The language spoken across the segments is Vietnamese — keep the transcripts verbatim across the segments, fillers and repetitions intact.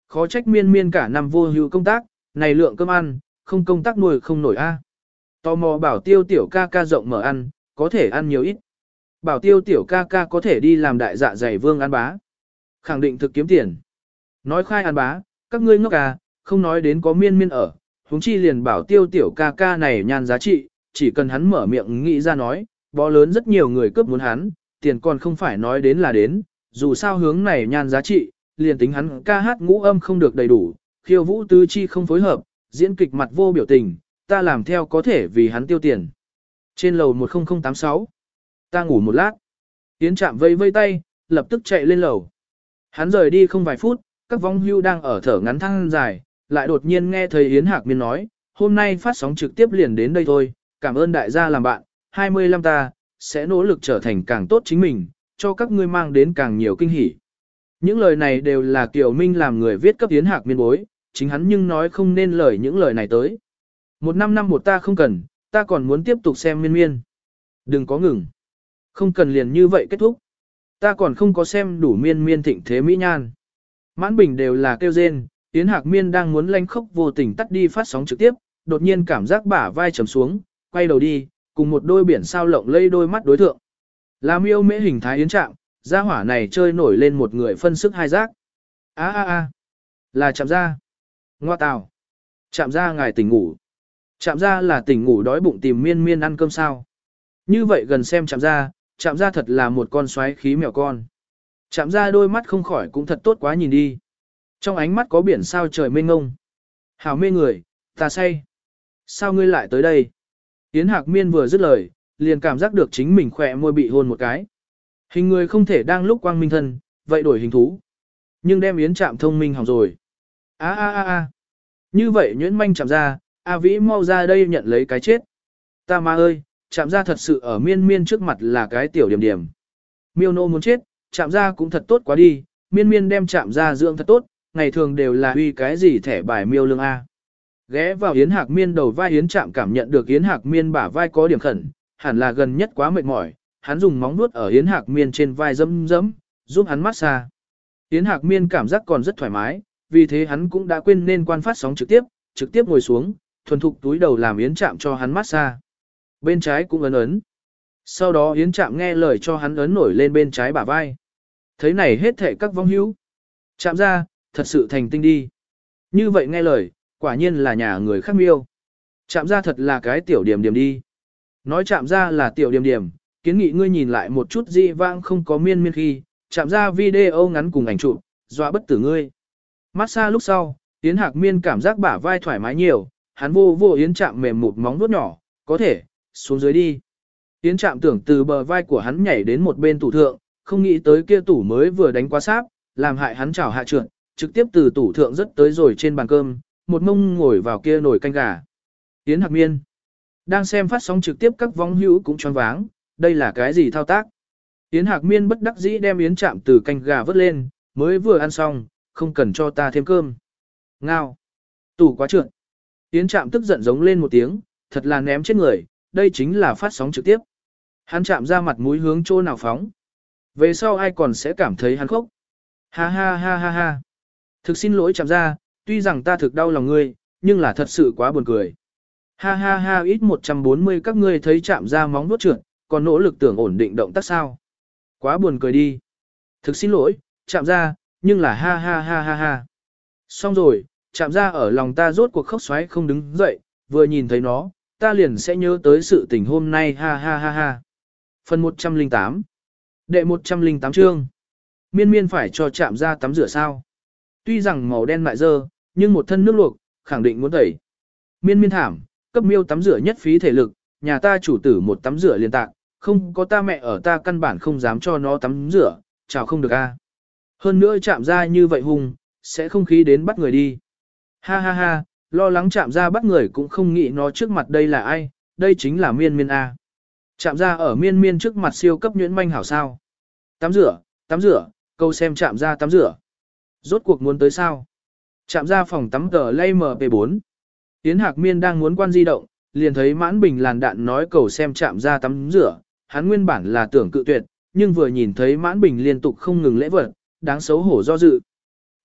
Khó trách miên miên cả năm vô hữu công tác, này lượng cơm ăn, không công tác nuôi không nổi a. Tò mò bảo tiêu tiểu ca ca rộng mở ăn, có thể ăn nhiều ít. Bảo tiêu tiểu ca ca có thể đi làm đại dạ dày vương ăn bá. Khẳng định thực kiếm tiền. Nói khai ăn bá, các ngươi ngốc à, không nói đến có miên miên ở. Huống chi liền bảo tiêu tiểu ca ca này nhan giá trị, chỉ cần hắn mở miệng nghĩ ra nói, bó lớn rất nhiều người cướp muốn hắn, tiền còn không phải nói đến là đến, dù sao hướng này nhan giá trị, liền tính hắn ca hát ngũ âm không được đầy đủ, khiêu vũ tứ chi không phối hợp, diễn kịch mặt vô biểu tình, ta làm theo có thể vì hắn tiêu tiền. Trên lầu một không không tám sáu, ta ngủ một lát. Yến Trạm vây vây tay, lập tức chạy lên lầu. Hắn rời đi không vài phút, các vong hưu đang ở thở ngắn thăng dài, lại đột nhiên nghe thấy Yến Hạc Miên nói, hôm nay phát sóng trực tiếp liền đến đây thôi, cảm ơn đại gia làm bạn, hai mươi lăm ta, sẽ nỗ lực trở thành càng tốt chính mình, cho các ngươi mang đến càng nhiều kinh hỉ. Những lời này đều là Kiều Minh làm người viết cấp Yến Hạc Miên bối, chính hắn nhưng nói không nên lời những lời này tới. Một năm năm một ta không cần, ta còn muốn tiếp tục xem miên miên. Đừng có ngừng. Không cần liền như vậy kết thúc. Ta còn không có xem đủ miên miên thịnh thế mỹ nhan. Mãn bình đều là kêu rên, Yến Hạc Miên đang muốn lanh khốc vô tình tắt đi phát sóng trực tiếp, đột nhiên cảm giác bả vai trầm xuống, quay đầu đi, cùng một đôi biển sao lộng lây đôi mắt đối thượng. Làm yêu mễ hình thái Yến Trạm, gia hỏa này chơi nổi lên một người phân sức hai giác. A a a, là Trạm gia. Ngoa tào. Trạm gia ngài tỉnh ngủ. Trạm gia là tỉnh ngủ đói bụng tìm miên miên ăn cơm sao. Như vậy gần xem Trạm gia, Trạm gia thật là một con xoáy khí mèo con. Trạm gia đôi mắt không khỏi cũng thật tốt quá nhìn đi. Trong ánh mắt có biển sao trời mênh ngông. Hảo mê người, ta say. Sao ngươi lại tới đây? Yến Hạc Miên vừa dứt lời, liền cảm giác được chính mình khỏe môi bị hôn một cái. Hình người không thể đang lúc quang minh thân, vậy đổi hình thú. Nhưng đem Yến Trạm thông minh hỏng rồi. A a a a. Như vậy nhuyễn manh Trạm gia, A Vĩ mau ra đây nhận lấy cái chết. Ta ma ơi, Trạm gia thật sự ở miên miên trước mặt là cái tiểu điểm điểm. Miêu nô muốn chết, Trạm gia cũng thật tốt quá đi, miên miên đem Trạm gia dưỡng thật tốt, ngày thường đều là uy cái gì thẻ bài miêu lương A. Ghé vào Yến Hạc Miên đầu vai Yến Trạm cảm nhận được Yến Hạc Miên bả vai có điểm khẩn, hẳn là gần nhất quá mệt mỏi, hắn dùng móng vuốt ở Yến Hạc Miên trên vai dẫm dẫm, giúp hắn massage. Yến Hạc Miên cảm giác còn rất thoải mái, vì thế hắn cũng đã quên nên quan phát sóng trực tiếp, trực tiếp ngồi xuống, thuần thục túi đầu làm Yến Trạm cho hắn massage. Bên trái cũng ấn ấn. Sau đó Yến Trạm nghe lời cho hắn ấn nổi lên bên trái bả vai. Thấy này hết thệ các vong hữu. Trạm ra, thật sự thành tinh đi. Như vậy nghe lời, quả nhiên là nhà người khác miêu. Trạm ra thật là cái tiểu điểm điểm đi. Nói Trạm ra là tiểu điểm điểm, kiến nghị ngươi nhìn lại một chút dị vãng không có miên miên khi, Trạm ra video ngắn cùng ảnh chụp, dọa bất tử ngươi. Massage lúc sau, Yến Hạc Miên cảm giác bả vai thoải mái nhiều, hắn vô vô Yến Trạm mềm một móng vuốt nhỏ, có thể, xuống dưới đi. Yến Trạm tưởng từ bờ vai của hắn nhảy đến một bên tủ thượng, không nghĩ tới kia tủ mới vừa đánh quá sáp, làm hại hắn chảo hạ trượt, trực tiếp từ tủ thượng rất tới rồi trên bàn cơm, một mông ngồi vào kia nồi canh gà. Yến Hạc Miên đang xem phát sóng trực tiếp các vong hữu cũng choáng váng, đây là cái gì thao tác? Yến Hạc Miên bất đắc dĩ đem Yến Trạm từ canh gà vớt lên, mới vừa ăn xong, không cần cho ta thêm cơm. Ngao. Tủ quá trượt. Yến Trạm tức giận giống lên một tiếng, thật là ném chết người, đây chính là phát sóng trực tiếp. Hắn chạm ra mặt mũi hướng chỗ nào phóng. Về sau ai còn sẽ cảm thấy hắn khóc. Ha ha ha ha ha. Thực xin lỗi chạm ra, tuy rằng ta thực đau lòng ngươi, nhưng là thật sự quá buồn cười. Ha ha ha ít một trăm bốn mươi các ngươi thấy chạm ra móng vuốt trượt, còn nỗ lực tưởng ổn định động tác sao. Quá buồn cười đi. Thực xin lỗi, chạm ra, nhưng là ha ha ha ha ha. Xong rồi, chạm ra ở lòng ta rốt cuộc khóc xoáy không đứng dậy, vừa nhìn thấy nó, ta liền sẽ nhớ tới sự tình hôm nay ha ha ha ha. Phần một trăm lẻ tám. Đệ một trăm lẻ tám chương. Miên miên phải cho chạm ra tắm rửa sao. Tuy rằng màu đen lại dơ, nhưng một thân nước luộc, khẳng định muốn tẩy. Miên miên thảm, cấp miêu tắm rửa nhất phí thể lực, nhà ta chủ tử một tắm rửa liền tạc, không có ta mẹ ở ta căn bản không dám cho nó tắm rửa, chào không được a. Hơn nữa chạm ra như vậy hung, sẽ không khí đến bắt người đi. Ha ha ha, lo lắng chạm ra bắt người cũng không nghĩ nó trước mặt đây là ai, đây chính là miên miên a. Chạm ra ở miên miên trước mặt siêu cấp nhuyễn manh hảo sao. Tắm rửa, tắm rửa, câu xem chạm ra tắm rửa. Rốt cuộc muốn tới sao? Chạm ra phòng tắm tờ lay em pê bốn. Yến Hạc Miên đang muốn quan di động, liền thấy mãn bình làn đạn nói cầu xem chạm ra tắm rửa. Hắn nguyên bản là tưởng cự tuyệt, nhưng vừa nhìn thấy mãn bình liên tục không ngừng lễ vật, đáng xấu hổ do dự.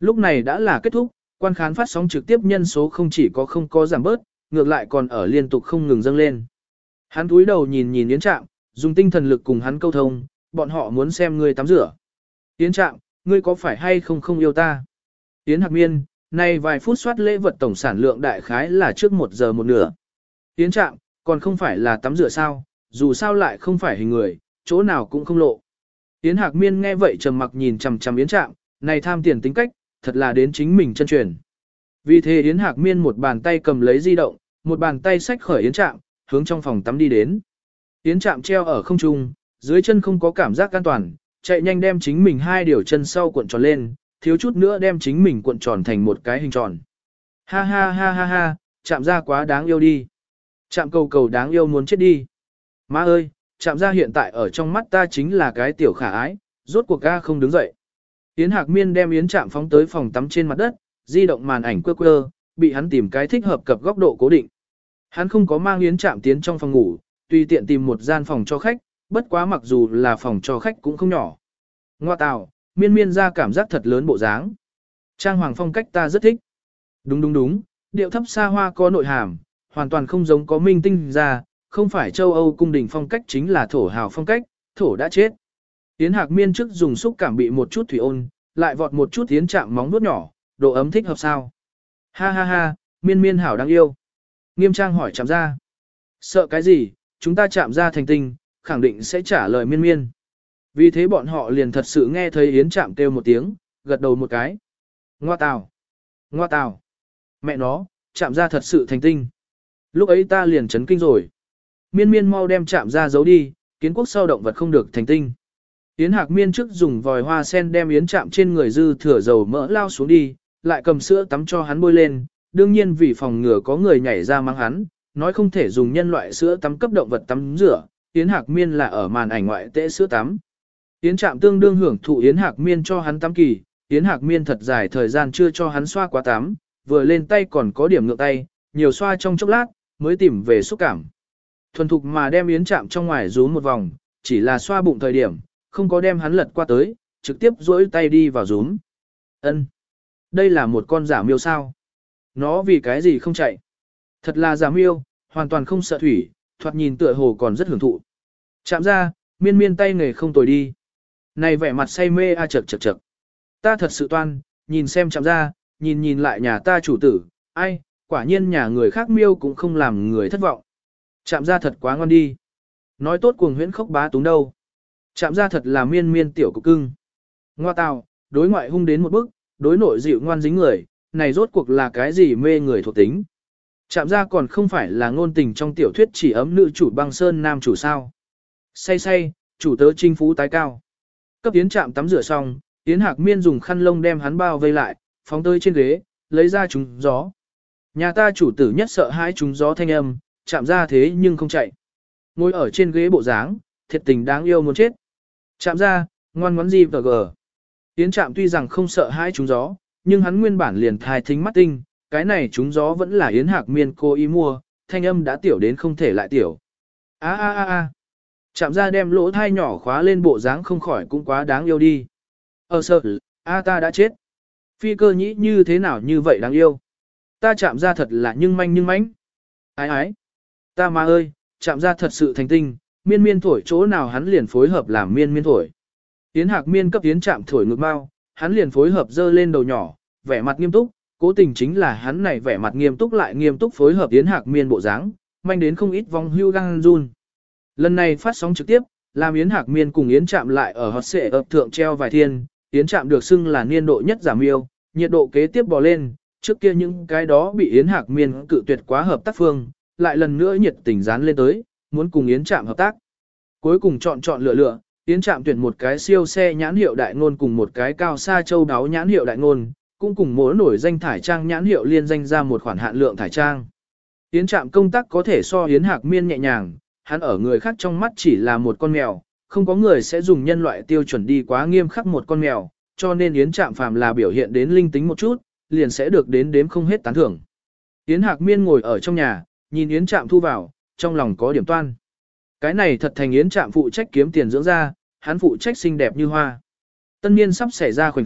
Lúc này đã là kết thúc, quan khán phát sóng trực tiếp nhân số không chỉ có không có giảm bớt, ngược lại còn ở liên tục không ngừng dâng lên. Hắn cúi đầu nhìn nhìn Yến Trạm, dùng tinh thần lực cùng hắn câu thông, bọn họ muốn xem ngươi tắm rửa. Yến Trạm, ngươi có phải hay không không yêu ta? Yến Hạc Miên, nay vài phút soát lễ vật tổng sản lượng đại khái là trước một giờ một nửa. Yến Trạm, còn không phải là tắm rửa sao, dù sao lại không phải hình người, chỗ nào cũng không lộ. Yến Hạc Miên nghe vậy trầm mặc nhìn chằm chằm Yến Trạm, này tham tiền tính cách, thật là đến chính mình chân truyền. Vì thế Yến Hạc Miên một bàn tay cầm lấy di động, một bàn tay xách khởi Yến Trạm, hướng trong phòng tắm đi đến. Yến Trạm treo ở không trung, dưới chân không có cảm giác an toàn, chạy nhanh đem chính mình hai điều chân sau cuộn tròn lên, thiếu chút nữa đem chính mình cuộn tròn thành một cái hình tròn. Ha ha ha ha ha, Trạm ra quá đáng yêu đi. Trạm cầu cầu đáng yêu muốn chết đi. Má ơi, Trạm ra hiện tại ở trong mắt ta chính là cái tiểu khả ái, rốt cuộc ga không đứng dậy. Yến Hạc Miên đem Yến Trạm phóng tới phòng tắm trên mặt đất, di động màn ảnh quơ quơ, bị hắn tìm cái thích hợp cập góc độ cố định. Hắn không có mang Yến Trạm tiến trong phòng ngủ, tùy tiện tìm một gian phòng cho khách, bất quá mặc dù là phòng cho khách cũng không nhỏ. Ngoa tào, Miên Miên ra cảm giác thật lớn bộ dáng. Trang hoàng phong cách ta rất thích. Đúng đúng đúng, điệu thấp xa hoa có nội hàm, hoàn toàn không giống có minh tinh ra, không phải châu Âu cung đình phong cách chính là thổ hào phong cách, thổ đã chết. Yến Hạc Miên trước dùng xúc cảm bị một chút thủy ôn, lại vọt một chút Yến Trạm móng nuốt nhỏ, độ ấm thích hợp sao. Ha ha ha, Miên Miên hảo đáng yêu. Nghiêm Trang hỏi Trạm ra. Sợ cái gì, chúng ta Trạm ra thành tinh, khẳng định sẽ trả lời Miên Miên. Vì thế bọn họ liền thật sự nghe thấy Yến Trạm kêu một tiếng, gật đầu một cái. Ngoa tào, ngoa tào. Mẹ nó, Trạm ra thật sự thành tinh. Lúc ấy ta liền chấn kinh rồi. Miên Miên mau đem Trạm ra giấu đi, kiến quốc sau động vật không được thành tinh. Yến Hạc Miên trước dùng vòi hoa sen đem Yến Trạm trên người dư thừa dầu mỡ lao xuống đi, lại cầm sữa tắm cho hắn bôi lên, đương nhiên vì phòng ngừa có người nhảy ra mắng hắn, nói không thể dùng nhân loại sữa tắm cấp động vật tắm rửa, Yến Hạc Miên là ở màn ảnh ngoại tễ sữa tắm. Yến Trạm tương đương hưởng thụ Yến Hạc Miên cho hắn tắm kỳ, Yến Hạc Miên thật dài thời gian chưa cho hắn xoa quá tắm, vừa lên tay còn có điểm ngượng tay, nhiều xoa trong chốc lát, mới tìm về xúc cảm. Thuần thục mà đem Yến Trạm trong ngoài rúm một vòng, chỉ là xoa bụng thời điểm, không có đem hắn lật qua tới, trực tiếp duỗi tay đi vào rúm. Ân, đây là một con giả miêu sao? Nó vì cái gì không chạy? Thật là giả miêu, hoàn toàn không sợ thủy, thoạt nhìn tựa hồ còn rất hưởng thụ. Chạm ra, Miên Miên tay nghề không tồi đi. Này vẻ mặt say mê a chật chật chật. Ta thật sự toan, nhìn xem Chạm ra, nhìn nhìn lại nhà ta chủ tử, ai, quả nhiên nhà người khác miêu cũng không làm người thất vọng. Chạm ra thật quá ngon đi. Nói tốt cuồng huyễn khốc bá túng đâu. Chạm ra thật là Miên Miên tiểu cục cưng. Ngoa tào, đối ngoại hung đến một bước, đối nội dịu ngoan dính người, này rốt cuộc là cái gì mê người thuộc tính. Chạm ra còn không phải là ngôn tình trong tiểu thuyết chỉ ấm nữ chủ băng sơn nam chủ sao. Say say, chủ tớ chinh phú tái cao. Cấp Yến Trạm tắm rửa xong, Yến Hạc Miên dùng khăn lông đem hắn bao vây lại, phóng tới trên ghế, lấy ra trúng gió. Nhà ta chủ tử nhất sợ hãi trúng gió thanh âm, Chạm ra thế nhưng không chạy. Ngồi ở trên ghế bộ dáng, thiệt tình đáng yêu muốn chết. Chạm ra, ngoan ngoãn gì và gờ. Yến Trạm tuy rằng không sợ hãi trúng gió, nhưng hắn nguyên bản liền thai thính mắt tinh, cái này trúng gió vẫn là Yến Hạc Miên cô ý mua, thanh âm đã tiểu đến không thể lại tiểu. A a a a. Chạm ra đem lỗ thai nhỏ khóa lên bộ dáng không khỏi cũng quá đáng yêu đi. Ờ sợ, a ta đã chết. Phi cơ nhĩ như thế nào như vậy đáng yêu. Ta chạm ra thật là nhưng manh nhưng mánh. Ái ái. Ta mà ơi, chạm ra thật sự thành tinh, Miên Miên thổi chỗ nào hắn liền phối hợp làm Miên Miên thổi. Yến Hạc Miên cấp Yến Trạm thổi ngực mau, hắn liền phối hợp dơ lên đầu nhỏ, vẻ mặt nghiêm túc, cố tình chính là hắn này vẻ mặt nghiêm túc lại nghiêm túc phối hợp Yến Hạc Miên bộ dáng, manh đến không ít vong hưu gang run. Lần này phát sóng trực tiếp, làm Yến Hạc Miên cùng Yến Trạm lại ở hot xệ ập thượng treo vài thiên, Yến Trạm được xưng là niên độ nhất giảm yêu, nhiệt độ kế tiếp bò lên, trước kia những cái đó bị Yến Hạc Miên cự tuyệt quá hợp tác phương, lại lần nữa nhiệt tình dán lên tới, muốn cùng Yến Trạm hợp tác. Cuối cùng chọn chọn lựa lựa, Yến Trạm tuyển một cái siêu xe nhãn hiệu đại ngôn cùng một cái cao xa châu đáo nhãn hiệu đại ngôn, cũng cùng mỗi nổi danh thải trang nhãn hiệu liên danh ra một khoản hạn lượng thải trang. Yến Trạm công tác có thể so Yến Hạc Miên nhẹ nhàng, hắn ở người khác trong mắt chỉ là một con mèo, không có người sẽ dùng nhân loại tiêu chuẩn đi quá nghiêm khắc một con mèo, cho nên Yến Trạm phàm là biểu hiện đến linh tính một chút, liền sẽ được đến đếm không hết tán thưởng. Yến Hạc Miên ngồi ở trong nhà, nhìn Yến Trạm thu vào, trong lòng có điểm toan. Cái này thật thành Yến Trạm phụ trách kiếm tiền dưỡng ra, hắn phụ trách xinh đẹp như hoa. Tân niên sắp xảy ra khoảnh khắc,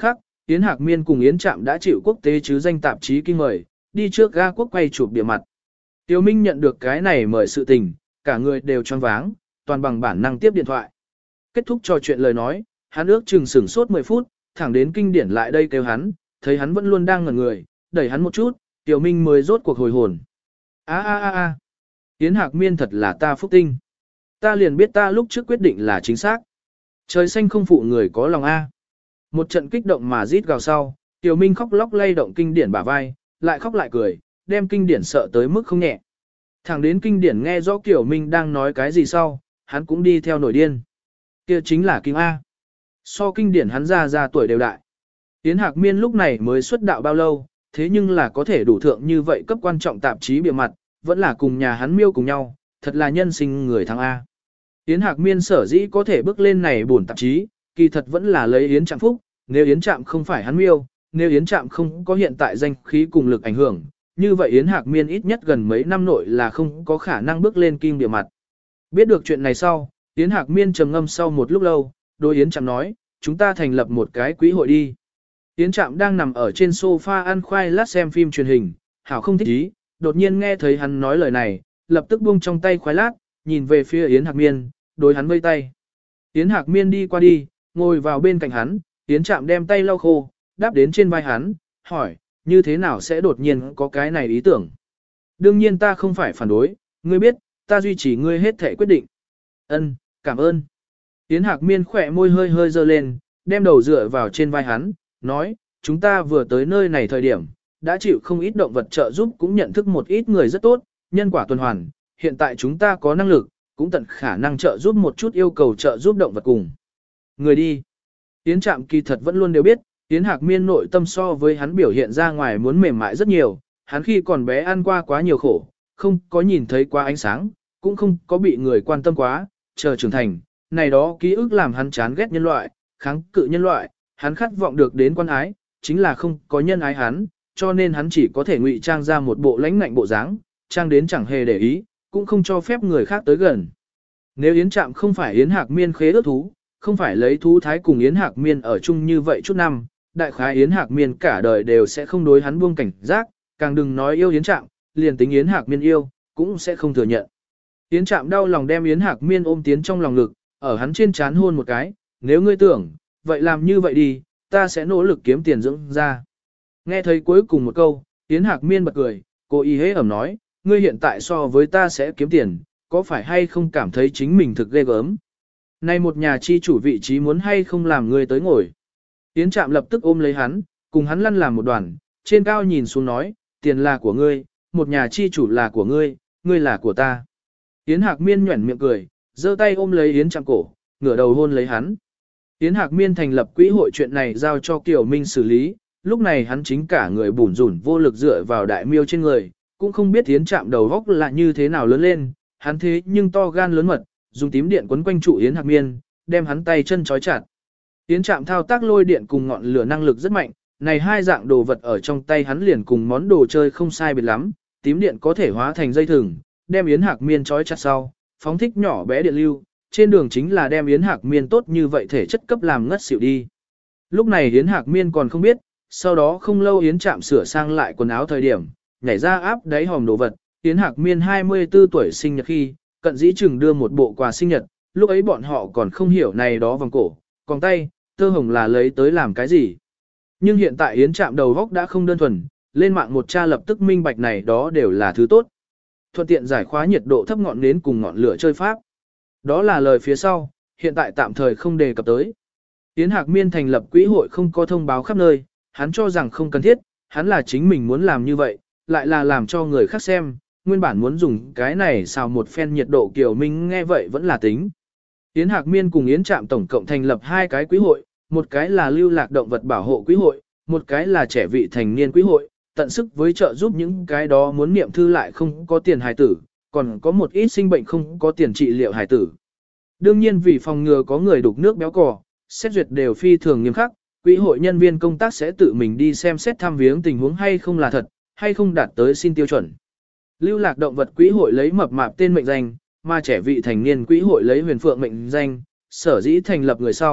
Yến Hạc Miên cùng Yến Trạm đã chịu quốc tế chứ danh tạp chí kinh mời, đi trước ga quốc quay chụp bìa mặt. Tiêu Minh nhận được cái này mời sự tình, cả người đều choáng váng, toàn bằng bản năng tiếp điện thoại. Kết thúc trò chuyện lời nói, hắn ước chừng sửng sốt mười phút, thẳng đến kinh điển lại đây kêu hắn, thấy hắn vẫn luôn đang ngẩn người, đẩy hắn một chút, Tiêu Minh mới rốt cuộc hồi hồn. A a a a, Yến Hạc Miên thật là ta phúc tinh. Ta liền biết ta lúc trước quyết định là chính xác. Trời xanh không phụ người có lòng A. Một trận kích động mà rít gào sau, Tiêu Minh khóc lóc lay động kinh điển bả vai, lại khóc lại cười, đem kinh điển sợ tới mức không nhẹ. Thẳng đến kinh điển nghe rõ Tiêu Minh đang nói cái gì sau, hắn cũng đi theo nổi điên. Kia chính là kinh A. So kinh điển hắn ra ra tuổi đều đại. Yến Hạc Miên lúc này mới xuất đạo bao lâu, thế nhưng là có thể đủ thượng như vậy cấp quan trọng tạp chí bìa mặt, vẫn là cùng nhà hắn miêu cùng nhau, thật là nhân sinh người thắng A. Yến Hạc Miên sở dĩ có thể bước lên này buồn tạp chí, kỳ thật vẫn là lấy Yến Trạm phúc, nếu Yến Trạm không phải hắn miêu, nếu Yến Trạm không có hiện tại danh khí cùng lực ảnh hưởng, như vậy Yến Hạc Miên ít nhất gần mấy năm nội là không có khả năng bước lên kim địa mặt. Biết được chuyện này sau, Yến Hạc Miên trầm ngâm sau một lúc lâu, đối Yến Trạm nói, chúng ta thành lập một cái quỹ hội đi. Yến Trạm đang nằm ở trên sofa ăn khoai lát xem phim truyền hình, hảo không thích ý, đột nhiên nghe thấy hắn nói lời này, lập tức buông trong tay khoai lát, nhìn về phía Yến Hạc Miên, đối hắn vây tay. Yến Hạc Miên đi qua đi, ngồi vào bên cạnh hắn, Yến Trạm đem tay lau khô, đáp đến trên vai hắn, hỏi, như thế nào sẽ đột nhiên có cái này ý tưởng. Đương nhiên ta không phải phản đối, ngươi biết, ta duy trì ngươi hết thể quyết định. Ân, cảm ơn. Yến Hạc Miên khỏe môi hơi hơi dơ lên, đem đầu dựa vào trên vai hắn, nói, chúng ta vừa tới nơi này thời điểm, đã chịu không ít động vật trợ giúp cũng nhận thức một ít người rất tốt, nhân quả tuần hoàn, hiện tại chúng ta có năng lực, cũng tận khả năng trợ giúp một chút yêu cầu trợ giúp động vật cùng. Người đi. Yến Trạm kỳ thật vẫn luôn đều biết, Yến Hạc Miên nội tâm so với hắn biểu hiện ra ngoài muốn mềm mại rất nhiều, hắn khi còn bé ăn qua quá nhiều khổ, không có nhìn thấy quá ánh sáng, cũng không có bị người quan tâm quá, chờ trưởng thành, này đó ký ức làm hắn chán ghét nhân loại, kháng cự nhân loại, hắn khát vọng được đến quan ái, chính là không có nhân ái hắn, cho nên hắn chỉ có thể ngụy trang ra một bộ lãnh ngạnh bộ dáng, trang đến chẳng hề để ý, cũng không cho phép người khác tới gần. Nếu Yến Trạm không phải Yến Hạc Miên khế ước thú, không phải lấy thú thái cùng Yến Hạc Miên ở chung như vậy chút năm, đại khái Yến Hạc Miên cả đời đều sẽ không đối hắn buông cảnh giác, càng đừng nói yêu Yến Trạm, liền tính Yến Hạc Miên yêu, cũng sẽ không thừa nhận. Yến Trạm đau lòng đem Yến Hạc Miên ôm tiến trong lòng ngực, ở hắn trên trán hôn một cái, nếu ngươi tưởng, vậy làm như vậy đi, ta sẽ nỗ lực kiếm tiền dưỡng ra. Nghe thấy cuối cùng một câu, Yến Hạc Miên bật cười, cô y hế ẩm nói, ngươi hiện tại so với ta sẽ kiếm tiền, có phải hay không cảm thấy chính mình thực ghê gớm? Nay một nhà chi chủ vị trí muốn hay không làm ngươi tới ngồi? Yến Trạm lập tức ôm lấy hắn, cùng hắn lăn làm một đoàn, trên cao nhìn xuống nói, tiền là của ngươi, một nhà chi chủ là của ngươi, ngươi là của ta. Yến Hạc Miên nhuẩn miệng cười, giơ tay ôm lấy Yến Trạm cổ, ngửa đầu hôn lấy hắn. Yến Hạc Miên thành lập quỹ hội chuyện này giao cho Kiều Minh xử lý, lúc này hắn chính cả người bủn rủn vô lực dựa vào đại miêu trên người, cũng không biết Yến Trạm đầu góc là như thế nào lớn lên, hắn thế nhưng to gan lớn mật, dùng tím điện quấn quanh trụ Yến Hạc Miên, đem hắn tay chân trói chặt. Yến Trạm thao tác lôi điện cùng ngọn lửa năng lực rất mạnh, này hai dạng đồ vật ở trong tay hắn liền cùng món đồ chơi không sai biệt lắm, tím điện có thể hóa thành dây thừng, đem Yến Hạc Miên trói chặt sau, phóng thích nhỏ bé điện lưu, trên đường chính là đem Yến Hạc Miên tốt như vậy thể chất cấp làm ngất xỉu đi. Lúc này Yến Hạc Miên còn không biết, sau đó không lâu Yến Trạm sửa sang lại quần áo thời điểm, nhảy ra áp đáy hòm đồ vật, Yến Hạc Miên hai mươi tư tuổi sinh nhật khi, cận dĩ chừng đưa một bộ quà sinh nhật, lúc ấy bọn họ còn không hiểu này đó vòng cổ, còn tay, tơ hồng là lấy tới làm cái gì. Nhưng hiện tại Yến Trạm đầu góc đã không đơn thuần, lên mạng một tra lập tức minh bạch này đó đều là thứ tốt. Thuận tiện giải khóa nhiệt độ thấp ngọn nến cùng ngọn lửa chơi pháp. Đó là lời phía sau, hiện tại tạm thời không đề cập tới. Yến Hạc Miên thành lập quỹ hội không có thông báo khắp nơi, hắn cho rằng không cần thiết, hắn là chính mình muốn làm như vậy, lại là làm cho người khác xem, nguyên bản muốn dùng cái này xào một phen nhiệt độ Kiều Minh nghe vậy vẫn là tính. Yến Hạc Miên cùng Yến Trạm tổng cộng thành lập hai cái quỹ hội, một cái là lưu lạc động vật bảo hộ quỹ hội, một cái là trẻ vị thành niên quỹ hội, tận sức với trợ giúp những cái đó muốn niệm thư lại không có tiền hài tử, còn có một ít sinh bệnh không có tiền trị liệu hài tử. Đương nhiên vì phòng ngừa có người đục nước béo cò, xét duyệt đều phi thường nghiêm khắc, quỹ hội nhân viên công tác sẽ tự mình đi xem xét thăm viếng tình huống hay không là thật, hay không đạt tới xin tiêu chuẩn. Lưu lạc động vật quỹ hội lấy mập mạp tên mệnh danh, mà trẻ vị thành niên quỹ hội lấy huyền phượng mệnh danh, sở dĩ thành lập người sau,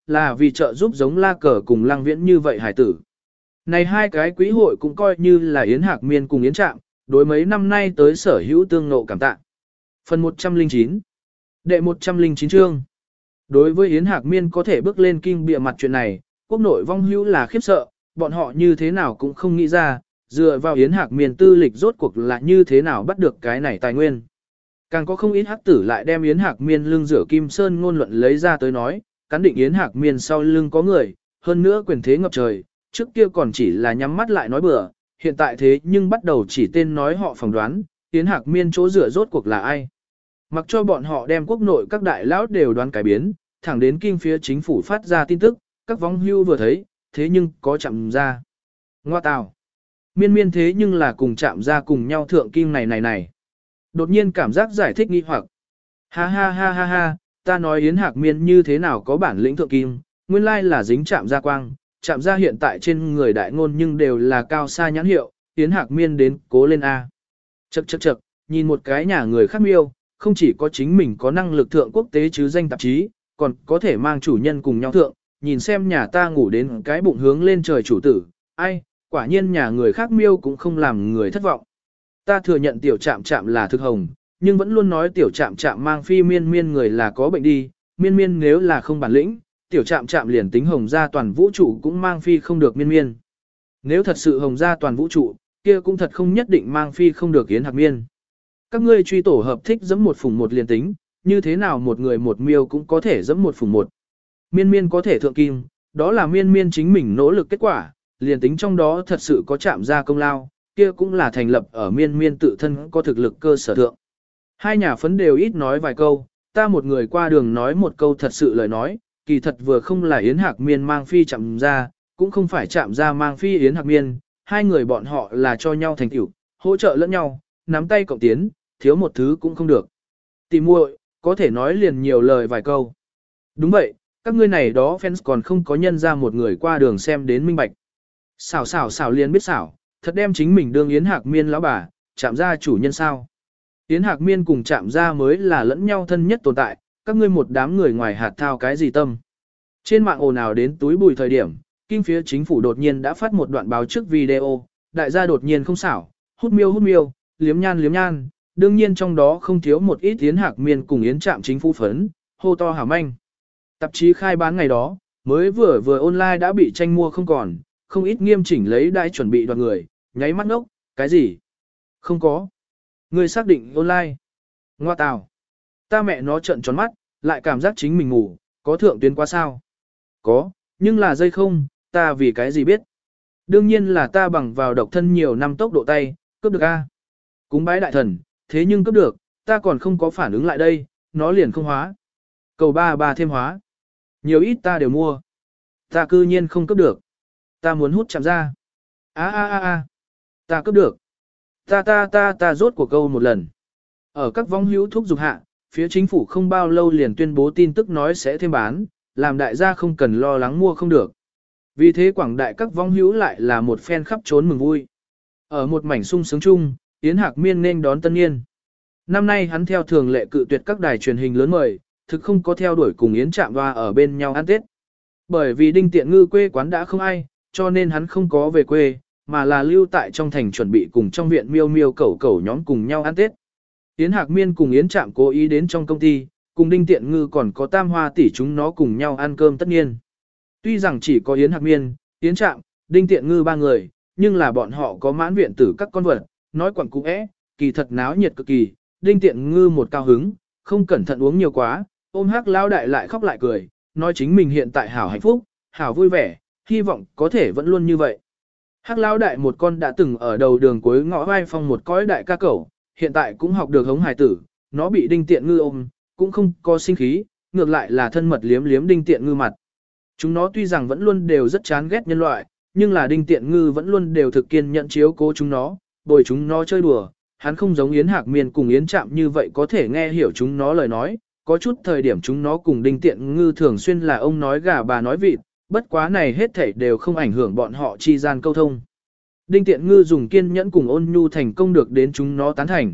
là vì trợ giúp giống La Cờ cùng Lăng Viễn như vậy hải tử. Này hai cái quý hội cũng coi như là Yến Hạc Miên cùng Yến Trạm, đối mấy năm nay tới sở hữu tương nộ cảm tạ. Phần một trăm lẻ chín Đệ một trăm lẻ chín chương Đối với Yến Hạc Miên có thể bước lên kinh bịa mặt chuyện này, quốc nội vong hữu là khiếp sợ, bọn họ như thế nào cũng không nghĩ ra, dựa vào Yến Hạc Miên tư lịch rốt cuộc là như thế nào bắt được cái này tài nguyên. Càng có không ít hắc tử lại đem Yến Hạc Miên lưng rửa Kim Sơn ngôn luận lấy ra tới nói, cắn định Yến Hạc Miên sau lưng có người, hơn nữa quyền thế ngập trời, trước kia còn chỉ là nhắm mắt lại nói bừa, hiện tại thế nhưng bắt đầu chỉ tên nói họ phỏng đoán, Yến Hạc Miên chỗ rửa rốt cuộc là ai. Mặc cho bọn họ đem quốc nội các đại lão đều đoán cải biến, thẳng đến kinh phía chính phủ phát ra tin tức, các vong hưu vừa thấy, thế nhưng có chạm ra. Ngoa tào. Miên miên thế nhưng là cùng chạm ra cùng nhau thượng kim này này này. Đột nhiên cảm giác giải thích nghi hoặc. Ha ha ha ha ha, ta nói Yến Hạc Miên như thế nào có bản lĩnh thượng kim, nguyên lai là dính chạm ra quang, chạm ra hiện tại trên người đại ngôn nhưng đều là cao xa nhãn hiệu, Yến Hạc Miên đến cố lên A. Chậc chậc chậc, nhìn một cái nhà người khác miêu, không chỉ có chính mình có năng lực thượng quốc tế chứ danh tạp chí, còn có thể mang chủ nhân cùng nhau thượng, nhìn xem nhà ta ngủ đến cái bụng hướng lên trời chủ tử, ai, quả nhiên nhà người khác miêu cũng không làm người thất vọng. Ta thừa nhận tiểu trạm trạm là thực hồng, nhưng vẫn luôn nói tiểu trạm trạm mang phi miên miên người là có bệnh đi, miên miên nếu là không bản lĩnh, tiểu trạm trạm liền tính hồng ra toàn vũ trụ cũng mang phi không được miên miên. Nếu thật sự hồng ra toàn vũ trụ, kia cũng thật không nhất định mang phi không được Yến Hạc Miên. Các ngươi truy tổ hợp thích dẫm một phủng một liền tính, như thế nào một người một miêu cũng có thể dẫm một phủng một. Miên miên có thể thượng kim, đó là miên miên chính mình nỗ lực kết quả, liền tính trong đó thật sự có chạm ra công lao, kia cũng là thành lập ở miên miên tự thân có thực lực cơ sở thượng. Hai nhà phấn đều ít nói vài câu, ta một người qua đường nói một câu thật sự lời nói, kỳ thật vừa không là Yến Hạc Miên mang phi chạm ra, cũng không phải chạm ra mang phi Yến Hạc Miên, hai người bọn họ là cho nhau thành tựu, hỗ trợ lẫn nhau, nắm tay cộng tiến, thiếu một thứ cũng không được. Tỷ muội, có thể nói liền nhiều lời vài câu. Đúng vậy, các ngươi này đó fans còn không có nhân ra một người qua đường xem đến minh bạch. Xảo xảo xảo liền biết xảo, thật đem chính mình đương Yến Hạc Miên lão bà, chạm ra chủ nhân sao. Yến Hạc Miên cùng chạm ra mới là lẫn nhau thân nhất tồn tại, các ngươi một đám người ngoài hạt thao cái gì tâm. Trên mạng ồn ào đến túi bùi thời điểm, kinh phía chính phủ đột nhiên đã phát một đoạn báo trước video, đại gia đột nhiên không xảo, hút miêu hút miêu, liếm nhan liếm nhan, đương nhiên trong đó không thiếu một ít Yến Hạc Miên cùng Yến Trạm chính phủ phấn, hô to hảo manh. Tạp chí khai bán ngày đó, mới vừa vừa online đã bị tranh mua không còn, không ít nghiêm chỉnh lấy đai chuẩn bị đoàn người, nháy mắt ngốc, cái gì? Không có. Người xác định online. Ngoa tào. Ta mẹ nó trợn tròn mắt, lại cảm giác chính mình ngủ, có thượng tuyến quá sao? Có, nhưng là dây không, ta vì cái gì biết? Đương nhiên là ta bằng vào độc thân nhiều năm tốc độ tay, cướp được A. Cúng bái đại thần, thế nhưng cướp được, ta còn không có phản ứng lại đây, nó liền không hóa. Cầu ba ba thêm hóa. Nhiều ít ta đều mua. Ta cư nhiên không cướp được. Ta muốn hút chạm ra. A a a a. Ta cướp được. Ta ta ta ta rốt của câu một lần. Ở các vong hữu thuốc dục hạ, phía chính phủ không bao lâu liền tuyên bố tin tức nói sẽ thêm bán, làm đại gia không cần lo lắng mua không được. Vì thế quảng đại các vong hữu lại là một phen khắp trốn mừng vui. Ở một mảnh sung sướng chung, Yến Hạc Miên nên đón tân niên. Năm nay hắn theo thường lệ cự tuyệt các đài truyền hình lớn mời, thực không có theo đuổi cùng Yến Trạm Hoa ở bên nhau ăn Tết. Bởi vì Đinh Tiện Ngư quê quán đã không ai, cho nên hắn không có về quê, mà là lưu tại trong thành chuẩn bị cùng trong viện miêu miêu cẩu cẩu nhóm cùng nhau ăn Tết. Yến Hạc Miên cùng Yến Trạm cố ý đến trong công ty, cùng Đinh Tiện Ngư còn có Tam Hoa tỷ chúng nó cùng nhau ăn cơm tất nhiên. Tuy rằng chỉ có Yến Hạc Miên, Yến Trạm, Đinh Tiện Ngư ba người, nhưng là bọn họ có mãn viện tử các con vật, nói quẩn cũ é, kỳ thật náo nhiệt cực kỳ. Đinh Tiện Ngư một cao hứng, không cẩn thận uống nhiều quá, ôm Hắc lão đại lại khóc lại cười, nói chính mình hiện tại hảo hạnh phúc, hảo vui vẻ, hy vọng có thể vẫn luôn như vậy. Hắc lão đại một con đã từng ở đầu đường cuối ngõ vai phong một cõi đại ca cẩu, hiện tại cũng học được hống hài tử, nó bị Đinh Tiện Ngư ôm, cũng không có sinh khí, ngược lại là thân mật liếm liếm Đinh Tiện Ngư mặt. Chúng nó tuy rằng vẫn luôn đều rất chán ghét nhân loại, nhưng là Đinh Tiện Ngư vẫn luôn đều thực kiên nhận chiếu cố chúng nó, bồi chúng nó chơi đùa. Hắn không giống Yến Hạc Miên cùng Yến Trạm như vậy có thể nghe hiểu chúng nó lời nói, có chút thời điểm chúng nó cùng Đinh Tiện Ngư thường xuyên là ông nói gà bà nói vịt, bất quá này hết thảy đều không ảnh hưởng bọn họ chi gian câu thông. Đinh Tiện Ngư dùng kiên nhẫn cùng ôn nhu thành công được đến chúng nó tán thành.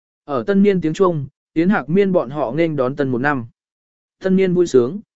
Ở tân niên tiếng Trung, Yến Hạc Miên bọn họ nên đón tân một năm. Tân niên vui sướng.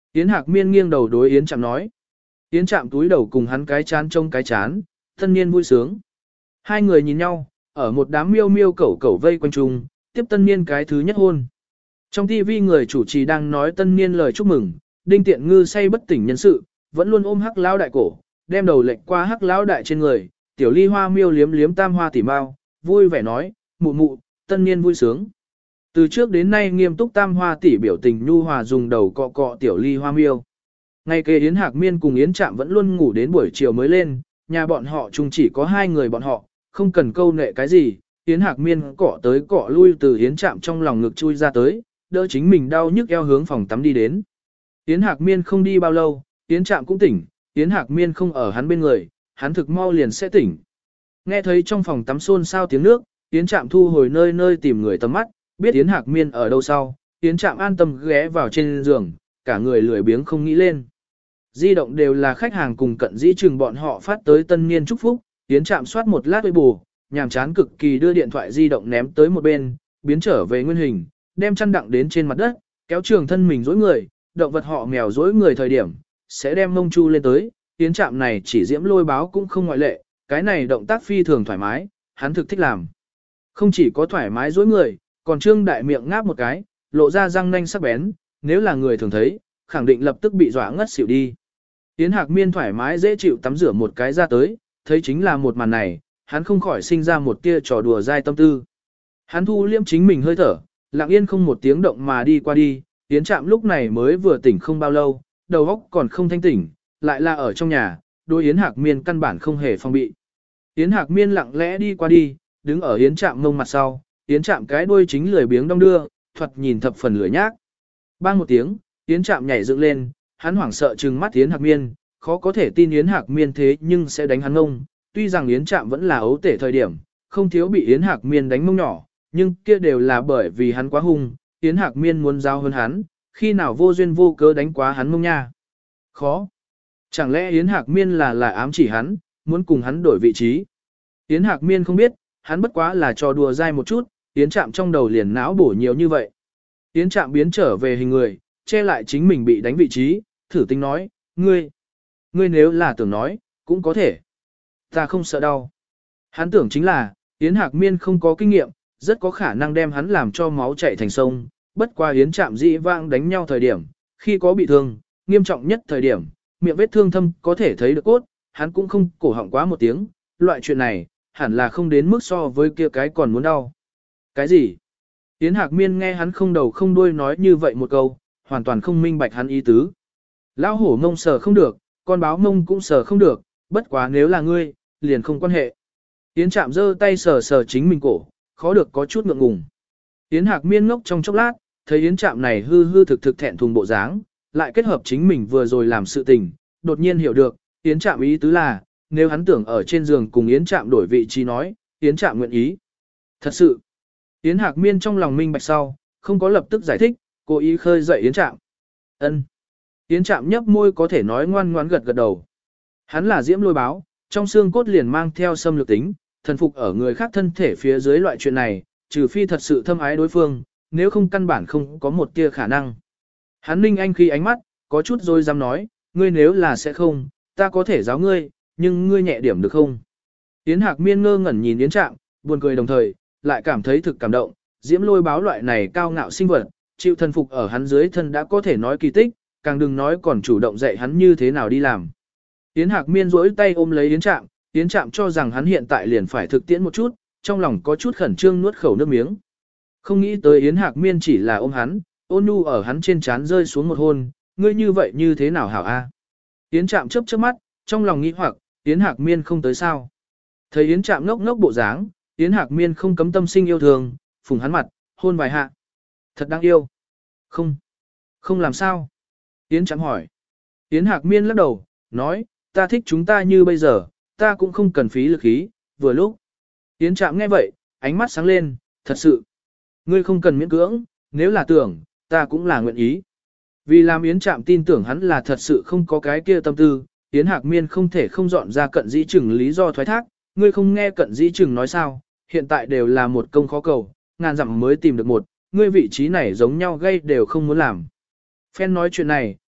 Yến Hạc Miên nghiêng đầu đối Yến Trạm nói. Yến Trạm túi đầu cùng hắn cái chán trông cái chán, tân niên vui sướng. Hai người nhìn nhau, ở một đám miêu miêu cẩu cẩu vây quanh chung, tiếp tân niên cái thứ nhất hôn. Trong ti vi người chủ trì đang nói tân niên lời chúc mừng, Đinh Tiện Ngư say bất tỉnh nhân sự, vẫn luôn ôm hắc lão đại cổ, đem đầu lệch qua hắc lão đại trên người, tiểu ly hoa miêu liếm liếm tam hoa tỉ mau, vui vẻ nói, mụ mụ, tân niên vui sướng. Từ trước đến nay nghiêm túc tam hoa tỷ biểu tình nhu hòa dùng đầu cọ cọ tiểu ly hoa miêu. Ngày kế Yến Hạc Miên cùng Yến Trạm vẫn luôn ngủ đến buổi chiều mới lên, nhà bọn họ chung chỉ có hai người bọn họ, không cần câu nệ cái gì, Yến Hạc Miên cọ tới cọ lui từ Yến Trạm trong lòng ngực chui ra tới, đỡ chính mình đau nhức eo hướng phòng tắm đi đến. Yến Hạc Miên không đi bao lâu, Yến Trạm cũng tỉnh, Yến Hạc Miên không ở hắn bên người, hắn thực mau liền sẽ tỉnh. Nghe thấy trong phòng tắm xôn xao tiếng nước, Yến Trạm thu hồi nơi nơi tìm người tầm mắt, biết Yến Hạc Miên ở đâu sau, Yến Trạm an tâm ghé vào trên giường, cả người lười biếng không nghĩ lên. Di động đều là khách hàng cùng cận dĩ chừng bọn họ phát tới tân niên chúc phúc, Yến Trạm soát một lát với bù, nhàm chán cực kỳ đưa điện thoại di động ném tới một bên, biến trở về nguyên hình, đem chăn đặng đến trên mặt đất, kéo trường thân mình dối người, động vật họ mèo dối người thời điểm, sẽ đem mông chu lên tới, Yến Trạm này chỉ diễm lôi báo cũng không ngoại lệ, cái này động tác phi thường thoải mái, hắn thực thích làm. Không chỉ có thoải mái dối người, còn trương đại miệng ngáp một cái, lộ ra răng nanh sắc bén, nếu là người thường thấy, khẳng định lập tức bị dọa ngất xỉu đi. Yến Hạc Miên thoải mái dễ chịu tắm rửa một cái ra tới, thấy chính là một màn này, hắn không khỏi sinh ra một tia trò đùa dai tâm tư. Hắn thu liêm chính mình hơi thở, lặng yên không một tiếng động mà đi qua đi, Yến Trạm lúc này mới vừa tỉnh không bao lâu, đầu óc còn không thanh tỉnh, lại là ở trong nhà, đôi Yến Hạc Miên căn bản không hề phong bị. Yến Hạc Miên lặng lẽ đi qua đi, đứng ở Yến Trạm ngông mặt sau, Yến Trạm cái đuôi chính lười biếng đong đưa, thuật nhìn thập phần lười nhác. Bang một tiếng, Yến Trạm nhảy dựng lên, hắn hoảng sợ trừng mắt Yến Hạc Miên, khó có thể tin Yến Hạc Miên thế nhưng sẽ đánh hắn ngông. Tuy rằng Yến Trạm vẫn là ấu tể thời điểm, không thiếu bị Yến Hạc Miên đánh mông nhỏ, nhưng kia đều là bởi vì hắn quá hung, Yến Hạc Miên muốn giao hơn hắn, khi nào vô duyên vô cớ đánh quá hắn mông nha. Khó. Chẳng lẽ Yến Hạc Miên là là ám chỉ hắn, muốn cùng hắn đổi vị trí. Yến Hạc Miên không biết, hắn bất quá là trò đùa dai một chút, Yến Trạm trong đầu liền não bổ nhiều như vậy. Yến Trạm biến trở về hình người, che lại chính mình bị đánh vị trí, thử tính nói, ngươi, ngươi nếu là tưởng nói, cũng có thể. Ta không sợ đau. Hắn tưởng chính là, Yến Hạc Miên không có kinh nghiệm, rất có khả năng đem hắn làm cho máu chảy thành sông, bất qua Yến Trạm dĩ vãng đánh nhau thời điểm, khi có bị thương, nghiêm trọng nhất thời điểm, miệng vết thương thâm có thể thấy được cốt, hắn cũng không cổ họng quá một tiếng, loại chuyện này, hẳn là không đến mức so với kia cái còn muốn đau. Cái gì? Yến Hạc Miên nghe hắn không đầu không đuôi nói như vậy một câu, hoàn toàn không minh bạch hắn ý tứ. Lão hổ mông sờ không được, con báo mông cũng sờ không được, bất quá nếu là ngươi, liền không quan hệ. Yến Trạm giơ tay sờ sờ chính mình cổ, khó được có chút ngượng ngùng. Yến Hạc Miên ngốc trong chốc lát, thấy Yến Trạm này hư hư thực thực thẹn thùng bộ dáng, lại kết hợp chính mình vừa rồi làm sự tình, đột nhiên hiểu được, Yến Trạm ý tứ là, nếu hắn tưởng ở trên giường cùng Yến Trạm đổi vị trí nói, Yến Trạm nguyện ý. Thật sự, Yến Hạc Miên trong lòng minh bạch sau, không có lập tức giải thích, cố ý khơi dậy Yến Trạm. Ân. Yến Trạm nhấp môi có thể nói ngoan ngoãn gật gật đầu. Hắn là diễm lôi báo, trong xương cốt liền mang theo xâm lược tính, thần phục ở người khác thân thể phía dưới loại chuyện này, trừ phi thật sự thâm ái đối phương, nếu không căn bản không có một tia khả năng. Hắn ninh anh khi ánh mắt, có chút rồi dám nói, ngươi nếu là sẽ không, ta có thể giáo ngươi, nhưng ngươi nhẹ điểm được không? Yến Hạc Miên ngơ ngẩn nhìn Yến Trạm, buồn cười đồng thời, lại cảm thấy thực cảm động, diễm lôi báo loại này cao ngạo sinh vật, chịu thần phục ở hắn dưới thân đã có thể nói kỳ tích, càng đừng nói còn chủ động dạy hắn như thế nào đi làm. Yến Hạc Miên duỗi tay ôm lấy Yến Trạm, Yến Trạm cho rằng hắn hiện tại liền phải thực tiễn một chút, trong lòng có chút khẩn trương nuốt khẩu nước miếng. Không nghĩ tới Yến Hạc Miên chỉ là ôm hắn, ôn nhu ở hắn trên trán rơi xuống một hôn, ngươi như vậy như thế nào hảo a? Yến Trạm chớp chớp mắt, trong lòng nghĩ hoặc, Yến Hạc Miên không tới sao? Thấy Yến Trạm ngốc ngốc bộ dáng, Yến Hạc Miên không cấm tâm sinh yêu thương, phùng hắn mặt, hôn vài hạ. Thật đáng yêu. Không. Không làm sao? Yến Trạm hỏi. Yến Hạc Miên lắc đầu, nói, ta thích chúng ta như bây giờ, ta cũng không cần phí lực khí, vừa lúc. Yến Trạm nghe vậy, ánh mắt sáng lên, thật sự. Ngươi không cần miễn cưỡng, nếu là tưởng, ta cũng là nguyện ý. Vì làm Yến Trạm tin tưởng hắn là thật sự không có cái kia tâm tư, Yến Hạc Miên không thể không dọn ra cận dĩ chừng lý do thoái thác, ngươi không nghe cận dĩ chừng nói sao, hiện tại đều là một công khó cầu, ngàn dặm mới tìm được một, ngươi vị trí này giống nhau gây đều không muốn làm. Phen nói chuyện này,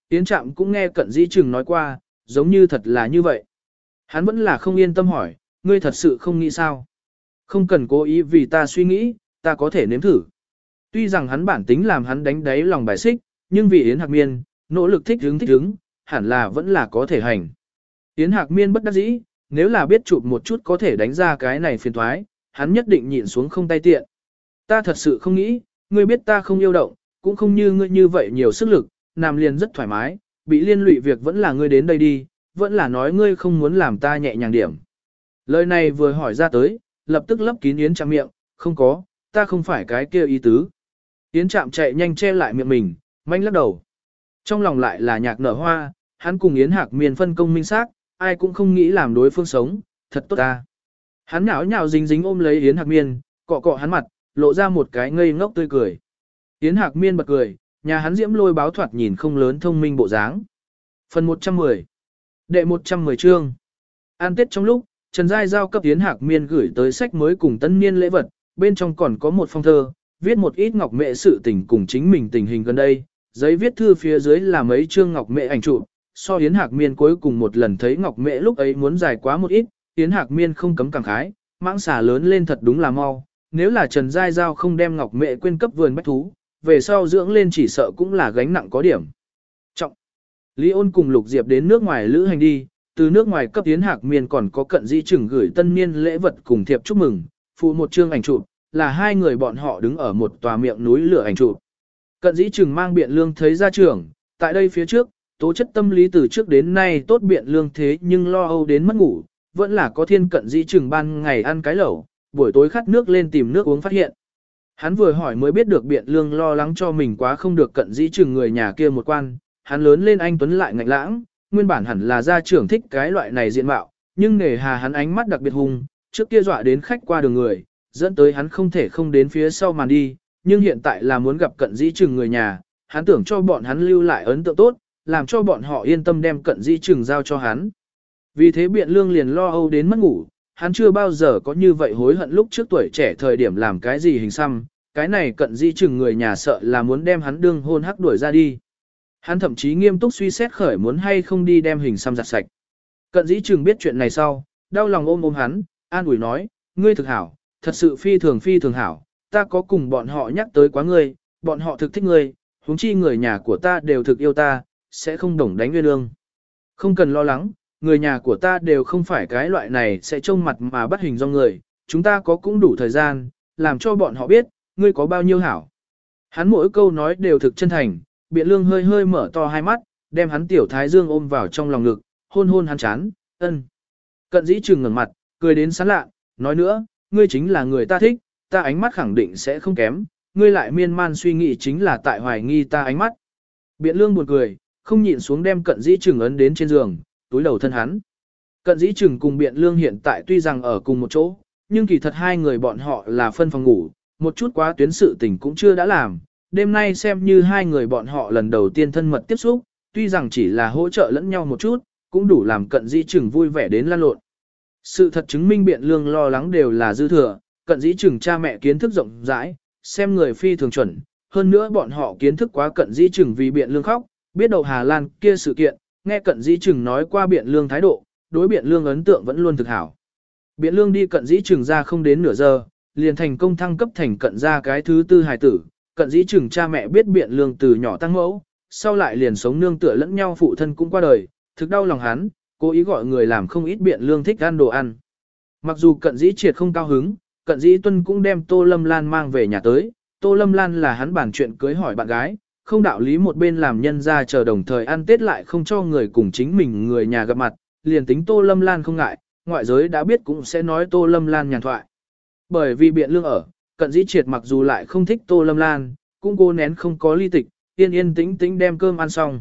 Yến Trạm cũng nghe Cận Dĩ Trừng nói qua, giống như thật là như vậy. Hắn vẫn là không yên tâm hỏi, ngươi thật sự không nghĩ sao? Không cần cố ý vì ta suy nghĩ, ta có thể nếm thử. Tuy rằng hắn bản tính làm hắn đánh đáy lòng bài xích, nhưng vì Yến Hạc Miên, nỗ lực thích hứng thích hứng, hẳn là vẫn là có thể hành. Yến Hạc Miên bất đắc dĩ, nếu là biết chụp một chút có thể đánh ra cái này phiền thoái, hắn nhất định nhịn xuống không tay tiện. Ta thật sự không nghĩ, ngươi biết ta không yêu động, cũng không như ngươi như vậy nhiều sức lực, nằm liền rất thoải mái, bị liên lụy việc vẫn là ngươi đến đây đi, vẫn là nói ngươi không muốn làm ta nhẹ nhàng điểm. Lời này vừa hỏi ra tới, lập tức lấp kín Yến Trạm miệng, không có, ta không phải cái kia ý tứ. Yến Trạm chạy nhanh che lại miệng mình, manh lắc đầu. Trong lòng lại là nhạc nở hoa, hắn cùng Yến Hạc Miên phân công minh xác, ai cũng không nghĩ làm đối phương sống, thật tốt ta. Hắn nhào nhào dính dính ôm lấy Yến Hạc Miên, cọ cọ hắn mặt, lộ ra một cái ngây ngốc tươi cười. Yến Hạc Miên bật cười, nhà hắn diễm lôi báo thoạt nhìn không lớn thông minh bộ dáng. Phần một trăm mười Đệ một trăm mười chương An Tết trong lúc, Trần Giai giao cấp Yến Hạc Miên gửi tới sách mới cùng tân niên lễ vật, bên trong còn có một phong thơ, viết một ít ngọc mẹ sự tình cùng chính mình tình hình gần đây. Giấy viết thư phía dưới là mấy chương ngọc mẹ ảnh chụp, so Yến Hạc Miên cuối cùng một lần thấy ngọc mẹ lúc ấy muốn dài quá một ít, Yến Hạc Miên không cấm cảm khái, mãng xà lớn lên thật đúng là mau, nếu là Trần Giai giao không đem ngọc mẹ quên cấp vườn bách thú, về sau dưỡng lên chỉ sợ cũng là gánh nặng có điểm. Trọng. Lý Ôn cùng Lục Diệp đến nước ngoài lữ hành đi, từ nước ngoài cấp Yến Hạc Miên còn có Cận Dĩ Trừng gửi tân niên lễ vật cùng thiệp chúc mừng, phụ một chương ảnh chụp, là hai người bọn họ đứng ở một tòa miệng núi lửa ảnh chụp. Cận Dĩ Trừng mang Biện Lương thấy ra trưởng, tại đây phía trước, tố chất tâm lý từ trước đến nay tốt Biện Lương thế nhưng lo âu đến mất ngủ, vẫn là có thiên Cận Dĩ Trừng ban ngày ăn cái lẩu, buổi tối khát nước lên tìm nước uống phát hiện. Hắn vừa hỏi mới biết được Biện Lương lo lắng cho mình quá không được Cận Dĩ Trừng người nhà kia một quan, hắn lớn lên anh tuấn lại ngạnh lãng, nguyên bản hẳn là gia trưởng thích cái loại này diện mạo, nhưng nề hà hắn ánh mắt đặc biệt hung, trước kia dọa đến khách qua đường người, dẫn tới hắn không thể không đến phía sau màn đi, nhưng hiện tại là muốn gặp Cận Dĩ Trừng người nhà, hắn tưởng cho bọn hắn lưu lại ấn tượng tốt, làm cho bọn họ yên tâm đem Cận Dĩ Trừng giao cho hắn. Vì thế Biện Lương liền lo âu đến mất ngủ, hắn chưa bao giờ có như vậy hối hận lúc trước tuổi trẻ thời điểm làm cái gì hình xăm, cái này Cận Dĩ Trừng người nhà sợ là muốn đem hắn đương hôn hắc đuổi ra đi. Hắn thậm chí nghiêm túc suy xét khởi muốn hay không đi đem hình xăm giặt sạch. Cận Dĩ Trừng biết chuyện này sau, đau lòng ôm ôm hắn, an ủi nói, ngươi thực hảo, thật sự phi thường phi thường hảo, ta có cùng bọn họ nhắc tới quá ngươi, bọn họ thực thích ngươi, huống chi người nhà của ta đều thực yêu ta, sẽ không đồng đánh nguyên lương. Không cần lo lắng, người nhà của ta đều không phải cái loại này sẽ trông mặt mà bắt hình do người, chúng ta có cũng đủ thời gian, làm cho bọn họ biết, ngươi có bao nhiêu hảo. Hắn mỗi câu nói đều thực chân thành, Biện Lương hơi hơi mở to hai mắt, đem hắn tiểu thái dương ôm vào trong lòng ngực, hôn hôn hắn chán, ân. Cận Dĩ Trừng ngẩng mặt, cười đến sán lạ, nói nữa, ngươi chính là người ta thích, ta ánh mắt khẳng định sẽ không kém, ngươi lại miên man suy nghĩ chính là tại hoài nghi ta ánh mắt. Biện Lương buồn cười, không nhịn xuống đem Cận Dĩ Trừng ấn đến trên giường, túi đầu thân hắn. Cận Dĩ Trừng cùng Biện Lương hiện tại tuy rằng ở cùng một chỗ, nhưng kỳ thật hai người bọn họ là phân phòng ngủ, một chút quá tuyến sự tình cũng chưa đã làm. Đêm nay xem như hai người bọn họ lần đầu tiên thân mật tiếp xúc, tuy rằng chỉ là hỗ trợ lẫn nhau một chút, cũng đủ làm Cận Dĩ Trừng vui vẻ đến lan lộn. Sự thật chứng minh Biện Lương lo lắng đều là dư thừa, Cận Dĩ Trừng cha mẹ kiến thức rộng rãi, xem người phi thường chuẩn, hơn nữa bọn họ kiến thức quá Cận Dĩ Trừng vì Biện Lương khóc, biết đầu Hà Lan kia sự kiện, nghe Cận Dĩ Trừng nói qua Biện Lương thái độ, đối Biện Lương ấn tượng vẫn luôn thực hảo. Biện Lương đi Cận Dĩ Trừng ra không đến nửa giờ, liền thành công thăng cấp thành Cận gia cái thứ tư hài tử. Cận Dĩ Trừng cha mẹ biết Biện Lương từ nhỏ tăng mẫu, sau lại liền sống nương tựa lẫn nhau phụ thân cũng qua đời, thực đau lòng hắn, cố ý gọi người làm không ít Biện Lương thích ăn đồ ăn. Mặc dù Cận Dĩ Triệt không cao hứng, Cận Dĩ Tuân cũng đem Tô Lâm Lan mang về nhà tới, Tô Lâm Lan là hắn bàn chuyện cưới hỏi bạn gái, không đạo lý một bên làm nhân ra chờ đồng thời ăn Tết lại không cho người cùng chính mình người nhà gặp mặt, liền tính Tô Lâm Lan không ngại, ngoại giới đã biết cũng sẽ nói Tô Lâm Lan nhàn thoại. Bởi vì Biện Lương ở, Cận Dĩ Triệt mặc dù lại không thích Tô Lâm Lan, cũng cố nén không có ly tịch, yên yên tĩnh tĩnh đem cơm ăn xong.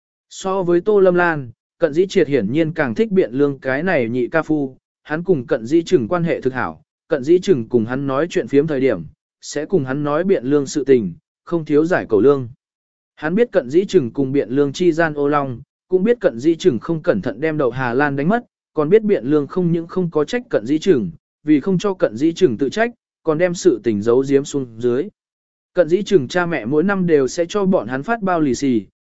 So với Tô Lâm Lan, Cận Dĩ Triệt hiển nhiên càng thích Biện Lương cái này nhị ca phu, hắn cùng Cận Dĩ Trừng quan hệ thực hảo, Cận Dĩ Trừng cùng hắn nói chuyện phiếm thời điểm, sẽ cùng hắn nói Biện Lương sự tình, không thiếu giải cầu lương. Hắn biết Cận Dĩ Trừng cùng Biện Lương chi gian ô long, cũng biết Cận Dĩ Trừng không cẩn thận đem đậu Hà Lan đánh mất, còn biết Biện Lương không những không có trách Cận Dĩ Trừng, vì không cho Cận Dĩ Trừng tự trách, còn đem sự tình giấu giếm xuống dưới. Cận Dĩ Trừng cha mẹ mỗi năm đều sẽ cho bọn hắn phát bao lì xì,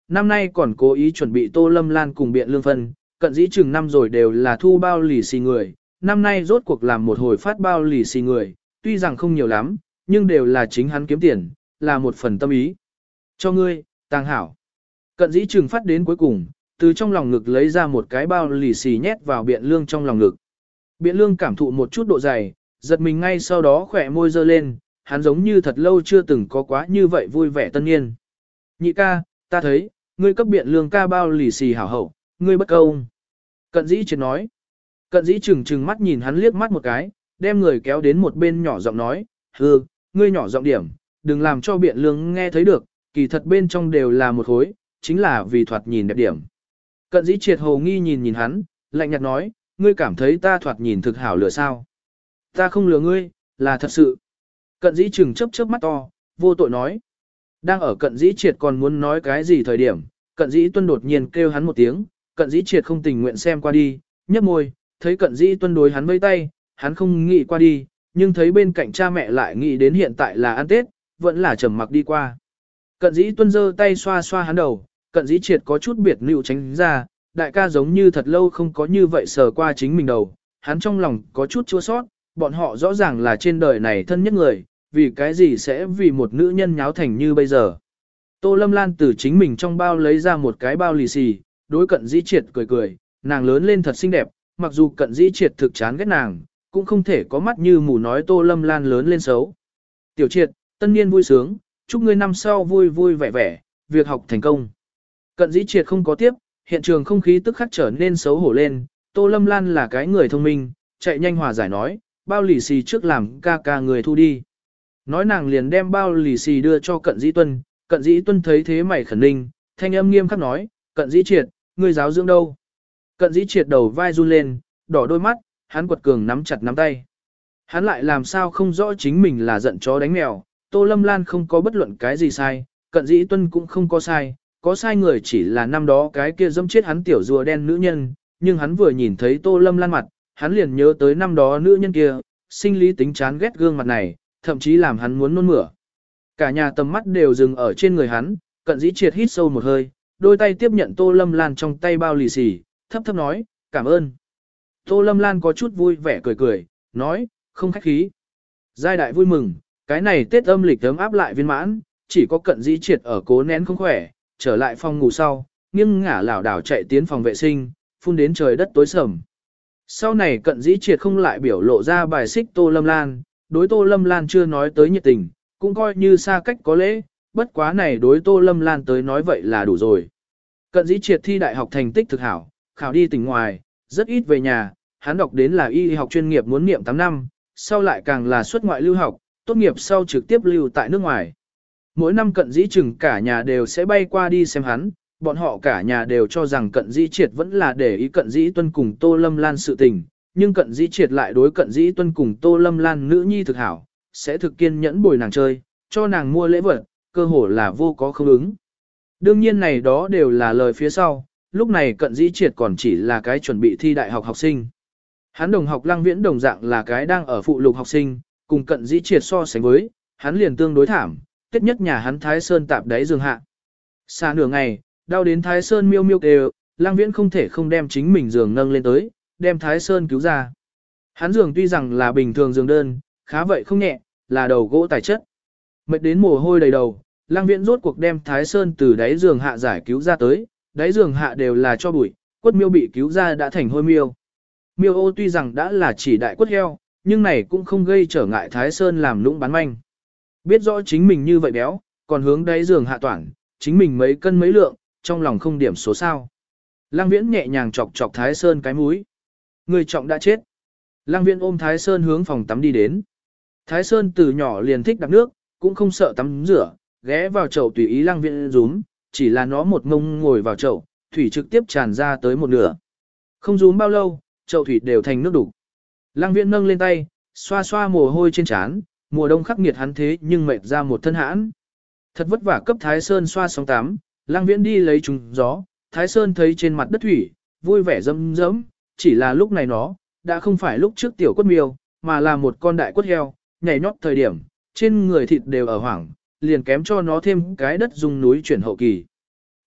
năm nay còn cố ý chuẩn bị Tô Lâm Lan cùng Biện Lương phân, cận dĩ chừng năm rồi đều là thu bao lì xì người, năm nay rốt cuộc làm một hồi phát bao lì xì người, tuy rằng không nhiều lắm, nhưng đều là chính hắn kiếm tiền, là một phần tâm ý. Cho ngươi, tàng hảo. Cận dĩ chừng phát đến cuối cùng, từ trong lòng ngực lấy ra một cái bao lì xì nhét vào Biện Lương trong lòng ngực. Biện Lương cảm thụ một chút độ dày, giật mình ngay sau đó khỏe môi dơ lên, hắn giống như thật lâu chưa từng có quá như vậy vui vẻ tân niên. Nhị ca, ta thấy, ngươi cấp Biện Lương ca bao lì xì hảo hậu, ngươi bất công. Cận dĩ triệt nói. Cận dĩ trừng trừng mắt nhìn hắn liếc mắt một cái, đem người kéo đến một bên nhỏ giọng nói, hừ, ngươi nhỏ giọng điểm, đừng làm cho Biện Lương nghe thấy được, kỳ thật bên trong đều là một khối, chính là vì thoạt nhìn đẹp điểm. Cận dĩ triệt hồ nghi nhìn nhìn hắn, lạnh nhạt nói, ngươi cảm thấy ta thoạt nhìn thực hảo lửa sao. Ta không lừa ngươi, là thật sự. Cận dĩ trừng chớp chớp mắt to, vô tội nói. Đang ở cận dĩ triệt còn muốn nói cái gì thời điểm, cận dĩ tuân đột nhiên kêu hắn một tiếng, cận dĩ triệt không tình nguyện xem qua đi, nhấp môi, thấy cận dĩ tuân đối hắn vây tay, hắn không nghĩ qua đi, nhưng thấy bên cạnh cha mẹ lại nghĩ đến hiện tại là ăn Tết, vẫn là trầm mặc đi qua. Cận dĩ tuân giơ tay xoa xoa hắn đầu, cận dĩ triệt có chút biệt nữ tránh ra, đại ca giống như thật lâu không có như vậy sờ qua chính mình đầu, hắn trong lòng có chút chua sót, bọn họ rõ ràng là trên đời này thân nhất người, vì cái gì sẽ vì một nữ nhân nháo thành như bây giờ. Tô Lâm Lan từ chính mình trong bao lấy ra một cái bao lì xì, đối cận dĩ triệt cười cười, nàng lớn lên thật xinh đẹp, mặc dù cận dĩ triệt thực chán ghét nàng, cũng không thể có mắt như mù nói Tô Lâm Lan lớn lên xấu. Tiểu triệt, tân niên vui sướng, chúc ngươi năm sau vui vui vẻ vẻ, việc học thành công. Cận dĩ triệt không có tiếp, hiện trường không khí tức khắc trở nên xấu hổ lên, Tô Lâm Lan là cái người thông minh, chạy nhanh hòa giải nói, bao lì xì trước làm ca ca người thu đi. Nói nàng liền đem bao lì xì đưa cho cận dĩ tuân, cận dĩ tuân thấy thế mày khẩn ninh, thanh âm nghiêm khắc nói, cận dĩ triệt, ngươi giáo dưỡng đâu. Cận dĩ triệt đầu vai run lên, đỏ đôi mắt, hắn quật cường nắm chặt nắm tay. Hắn lại làm sao không rõ chính mình là giận chó đánh mèo, Tô Lâm Lan không có bất luận cái gì sai, cận dĩ tuân cũng không có sai, có sai người chỉ là năm đó cái kia dâm chết hắn tiểu rùa đen nữ nhân, nhưng hắn vừa nhìn thấy Tô Lâm Lan mặt, hắn liền nhớ tới năm đó nữ nhân kia, sinh lý tính chán ghét gương mặt này, thậm chí làm hắn muốn nôn mửa. Cả nhà tầm mắt đều dừng ở trên người hắn, cận dĩ triệt hít sâu một hơi, đôi tay tiếp nhận Tô Lâm Lan trong tay bao lì xì, thấp thấp nói, cảm ơn. Tô Lâm Lan có chút vui vẻ cười cười, nói, không khách khí. Giai đại vui mừng, cái này Tết âm lịch ấm áp lại viên mãn, chỉ có cận dĩ triệt ở cố nén không khỏe, trở lại phòng ngủ sau, nghiêng ngả lảo đảo chạy tiến phòng vệ sinh, phun đến trời đất tối sầm. Sau này cận dĩ triệt không lại biểu lộ ra bài xích Tô Lâm Lan, đối Tô Lâm Lan chưa nói tới nhiệt tình, cũng coi như xa cách có lễ, bất quá này đối Tô Lâm Lan tới nói vậy là đủ rồi. Cận dĩ triệt thi đại học thành tích thực hảo, khảo đi tỉnh ngoài, rất ít về nhà, hắn đọc đến là y học chuyên nghiệp muốn niệm tám năm, sau lại càng là xuất ngoại lưu học, tốt nghiệp sau trực tiếp lưu tại nước ngoài. Mỗi năm cận dĩ chừng cả nhà đều sẽ bay qua đi xem hắn, bọn họ cả nhà đều cho rằng cận dĩ triệt vẫn là để ý cận dĩ tuân cùng Tô Lâm Lan sự tình, nhưng cận dĩ triệt lại đối cận dĩ tuân cùng Tô Lâm Lan nữ nhi thực hảo, sẽ thực kiên nhẫn bồi nàng chơi, cho nàng mua lễ vật, cơ hồ là vô có không ứng. Đương nhiên này đó đều là lời phía sau, lúc này cận dĩ triệt còn chỉ là cái chuẩn bị thi đại học học sinh. Hắn đồng học Lăng Viễn đồng dạng là cái đang ở phụ lục học sinh, cùng cận dĩ triệt so sánh với, hắn liền tương đối thảm, tết nhất nhà hắn Thái Sơn tạp đáy giường hạ. Xa nửa ngày, đau đến Thái Sơn miêu miêu kêu, Lăng Viễn không thể không đem chính mình giường nâng lên tới, đem Thái Sơn cứu ra. Hắn giường tuy rằng là bình thường giường đơn, khá vậy không nhẹ, là đầu gỗ tài chất. Mệt đến mồ hôi đầy đầu, Lăng Viễn rốt cuộc đem Thái Sơn từ đáy giường hạ giải cứu ra tới, đáy giường hạ đều là cho bụi, quất miêu bị cứu ra đã thành hôi miêu. Miêu ô tuy rằng đã là chỉ đại quất heo, nhưng này cũng không gây trở ngại Thái Sơn làm lũng bán manh. Biết rõ chính mình như vậy béo, còn hướng đáy giường hạ toản, chính mình mấy cân mấy lượng, trong lòng không điểm số sao. Lăng Viễn nhẹ nhàng chọc chọc Thái Sơn cái mũi. Người trọng đã chết. Lăng Viễn ôm Thái Sơn hướng phòng tắm đi đến. Thái Sơn từ nhỏ liền thích đạp nước, cũng không sợ tắm rửa, ghé vào chậu tùy ý Lăng Viễn rúm, chỉ là nó một ngông ngồi vào chậu, thủy trực tiếp tràn ra tới một nửa. Không rúm bao lâu, chậu thủy đều thành nước đủ. Lăng Viễn nâng lên tay, xoa xoa mồ hôi trên trán, mùa đông khắc nghiệt hắn thế nhưng mệt ra một thân hãn. Thật vất vả cấp Thái Sơn xoa sóng tắm, Lăng Viễn đi lấy trùng gió, Thái Sơn thấy trên mặt đất thủy, vui vẻ râm rẫm, chỉ là lúc này nó, đã không phải lúc trước tiểu quất miêu, mà là một con đại quất heo, nhảy nhót thời điểm, trên người thịt đều ở hoảng, liền kém cho nó thêm cái đất dùng núi chuyển hậu kỳ.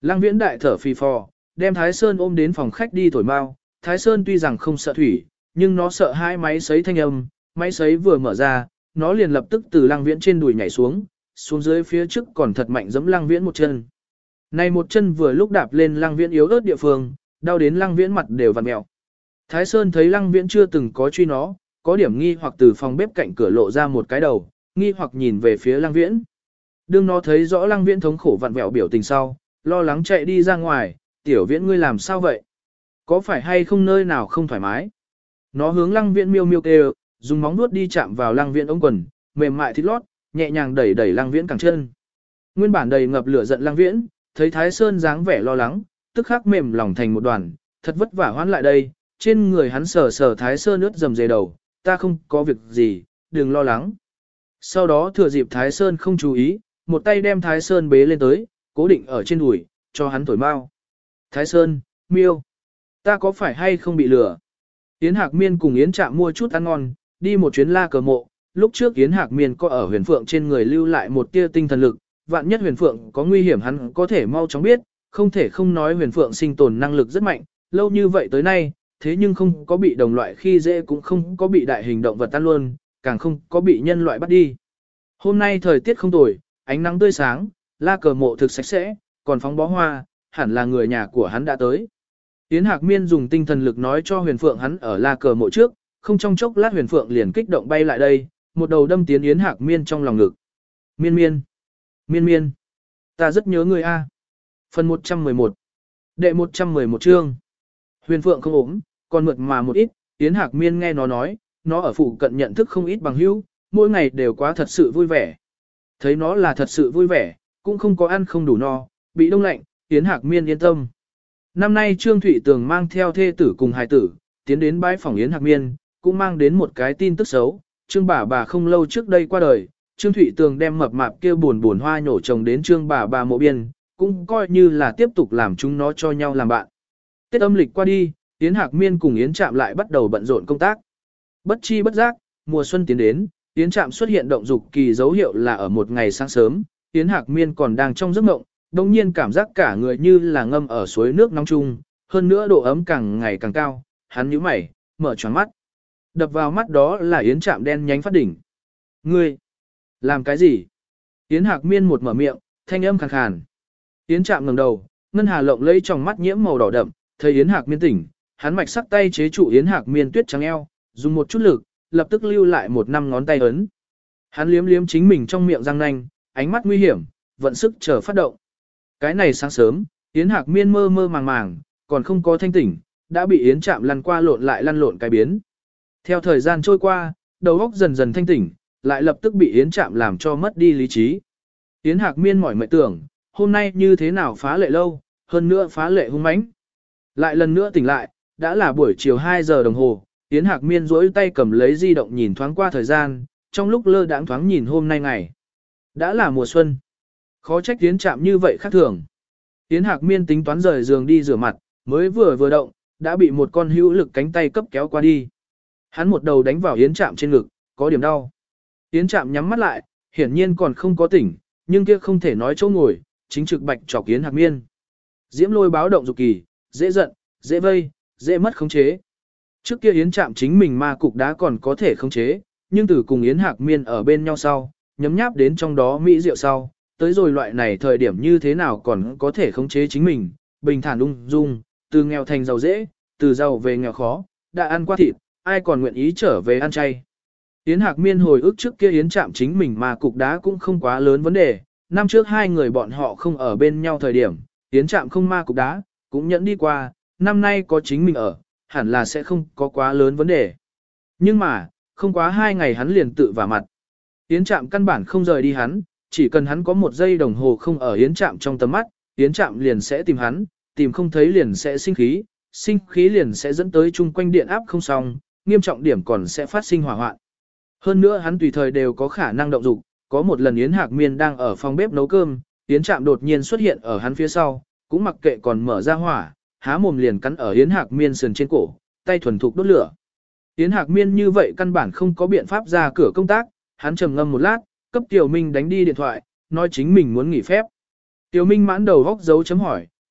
Lăng Viễn đại thở phì phò, đem Thái Sơn ôm đến phòng khách đi thổi mau. Thái Sơn tuy rằng không sợ thủy, nhưng nó sợ hai máy sấy thanh âm, máy sấy vừa mở ra, nó liền lập tức từ Lăng Viễn trên đùi nhảy xuống, xuống dưới phía trước còn thật mạnh giẫm Lăng Viễn một chân. Này một chân vừa lúc đạp lên Lăng Viễn yếu ớt địa phương, đau đến Lăng Viễn mặt đều vặn mèo. Thái Sơn thấy Lăng Viễn chưa từng có truy nó, có điểm nghi hoặc từ phòng bếp cạnh cửa lộ ra một cái đầu, nghi hoặc nhìn về phía Lăng Viễn. Đương nó thấy rõ Lăng Viễn thống khổ vặn vẹo biểu tình sau, lo lắng chạy đi ra ngoài, "Tiểu Viễn ngươi làm sao vậy? Có phải hay không nơi nào không thoải mái?" Nó hướng Lăng Viễn miêu miêu kêu, dùng móng vuốt đi chạm vào Lăng Viễn ống quần, mềm mại thịt lót, nhẹ nhàng đẩy đẩy Lăng Viễn cẳng chân. Nguyên bản đầy ngập lửa giận Lăng Viễn, thấy Thái Sơn dáng vẻ lo lắng, tức khắc mềm lòng thành một đoàn, thật vất vả hoán lại đây, trên người hắn sờ sờ Thái Sơn ướt dầm dề đầu, "Ta không có việc gì, đừng lo lắng." Sau đó thừa dịp Thái Sơn không chú ý, một tay đem Thái Sơn bế lên tới, cố định ở trên đùi, cho hắn thổi mau. "Thái Sơn, miêu, ta có phải hay không bị lừa?" Yến Hạc Miên cùng Yến Trạm mua chút ăn ngon, đi một chuyến La Cờ Mộ, lúc trước Yến Hạc Miên có ở Huyền Phượng trên người lưu lại một tia tinh thần lực, vạn nhất Huyền Phượng có nguy hiểm hắn có thể mau chóng biết, không thể không nói Huyền Phượng sinh tồn năng lực rất mạnh, lâu như vậy tới nay, thế nhưng không có bị đồng loại khi dễ cũng không có bị đại hình động vật tan luôn, càng không có bị nhân loại bắt đi. Hôm nay thời tiết không tồi, ánh nắng tươi sáng, La Cờ Mộ thực sạch sẽ, còn phóng bó hoa, hẳn là người nhà của hắn đã tới. Yến Hạc Miên dùng tinh thần lực nói cho Huyền Phượng hắn ở La Cờ Mộ trước, không trong chốc lát Huyền Phượng liền kích động bay lại đây, một đầu đâm tiến Yến Hạc Miên trong lòng ngực. "Miên Miên, Miên Miên, ta rất nhớ người a." Phần một trăm mười một. Đệ một trăm mười một chương. Huyền Phượng không ốm, còn mượt mà một ít, Yến Hạc Miên nghe nó nói, nó ở phụ cận nhận thức không ít bằng hữu, mỗi ngày đều quá thật sự vui vẻ. Thấy nó là thật sự vui vẻ, cũng không có ăn không đủ no, bị đông lạnh, Yến Hạc Miên yên tâm. Năm nay Trương Thụy Tường mang theo thê tử cùng hài tử, tiến đến bãi phòng Yến Hạc Miên, cũng mang đến một cái tin tức xấu, Trương bà bà không lâu trước đây qua đời, Trương Thụy Tường đem mập mạp kia buồn buồn hoa nhổ trồng đến Trương bà bà mộ biên, cũng coi như là tiếp tục làm chúng nó cho nhau làm bạn. Tết âm lịch qua đi, Yến Hạc Miên cùng Yến Trạm lại bắt đầu bận rộn công tác. Bất chi bất giác, mùa xuân tiến đến, Yến Trạm xuất hiện động dục kỳ dấu hiệu là ở một ngày sáng sớm, Yến Hạc Miên còn đang trong giấc mộng, đồng nhiên cảm giác cả người như là ngâm ở suối nước nóng chung, hơn nữa độ ấm càng ngày càng cao, hắn nhíu mày, mở choáng mắt. Đập vào mắt đó là Yến Trạm đen nhánh phát đỉnh. "Ngươi, làm cái gì?" Yến Hạc Miên một mở miệng, thanh âm khàn khàn. Yến Trạm ngẩng đầu, ngân hà lộng lẫy trong mắt nhiễm màu đỏ đậm, thấy Yến Hạc Miên tỉnh, hắn mạch sắc tay chế trụ Yến Hạc Miên tuyết trắng eo, dùng một chút lực, lập tức lưu lại một năm ngón tay ấn. Hắn liếm liếm chính mình trong miệng răng nanh, ánh mắt nguy hiểm, vận sức chờ phát động. Cái này sáng sớm, Yến Hạc Miên mơ mơ màng màng, còn không có thanh tỉnh, đã bị Yến Trạm lăn qua lộn lại lăn lộn cái biến. Theo thời gian trôi qua, đầu óc dần dần thanh tỉnh, lại lập tức bị Yến Trạm làm cho mất đi lý trí. Yến Hạc Miên mỏi mệt tưởng, hôm nay như thế nào phá lệ lâu, hơn nữa phá lệ hung mãnh. Lại lần nữa tỉnh lại, đã là buổi chiều hai giờ đồng hồ, Yến Hạc Miên duỗi tay cầm lấy di động nhìn thoáng qua thời gian, trong lúc lơ đãng thoáng nhìn hôm nay ngày. Đã là mùa xuân. Khó trách Yến Trạm như vậy khác thường. Yến Hạc Miên tính toán rời giường đi rửa mặt, mới vừa vừa động, đã bị một con hữu lực cánh tay cấp kéo qua đi. Hắn một đầu đánh vào Yến Trạm trên ngực, có điểm đau. Yến Trạm nhắm mắt lại, hiển nhiên còn không có tỉnh, nhưng kia không thể nói chỗ ngồi, chính trực bạch chọc Yến Hạc Miên. Diễm Lôi báo động dục kỳ, dễ giận, dễ vây, dễ mất khống chế. Trước kia Yến Trạm chính mình ma cục đá còn có thể khống chế, nhưng từ cùng Yến Hạc Miên ở bên nhau sau, nhấm nháp đến trong đó mỹ rượu sau, tới rồi loại này thời điểm như thế nào còn có thể khống chế chính mình, bình thản ung dung, từ nghèo thành giàu dễ, từ giàu về nghèo khó, đã ăn qua thịt, ai còn nguyện ý trở về ăn chay. Yến Hạc Miên hồi ức trước kia Yến Trạm chính mình mà cục đá cũng không quá lớn vấn đề, năm trước hai người bọn họ không ở bên nhau thời điểm, Yến Trạm không ma cục đá, cũng nhẫn đi qua, năm nay có chính mình ở, hẳn là sẽ không có quá lớn vấn đề. Nhưng mà, không quá hai ngày hắn liền tự vả mặt. Yến Trạm căn bản không rời đi hắn, chỉ cần hắn có một giây đồng hồ không ở Yến Trạm trong tầm mắt, Yến Trạm liền sẽ tìm hắn, tìm không thấy liền sẽ sinh khí, sinh khí liền sẽ dẫn tới chung quanh điện áp không xong, nghiêm trọng điểm còn sẽ phát sinh hỏa hoạn. Hơn nữa hắn tùy thời đều có khả năng động dục, có một lần Yến Hạc Miên đang ở phòng bếp nấu cơm, Yến Trạm đột nhiên xuất hiện ở hắn phía sau, cũng mặc kệ còn mở ra hỏa, há mồm liền cắn ở Yến Hạc Miên sườn trên cổ, tay thuần thục đốt lửa. Yến Hạc Miên như vậy căn bản không có biện pháp ra cửa công tác, hắn trầm ngâm một lát, cấp Tiểu Minh đánh đi điện thoại, nói chính mình muốn nghỉ phép. Tiểu Minh mãn đầu góc dấu chấm hỏi,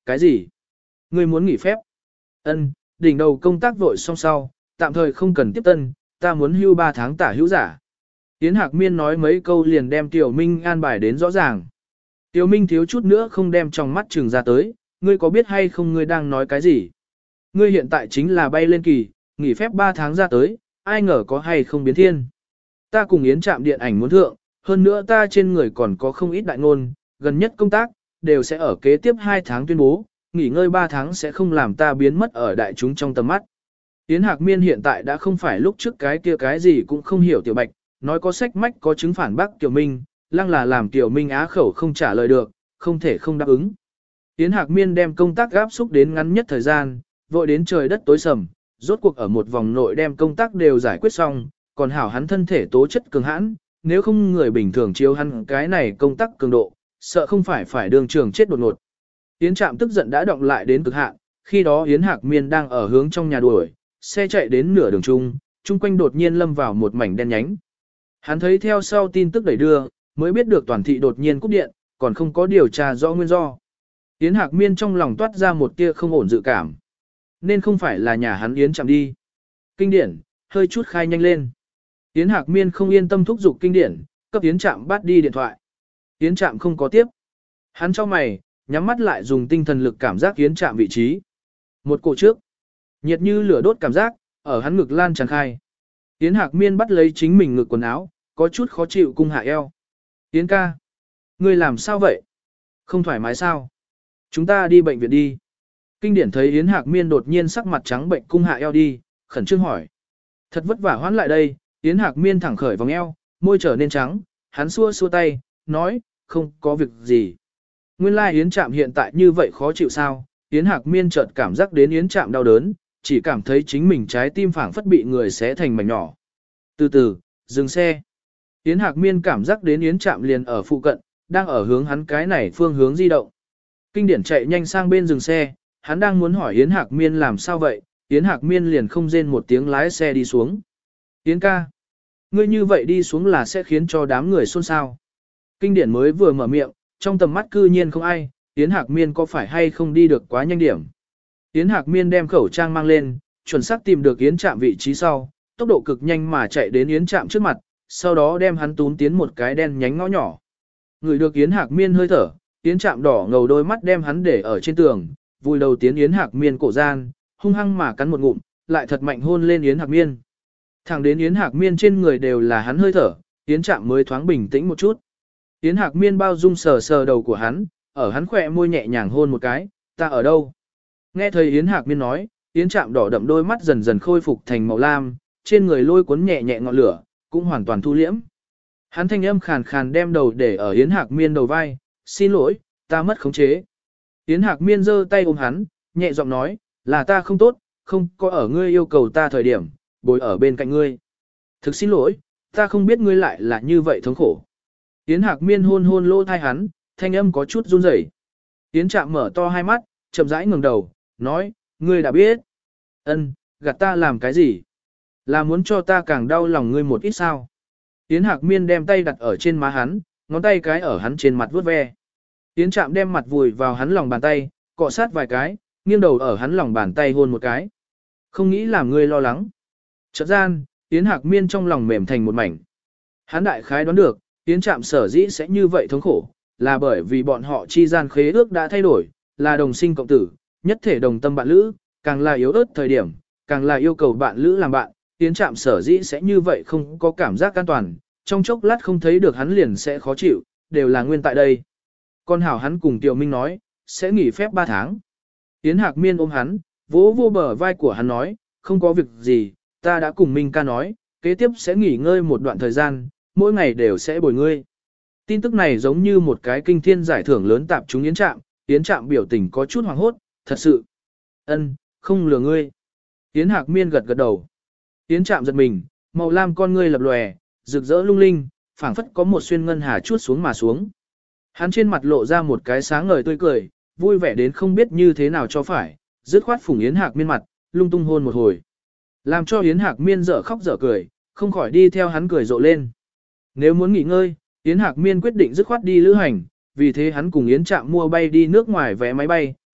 cái gì? Ngươi muốn nghỉ phép? Ân, đỉnh đầu công tác vội xong sau, tạm thời không cần tiếp tân, ta muốn hưu ba tháng tả hữu giả. Yến Hạc Miên nói mấy câu liền đem Tiểu Minh an bài đến rõ ràng. Tiểu Minh thiếu chút nữa không đem trong mắt trừng ra tới, ngươi có biết hay không ngươi đang nói cái gì? Ngươi hiện tại chính là bay lên kỳ, nghỉ phép ba tháng ra tới, ai ngờ có hay không biến thiên. Ta cùng Yến Trạm điện ảnh muốn thượng, hơn nữa ta trên người còn có không ít đại ngôn, gần nhất công tác, đều sẽ ở kế tiếp hai tháng tuyên bố, nghỉ ngơi ba tháng sẽ không làm ta biến mất ở đại chúng trong tầm mắt. Yến Hạc Miên hiện tại đã không phải lúc trước cái kia cái gì cũng không hiểu Tiểu Bạch, nói có sách mách có chứng phản bác Tiểu Minh, lăng là làm Tiểu Minh á khẩu không trả lời được, không thể không đáp ứng. Yến Hạc Miên đem công tác gáp xúc đến ngắn nhất thời gian, vội đến trời đất tối sầm, rốt cuộc ở một vòng nội đem công tác đều giải quyết xong, còn hảo hắn thân thể tố chất cường hãn, nếu không người bình thường chiếu hắn cái này công tác cường độ, sợ không phải phải đường trường chết đột ngột. Yến Trạm tức giận đã động lại đến cực hạn, khi đó Yến Hạc Miên đang ở hướng trong nhà đuổi, xe chạy đến nửa đường chung, chung quanh đột nhiên lâm vào một mảnh đen nhánh. Hắn thấy theo sau tin tức đẩy đưa, mới biết được toàn thị đột nhiên cúp điện, còn không có điều tra rõ nguyên do. Yến Hạc Miên trong lòng toát ra một tia không ổn dự cảm. Nên không phải là nhà hắn Yến Trạm đi. Kinh điển, hơi chút khai nhanh lên. Yến Hạc Miên không yên tâm thúc giục kinh điển, cấp Yến Trạm bắt đi điện thoại. Yến Trạm không có tiếp. Hắn cho mày, nhắm mắt lại dùng tinh thần lực cảm giác Yến Trạm vị trí. Một cổ trước. Nhiệt như lửa đốt cảm giác, ở hắn ngực lan tràn khai. Yến Hạc Miên bắt lấy chính mình ngực quần áo, có chút khó chịu cung hạ eo. Yến ca. Ngươi làm sao vậy? Không thoải mái sao? Chúng ta đi bệnh viện đi. Kinh điển thấy Yến Hạc Miên đột nhiên sắc mặt trắng bệnh cung hạ eo đi, khẩn trương hỏi. Thật vất vả hoãn lại đây, Yến Hạc Miên thẳng khởi vòng eo, môi trở nên trắng, hắn xua xua tay, nói, không có việc gì. Nguyên lai like Yến Trạm hiện tại như vậy khó chịu sao? Yến Hạc Miên chợt cảm giác đến Yến Trạm đau đớn, chỉ cảm thấy chính mình trái tim phảng phất bị người xé thành mảnh nhỏ. Từ từ, dừng xe. Yến Hạc Miên cảm giác đến Yến Trạm liền ở phụ cận, đang ở hướng hắn cái này phương hướng di động. Kinh điển chạy nhanh sang bên dừng xe, hắn đang muốn hỏi Yến Hạc Miên làm sao vậy, Yến Hạc Miên liền không rên một tiếng lái xe đi xuống. Yến ca, ngươi như vậy đi xuống là sẽ khiến cho đám người xôn xao. Kinh điển mới vừa mở miệng, trong tầm mắt cư nhiên không ai, Yến Hạc Miên có phải hay không đi được quá nhanh điểm. Yến Hạc Miên đem khẩu trang mang lên, chuẩn xác tìm được Yến Trạm vị trí sau, tốc độ cực nhanh mà chạy đến Yến Trạm trước mặt, sau đó đem hắn tún tiến một cái đen nhánh ngõ nhỏ. Người được Yến Hạc Miên hơi thở, Yến Trạm đỏ ngầu đôi mắt đem hắn để ở trên tường, vùi đầu tiến Yến Hạc Miên cổ gian, hung hăng mà cắn một ngụm, lại thật mạnh hôn lên Yến Hạc Miên. Thẳng đến Yến Hạc Miên trên người đều là hắn hơi thở, Yến Trạm mới thoáng bình tĩnh một chút. Yến Hạc Miên bao dung sờ sờ đầu của hắn, ở hắn khỏe môi nhẹ nhàng hôn một cái, ta ở đâu? Nghe thấy Yến Hạc Miên nói, Yến Trạm đỏ đậm đôi mắt dần dần khôi phục thành màu lam, trên người lôi cuốn nhẹ nhẹ ngọn lửa, cũng hoàn toàn thu liễm. Hắn thanh âm khàn khàn đem đầu để ở Yến Hạc Miên đầu vai, xin lỗi, ta mất khống chế. Yến Hạc Miên giơ tay ôm hắn, nhẹ giọng nói, là ta không tốt, không có ở ngươi yêu cầu ta thời điểm, bồi ở bên cạnh ngươi. Thực xin lỗi, ta không biết ngươi lại là như vậy thống khổ. Yến Hạc Miên hôn hôn lỗ thai hắn, thanh âm có chút run rẩy. Yến Trạm mở to hai mắt, chậm rãi ngẩng đầu, nói, ngươi đã biết. Ân, gạt ta làm cái gì? Là muốn cho ta càng đau lòng ngươi một ít sao? Yến Hạc Miên đem tay đặt ở trên má hắn, ngón tay cái ở hắn trên mặt vuốt ve. Yến Trạm đem mặt vùi vào hắn lòng bàn tay, cọ sát vài cái, nghiêng đầu ở hắn lòng bàn tay hôn một cái. Không nghĩ làm ngươi lo lắng. Chợt gian, Yến Hạc Miên trong lòng mềm thành một mảnh. Hắn đại khái đoán được, Yến Trạm sở dĩ sẽ như vậy thống khổ, là bởi vì bọn họ chi gian khế ước đã thay đổi, là đồng sinh cộng tử, nhất thể đồng tâm bạn lữ, càng là yếu ớt thời điểm, càng là yêu cầu bạn lữ làm bạn. Yến Trạm sở dĩ sẽ như vậy không có cảm giác an toàn, trong chốc lát không thấy được hắn liền sẽ khó chịu, đều là nguyên tại đây. Con hảo hắn cùng Tiểu Minh nói, sẽ nghỉ phép ba tháng. Yến Hạc Miên ôm hắn, vỗ vô bờ vai của hắn nói, không có việc gì, ta đã cùng Minh ca nói, kế tiếp sẽ nghỉ ngơi một đoạn thời gian, mỗi ngày đều sẽ bồi ngươi. Tin tức này giống như một cái kinh thiên giải thưởng lớn tạp chúng Yến Trạm, Yến Trạm biểu tình có chút hoảng hốt, thật sự. Ân, không lừa ngươi. Yến Hạc Miên gật gật đầu. Yến Trạm giật mình, màu lam con ngươi lập lòe, rực rỡ lung linh, phảng phất có một xuyên ngân hà chuốt xuống mà xuống. Hắn trên mặt lộ ra một cái sáng ngời tươi cười, vui vẻ đến không biết như thế nào cho phải, dứt khoát phủng Yến Hạc Miên mặt, lung tung hôn một hồi. Làm cho Yến Hạc Miên dở khóc dở cười, không khỏi đi theo hắn cười rộ lên. Nếu muốn nghỉ ngơi, Yến Hạc Miên quyết định dứt khoát đi lữ hành, vì thế hắn cùng Yến Trạm mua bay đi nước ngoài vé máy bay,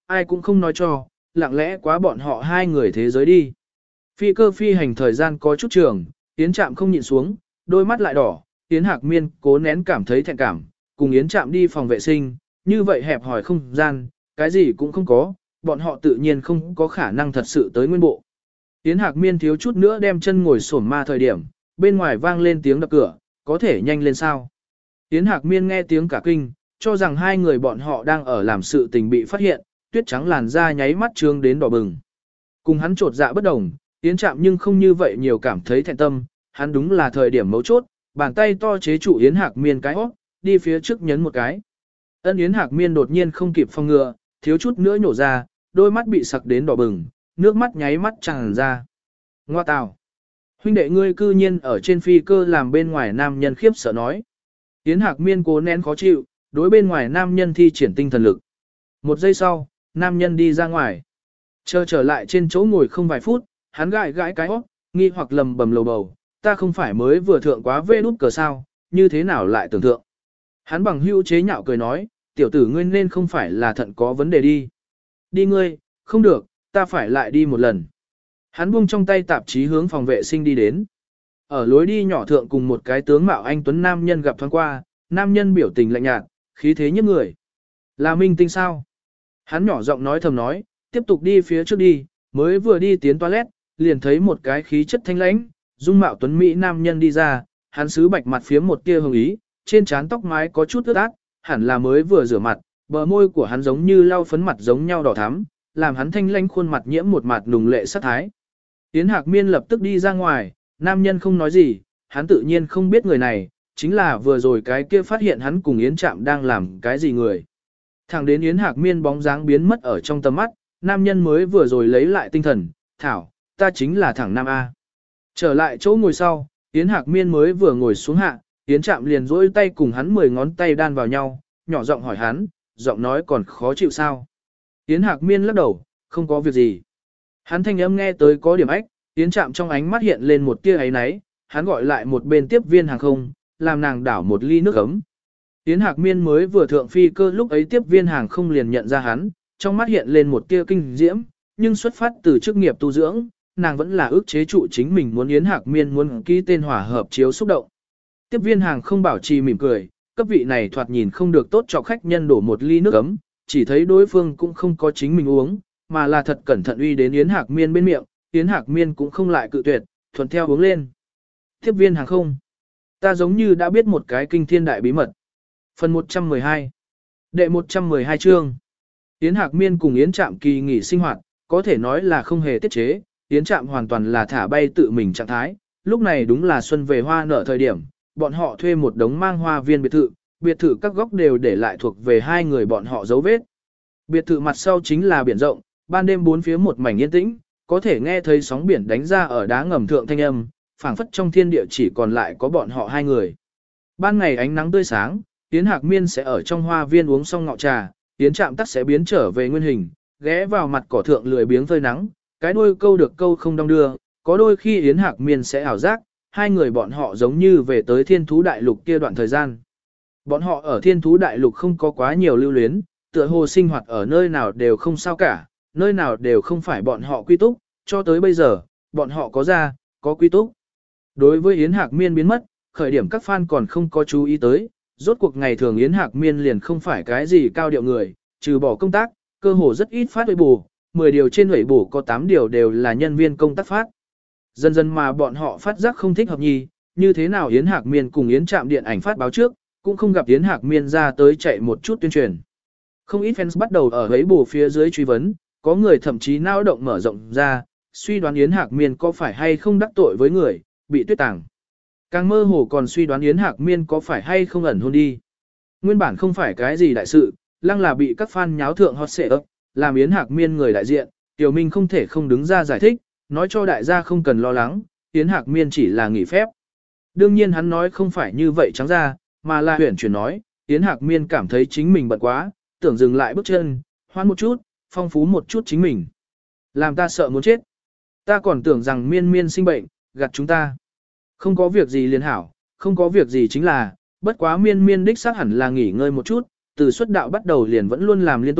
ai cũng không nói cho, lặng lẽ quá bọn họ hai người thế giới đi. Phi cơ phi hành thời gian có chút trường, Yến Trạm không nhịn xuống, đôi mắt lại đỏ, Yến Hạc Miên cố nén cảm thấy thẹn cảm, cùng Yến Trạm đi phòng vệ sinh, như vậy hẹp hỏi không gian, cái gì cũng không có, bọn họ tự nhiên không có khả năng thật sự tới nguyên bộ. Yến Hạc Miên thiếu chút nữa đem chân ngồi xổm ma thời điểm, bên ngoài vang lên tiếng đập cửa, có thể nhanh lên sao. Yến Hạc Miên nghe tiếng cả kinh, cho rằng hai người bọn họ đang ở làm sự tình bị phát hiện, tuyết trắng làn da nháy mắt trương đến đỏ bừng. Cùng hắn trột dạ bất đồng, Yến Trạm nhưng không như vậy nhiều cảm thấy thẹn tâm, hắn đúng là thời điểm mấu chốt, bàn tay to chế trụ Yến Hạc Miên cái hót, đi phía trước nhấn một cái. Ân Yến Hạc Miên đột nhiên không kịp phòng ngừa, thiếu chút nữa nhổ ra, đôi mắt bị sặc đến đỏ bừng, nước mắt nháy mắt tràn ra. Ngoa tào! Huynh đệ ngươi cư nhiên ở trên phi cơ làm bên ngoài nam nhân khiếp sợ nói. Yến Hạc Miên cố nén khó chịu, đối bên ngoài nam nhân thi triển tinh thần lực. Một giây sau, nam nhân đi ra ngoài. Chờ trở lại trên chỗ ngồi không vài phút, hắn gãi gãi cái óc, nghi hoặc lầm bầm lầu bầu, ta không phải mới vừa thượng quá vê đút cờ sao, như thế nào lại tưởng thượng. Hắn bằng hữu chế nhạo cười nói, tiểu tử ngươi nên không phải là thận có vấn đề đi. Đi ngươi, không được, ta phải lại đi một lần. Hắn buông trong tay tạp chí hướng phòng vệ sinh đi đến. Ở lối đi nhỏ thượng cùng một cái tướng mạo anh tuấn nam nhân gặp thoáng qua, nam nhân biểu tình lạnh nhạt, khí thế nhức người. Là minh tinh sao? Hắn nhỏ giọng nói thầm nói, tiếp tục đi phía trước đi, mới vừa đi tiến toilet, liền thấy một cái khí chất thanh lãnh, dung mạo tuấn mỹ nam nhân đi ra, hắn sứ bạch mặt phía một tia hồng ý, trên trán tóc mái có chút ướt át, hẳn là mới vừa rửa mặt, bờ môi của hắn giống như lau phấn mặt giống nhau đỏ thắm, làm hắn thanh lãnh khuôn mặt nhiễm một mặt nùng lệ sát thái. Yến Hạc Miên lập tức đi ra ngoài, nam nhân không nói gì, hắn tự nhiên không biết người này, chính là vừa rồi cái kia phát hiện hắn cùng Yến Trạm đang làm cái gì người. Thẳng đến Yến Hạc Miên bóng dáng biến mất ở trong tầm mắt, nam nhân mới vừa rồi lấy lại tinh thần, thảo, ta chính là thẳng Nam A. Trở lại chỗ ngồi sau, Yến Hạc Miên mới vừa ngồi xuống hạ, Yến Trạm liền dỗi tay cùng hắn mười ngón tay đan vào nhau, nhỏ giọng hỏi hắn, giọng nói còn khó chịu sao. Yến Hạc Miên lắc đầu, không có việc gì. Hắn thanh âm nghe tới có điểm ách, Yến Trạm trong ánh mắt hiện lên một tia ấy náy, hắn gọi lại một bên tiếp viên hàng không, làm nàng đảo một ly nước ấm. Yến Hạc Miên mới vừa thượng phi cơ lúc ấy tiếp viên hàng không liền nhận ra hắn, trong mắt hiện lên một tia kinh diễm, nhưng xuất phát từ chức nghiệp tu dưỡng, nàng vẫn là ước chế trụ chính mình muốn Yến Hạc Miên muốn ký tên hòa hợp chiếu xúc động. Tiếp viên hàng không bảo trì mỉm cười, cấp vị này thoạt nhìn không được tốt cho khách nhân đổ một ly nước ấm, chỉ thấy đối phương cũng không có chính mình uống, mà là thật cẩn thận uy đến Yến Hạc Miên bên miệng, Yến Hạc Miên cũng không lại cự tuyệt, thuận theo uống lên. Tiếp viên hàng không, ta giống như đã biết một cái kinh thiên đại bí mật. Phần một trăm mười hai Đệ một trăm mười hai chương Yến Hạc Miên cùng Yến Trạm kỳ nghỉ sinh hoạt, có thể nói là không hề tiết chế, Yến Trạm hoàn toàn là thả bay tự mình trạng thái, lúc này đúng là xuân về hoa nở thời điểm, bọn họ thuê một đống mang hoa viên biệt thự, biệt thự các góc đều để lại thuộc về hai người bọn họ dấu vết. Biệt thự mặt sau chính là biển rộng, ban đêm bốn phía một mảnh yên tĩnh, có thể nghe thấy sóng biển đánh ra ở đá ngầm thượng thanh âm, phảng phất trong thiên địa chỉ còn lại có bọn họ hai người. Ban ngày ánh nắng tươi sáng, Yến Hạc Miên sẽ ở trong hoa viên uống xong ngọ trà, Yến Trạm tắc sẽ biến trở về nguyên hình, ghé vào mặt cỏ thượng lười biếng phơi nắng, cái đuôi câu được câu không đong đưa, có đôi khi Yến Hạc Miên sẽ ảo giác, hai người bọn họ giống như về tới thiên thú đại lục kia đoạn thời gian. Bọn họ ở thiên thú đại lục không có quá nhiều lưu luyến, tựa hồ sinh hoạt ở nơi nào đều không sao cả, nơi nào đều không phải bọn họ quy túc, cho tới bây giờ, bọn họ có ra, có quy túc. Đối với Yến Hạc Miên biến mất, khởi điểm các fan còn không có chú ý tới, rốt cuộc ngày thường Yến Hạc Miên liền không phải cái gì cao điệu người, trừ bỏ công tác, cơ hồ rất ít phát huệ bù, mười điều trên huệ bù có tám điều đều là nhân viên công tác phát. Dần dần mà bọn họ phát giác không thích hợp nhì, như thế nào Yến Hạc Miên cùng Yến Trạm điện ảnh phát báo trước, cũng không gặp Yến Hạc Miên ra tới chạy một chút tuyên truyền. Không ít fans bắt đầu ở huệ bù phía dưới truy vấn, có người thậm chí não động mở rộng ra, suy đoán Yến Hạc Miên có phải hay không đắc tội với người, bị tuyết tàng. Càng mơ hồ còn suy đoán Yến Hạc Miên có phải hay không ẩn hôn đi. Nguyên bản không phải cái gì đại sự, lăng là bị các fan nháo thượng hot xệ ấp, làm Yến Hạc Miên người đại diện, Tiểu Minh không thể không đứng ra giải thích, nói cho đại gia không cần lo lắng, Yến Hạc Miên chỉ là nghỉ phép. Đương nhiên hắn nói không phải như vậy trắng ra, mà là huyển chuyển nói, Yến Hạc Miên cảm thấy chính mình bận quá, tưởng dừng lại bước chân, hoan một chút, phong phú một chút chính mình. Làm ta sợ muốn chết. Ta còn tưởng rằng Miên Miên sinh bệnh, gạt chúng ta. Không có việc gì liền hảo, không có việc gì chính là, bất quá Miên Miên đích xác hẳn là nghỉ ngơi một chút, từ xuất đạo bắt đầu liền vẫn luôn làm liên tục,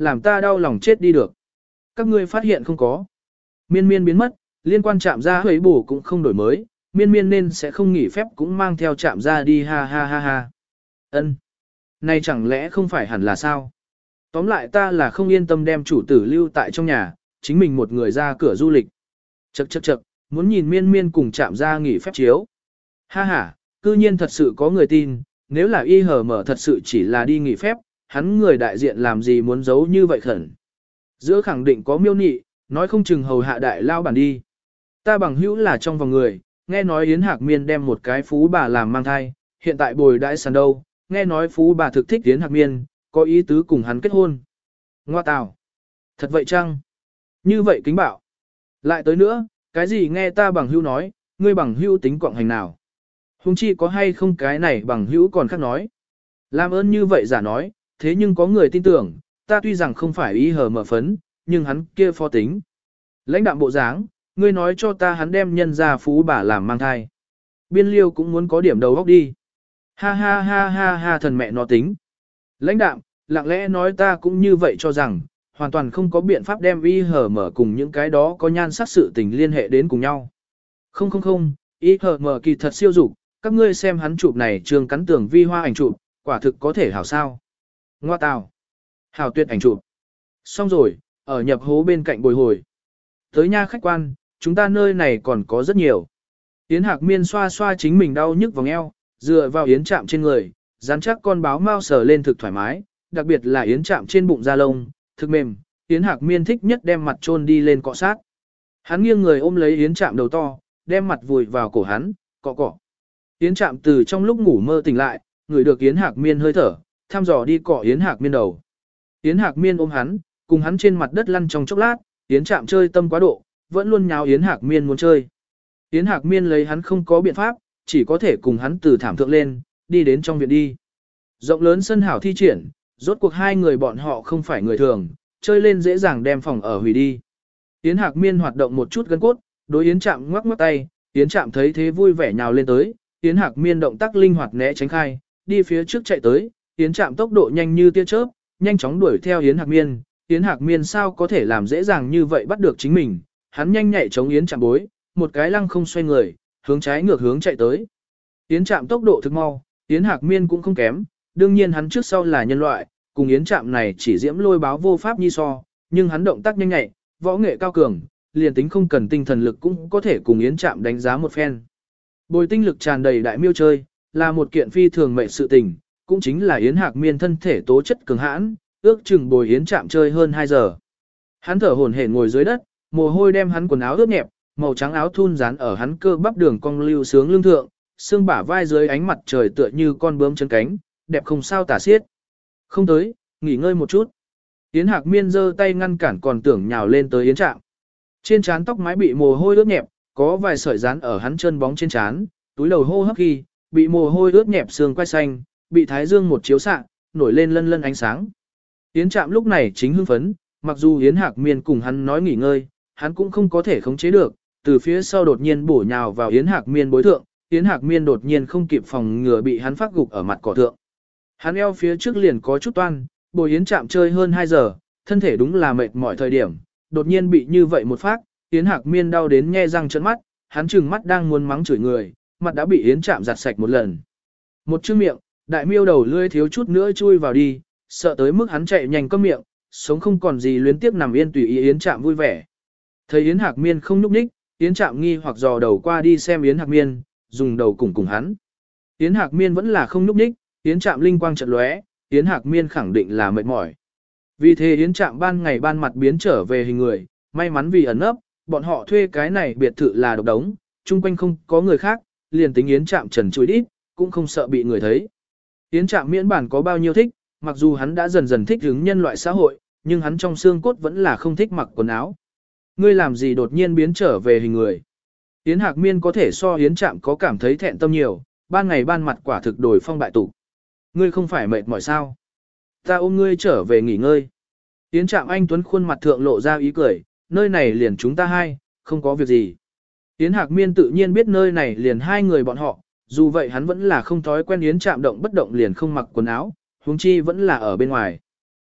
làm ta đau lòng chết đi được. Các ngươi phát hiện không có. Miên miên biến mất, liên quan chạm ra huấy bổ cũng không đổi mới, miên miên nên sẽ không nghỉ phép cũng mang theo chạm ra đi ha ha ha ha. Ân, này chẳng lẽ không phải hẳn là sao? Tóm lại ta là không yên tâm đem chủ tử lưu tại trong nhà, chính mình một người ra cửa du lịch. Chậc chậc chậc, muốn nhìn miên miên cùng chạm ra nghỉ phép chiếu. Ha ha, cư nhiên thật sự có người tin, nếu là y hờ mở thật sự chỉ là đi nghỉ phép, hắn người đại diện làm gì muốn giấu như vậy khẩn. Giữa khẳng định có miêu nị, nói không chừng hầu hạ đại lao bản đi. Ta bằng hữu là trong vòng người, nghe nói Yến Hạc Miên đem một cái phú bà làm mang thai, hiện tại bồi đãi sàn đâu, nghe nói phú bà thực thích Yến Hạc Miên, có ý tứ cùng hắn kết hôn. Ngoa tào. Thật vậy chăng? Như vậy kính bảo. Lại tới nữa, cái gì nghe ta bằng hữu nói, ngươi bằng hữu tính quọng hành nào. Hùng chi có hay không cái này bằng hữu còn khác nói. Làm ơn như vậy giả nói, thế nhưng có người tin tưởng, ta tuy rằng không phải ý hờ mở phấn, nhưng hắn kia phó tính. Lãnh đạm bộ dáng, ngươi nói cho ta hắn đem nhân ra phú bà làm mang thai. Biên liêu cũng muốn có điểm đầu góc đi. Ha ha ha ha ha thần mẹ nó tính. Lãnh đạm, lặng lẽ nói ta cũng như vậy cho rằng, hoàn toàn không có biện pháp đem y hờ mở cùng những cái đó có nhan sắc sự tình liên hệ đến cùng nhau. Không không không, y hờ mở kỳ thật siêu dục, các ngươi xem hắn chụp này trường cắn tường vi hoa ảnh chụp, quả thực có thể hảo sao. Ngoa tào. Hảo tuyệt ảnh chụp. Xong rồi, ở nhập hố bên cạnh bồi hồi. Tới nha khách quan, chúng ta nơi này còn có rất nhiều. Yến Hạc Miên xoa xoa chính mình đau nhức vòng eo, dựa vào Yến Trạm trên người, rắn chắc con báo mau sờ lên thực thoải mái, đặc biệt là Yến Trạm trên bụng da lông, thực mềm, Yến Hạc Miên thích nhất đem mặt chôn đi lên cọ sát. Hắn nghiêng người ôm lấy Yến Trạm đầu to, đem mặt vùi vào cổ hắn, cọ cọ. Yến Trạm từ trong lúc ngủ mơ tỉnh lại, ngửi được Yến Hạc Miên hơi thở, thăm dò đi cọ Yến Hạc Miên đầu. Yến Hạc Miên ôm hắn, cùng hắn trên mặt đất lăn trong chốc lát, Yến Trạm chơi tâm quá độ, vẫn luôn nháo Yến Hạc Miên muốn chơi. Yến Hạc Miên lấy hắn không có biện pháp, chỉ có thể cùng hắn từ thảm thượng lên, đi đến trong viện đi. Rộng lớn sân hảo thi triển, rốt cuộc hai người bọn họ không phải người thường, chơi lên dễ dàng đem phòng ở hủy đi. Yến Hạc Miên hoạt động một chút gân cốt, đối Yến Trạm ngoắc ngoắc tay, Yến Trạm thấy thế vui vẻ nhào lên tới, Yến Hạc Miên động tác linh hoạt né tránh khai, đi phía trước chạy tới, Yến Trạm tốc độ nhanh như tia chớp, nhanh chóng đuổi theo Yến Hạc Miên. Yến Hạc Miên sao có thể làm dễ dàng như vậy bắt được chính mình, hắn nhanh nhạy chống Yến Trạm bối, một cái lăng không xoay người, hướng trái ngược hướng chạy tới. Yến Trạm tốc độ thực mau, Yến Hạc Miên cũng không kém, đương nhiên hắn trước sau là nhân loại, cùng Yến Trạm này chỉ diễm lôi báo vô pháp nhi so, nhưng hắn động tác nhanh nhạy, võ nghệ cao cường, liền tính không cần tinh thần lực cũng có thể cùng Yến Trạm đánh giá một phen. Bồi tinh lực tràn đầy đại miêu chơi, là một kiện phi thường mệnh sự tình, cũng chính là Yến Hạc Miên thân thể tố chất cường hãn, ước chừng bồi Yến Trạm chơi hơn hai giờ. Hắn thở hổn hển ngồi dưới đất, mồ hôi đem hắn quần áo ướt nhẹp, màu trắng áo thun dán ở hắn cơ bắp đường cong lưu sướng lưng thượng, xương bả vai dưới ánh mặt trời tựa như con bướm chân cánh, đẹp không sao tả xiết. Không tới, nghỉ ngơi một chút. Yến Hạc Miên giơ tay ngăn cản còn tưởng nhào lên tới Yến Trạm. Trên trán tóc mái bị mồ hôi ướt nhẹp, có vài sợi dán ở hắn chân bóng trên trán, túi đầu hô hấp khi, bị mồ hôi ướt nhẹp xương quai xanh, bị thái dương một chiếu xạ, nổi lên lân lân ánh sáng. Yến Trạm lúc này chính hưng phấn, mặc dù Yến Hạc Miên cùng hắn nói nghỉ ngơi, hắn cũng không có thể khống chế được, từ phía sau đột nhiên bổ nhào vào Yến Hạc Miên bối thượng, Yến Hạc Miên đột nhiên không kịp phòng ngừa bị hắn phát gục ở mặt cỏ thượng. Hắn eo phía trước liền có chút toan, bồi Yến Trạm chơi hơn hai giờ, thân thể đúng là mệt mỏi thời điểm, đột nhiên bị như vậy một phát, Yến Hạc Miên đau đến nhe răng trợn mắt, hắn trừng mắt đang muốn mắng chửi người, mặt đã bị Yến Trạm giặt sạch một lần. Một chữ miệng, đại miêu đầu lươi thiếu chút nữa chui vào đi, sợ tới mức hắn chạy nhanh câm miệng, sống không còn gì luyến tiếp nằm yên tùy ý Yến Trạm vui vẻ. Thấy Yến Hạc Miên không nhúc nhích, Yến Trạm nghi hoặc dò đầu qua đi xem Yến Hạc Miên, dùng đầu cùng cùng hắn. Yến Hạc Miên vẫn là không nhúc nhích, Yến Trạm linh quang chợt lóe, Yến Hạc Miên khẳng định là mệt mỏi. Vì thế Yến Trạm ban ngày ban mặt biến trở về hình người, may mắn vì ẩn nấp, bọn họ thuê cái này biệt thự là độc đống, chung quanh không có người khác, liền tính Yến Trạm trần trụi đít, cũng không sợ bị người thấy. Yến Trạm miễn bản có bao nhiêu thích, mặc dù hắn đã dần dần thích ứng nhân loại xã hội, nhưng hắn trong xương cốt vẫn là không thích mặc quần áo. Ngươi làm gì đột nhiên biến trở về hình người? Yến Hạc Miên có thể so Yến Trạm có cảm thấy thẹn tâm nhiều, ban ngày ban mặt quả thực đổi phong bại tục. Ngươi không phải mệt mỏi sao? Ta ôm ngươi trở về nghỉ ngơi. Yến Trạm anh tuấn khuôn mặt thượng lộ ra ý cười, nơi này liền chúng ta hai, không có việc gì. Yến Hạc Miên tự nhiên biết nơi này liền hai người bọn họ, dù vậy hắn vẫn là không thói quen Yến Trạm động bất động liền không mặc quần áo, huống chi vẫn là ở bên ngoài.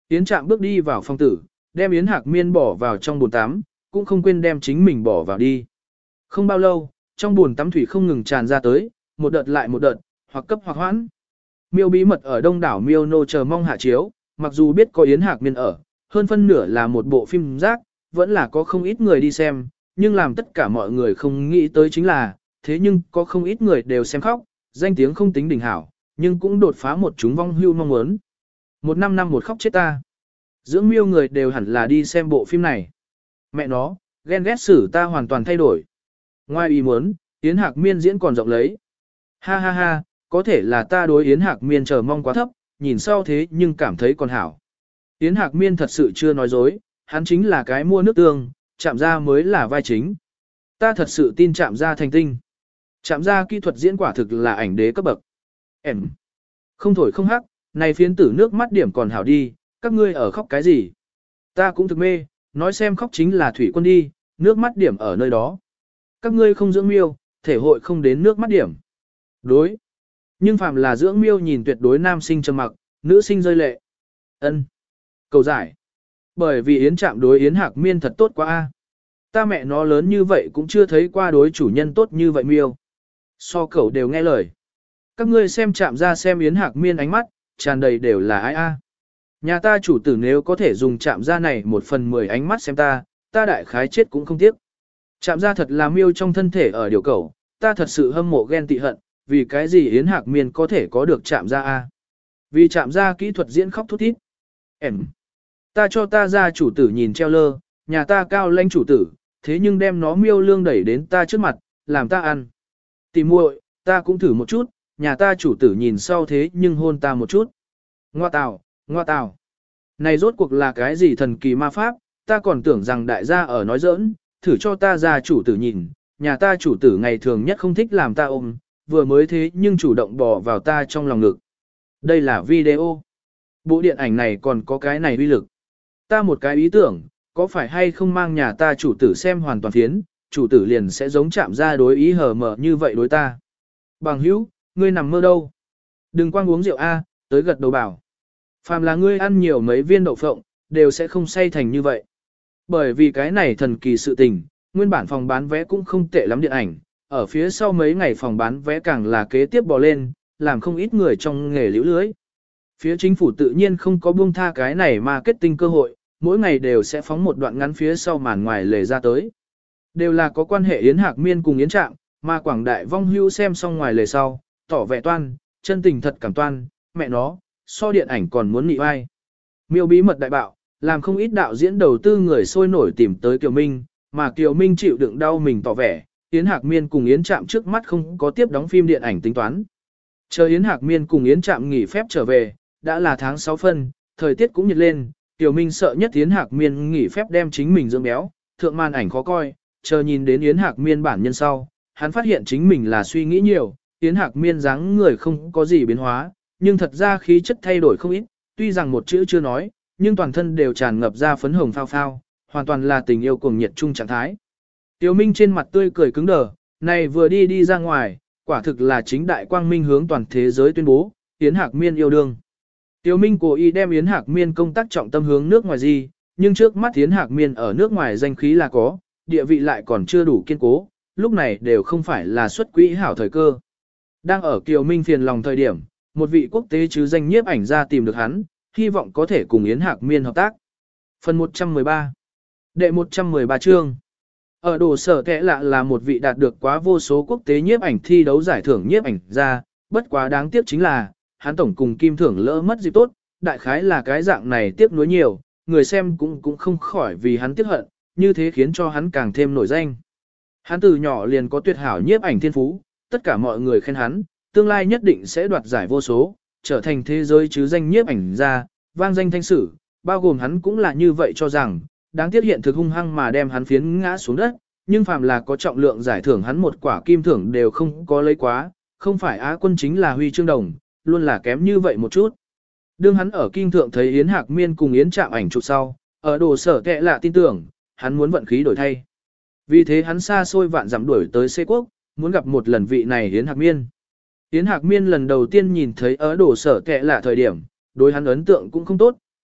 Yến Trạm bước đi vào phòng tử, đem Yến Hạc Miên bỏ vào trong bồn tắm, cũng không quên đem chính mình bỏ vào đi. Không bao lâu, trong bồn tắm thủy không ngừng tràn ra tới, một đợt lại một đợt, hoặc cấp hoặc hoãn. Miêu bí mật ở đông đảo Miêu nô chờ mong hạ chiếu, mặc dù biết có Yến Hạc Miên ở, hơn phân nửa là một bộ phim rác, vẫn là có không ít người đi xem, nhưng làm tất cả mọi người không nghĩ tới chính là, thế nhưng có không ít người đều xem khóc, danh tiếng không tính đỉnh hảo, nhưng cũng đột phá một chúng vong hưu mong muốn. Một năm năm một khóc chết ta. Dưỡng Miêu người đều hẳn là đi xem bộ phim này. Mẹ nó, ghen ghét xử ta hoàn toàn thay đổi. Ngoài ý muốn, Yến Hạc Miên diễn còn rộng lấy. Ha ha ha, có thể là ta đối Yến Hạc Miên chờ mong quá thấp, nhìn sau thế nhưng cảm thấy còn hảo. Yến Hạc Miên thật sự chưa nói dối, hắn chính là cái mua nước tương, Trạm Gia mới là vai chính. Ta thật sự tin Trạm Gia thành tinh. Trạm Gia kỹ thuật diễn quả thực là ảnh đế cấp bậc. Em. Không thổi không hắc, này phiến tử nước mắt điểm còn hảo đi, các ngươi ở khóc cái gì? Ta cũng thực mê, nói xem khóc chính là thủy quân đi, nước mắt điểm ở nơi đó. Các ngươi không dưỡng Miêu, thể hội không đến nước mắt điểm. Đối. Nhưng phàm là dưỡng Miêu nhìn tuyệt đối nam sinh trầm mặc, nữ sinh rơi lệ. Ân. Cầu giải. Bởi vì Yến Trạm đối Yến Hạc Miên thật tốt quá a. Ta mẹ nó lớn như vậy cũng chưa thấy qua đối chủ nhân tốt như vậy Miêu. So cậu đều nghe lời. Các ngươi xem Trạm Gia xem Yến Hạc Miên ánh mắt, tràn đầy đều là ai a. Nhà ta chủ tử nếu có thể dùng Trạm Gia này một phần mười ánh mắt xem ta, ta đại khái chết cũng không tiếc. Trạm Gia thật là Miêu trong thân thể ở điều cầu, ta thật sự hâm mộ ghen tị hận, vì cái gì Yến Hạc Miên có thể có được Trạm Gia a? Vì Trạm Gia kỹ thuật diễn khóc thút thít. Em. Ta cho ta ra chủ tử nhìn treo lơ, nhà ta cao lãnh chủ tử, thế nhưng đem nó Miêu lương đẩy đến ta trước mặt, làm ta ăn. Tìm muội, ta cũng thử một chút, nhà ta chủ tử nhìn sau thế nhưng hôn ta một chút. Ngoa tào, ngoa tào. Này rốt cuộc là cái gì thần kỳ ma pháp, ta còn tưởng rằng đại gia ở nói giỡn, thử cho ta ra chủ tử nhìn, nhà ta chủ tử ngày thường nhất không thích làm ta ôm, vừa mới thế nhưng chủ động bò vào ta trong lòng ngực. Đây là video. Bộ điện ảnh này còn có cái này uy lực. Ta một cái ý tưởng, có phải hay không mang nhà ta chủ tử xem hoàn toàn phiến, chủ tử liền sẽ giống Trạm Gia đối ý hờ mở như vậy đối ta. Bằng hữu, ngươi nằm mơ đâu? Đừng quang uống rượu A, tới gật đầu bảo. Phàm là ngươi ăn nhiều mấy viên đậu phộng, đều sẽ không say thành như vậy. Bởi vì cái này thần kỳ sự tình, nguyên bản phòng bán vé cũng không tệ lắm điện ảnh, ở phía sau mấy ngày phòng bán vé càng là kế tiếp bò lên, làm không ít người trong nghề liễu lưới. Phía chính phủ tự nhiên không có buông tha cái này marketing cơ hội, mỗi ngày đều sẽ phóng một đoạn ngắn phía sau màn ngoài lề ra tới. Đều là có quan hệ Yến Hạc Miên cùng Yến Trạm, mà quảng đại vong hưu xem xong ngoài lề sau, tỏ vẻ toan, chân tình thật cảm toan, mẹ nó, so điện ảnh còn muốn nị vai. Miêu bí mật đại bạo, làm không ít đạo diễn đầu tư người sôi nổi tìm tới Kiều Minh, mà Kiều Minh chịu đựng đau mình tỏ vẻ, Yến Hạc Miên cùng Yến Trạm trước mắt không có tiếp đóng phim điện ảnh tính toán. Chờ Yến Hạc Miên cùng Yến Trạm nghỉ phép trở về, đã là tháng sáu phân, thời tiết cũng nhiệt lên, Kiều Minh sợ nhất Yến Hạc Miên nghỉ phép đem chính mình dưỡng béo, thượng màn ảnh khó coi, chờ nhìn đến Yến Hạc Miên bản nhân sau, hắn phát hiện chính mình là suy nghĩ nhiều, Yến Hạc Miên dáng người không có gì biến hóa, nhưng thật ra khí chất thay đổi không ít, tuy rằng một chữ chưa nói, nhưng toàn thân đều tràn ngập ra phấn hồng phao phao, hoàn toàn là tình yêu cuồng nhiệt chung trạng thái. Kiều Minh trên mặt tươi cười cứng đờ, này vừa đi đi ra ngoài, quả thực là chính đại quang minh hướng toàn thế giới tuyên bố, Yến Hạc Miên yêu đương. Kiều Minh cố ý đem Yến Hạc Miên công tác trọng tâm hướng nước ngoài gì, nhưng trước mắt Yến Hạc Miên ở nước ngoài danh khí là có, địa vị lại còn chưa đủ kiên cố, lúc này đều không phải là xuất quỹ hảo thời cơ. Đang ở Kiều Minh phiền lòng thời điểm, một vị quốc tế chứ danh nhiếp ảnh ra tìm được hắn, hy vọng có thể cùng Yến Hạc Miên hợp tác. Phần một trăm mười ba Đệ một trăm mười ba chương Ở đồ sở kẽ lạ là một vị đạt được quá vô số quốc tế nhiếp ảnh thi đấu giải thưởng nhiếp ảnh ra, bất quá đáng tiếc chính là, hắn tổng cùng kim thưởng lỡ mất dịp tốt, đại khái là cái dạng này tiếc nuối nhiều, người xem cũng cũng không khỏi vì hắn tiếc hận, như thế khiến cho hắn càng thêm nổi danh. Hắn từ nhỏ liền có tuyệt hảo nhiếp ảnh thiên phú, tất cả mọi người khen hắn, tương lai nhất định sẽ đoạt giải vô số, trở thành thế giới chứ danh nhiếp ảnh ra, vang danh thanh sử, bao gồm hắn cũng là như vậy cho rằng, đáng tiếc hiện thực hung hăng mà đem hắn phiến ngã xuống đất, nhưng phàm là có trọng lượng giải thưởng hắn một quả kim thưởng đều không có lấy quá, không phải Á quân chính là huy chương đồng, luôn là kém như vậy một chút. Đương hắn ở kinh thượng thấy Yến Hạc Miên cùng Yến Trạm ảnh chụp sau, ở đồ sở kệ lạ tin tưởng, hắn muốn vận khí đổi thay. Vì thế hắn xa xôi vạn dặm đuổi tới Xê Quốc, muốn gặp một lần vị này Yến Hạc Miên. Yến Hạc Miên lần đầu tiên nhìn thấy ở đồ sở kệ lạ thời điểm, đối hắn ấn tượng cũng không tốt,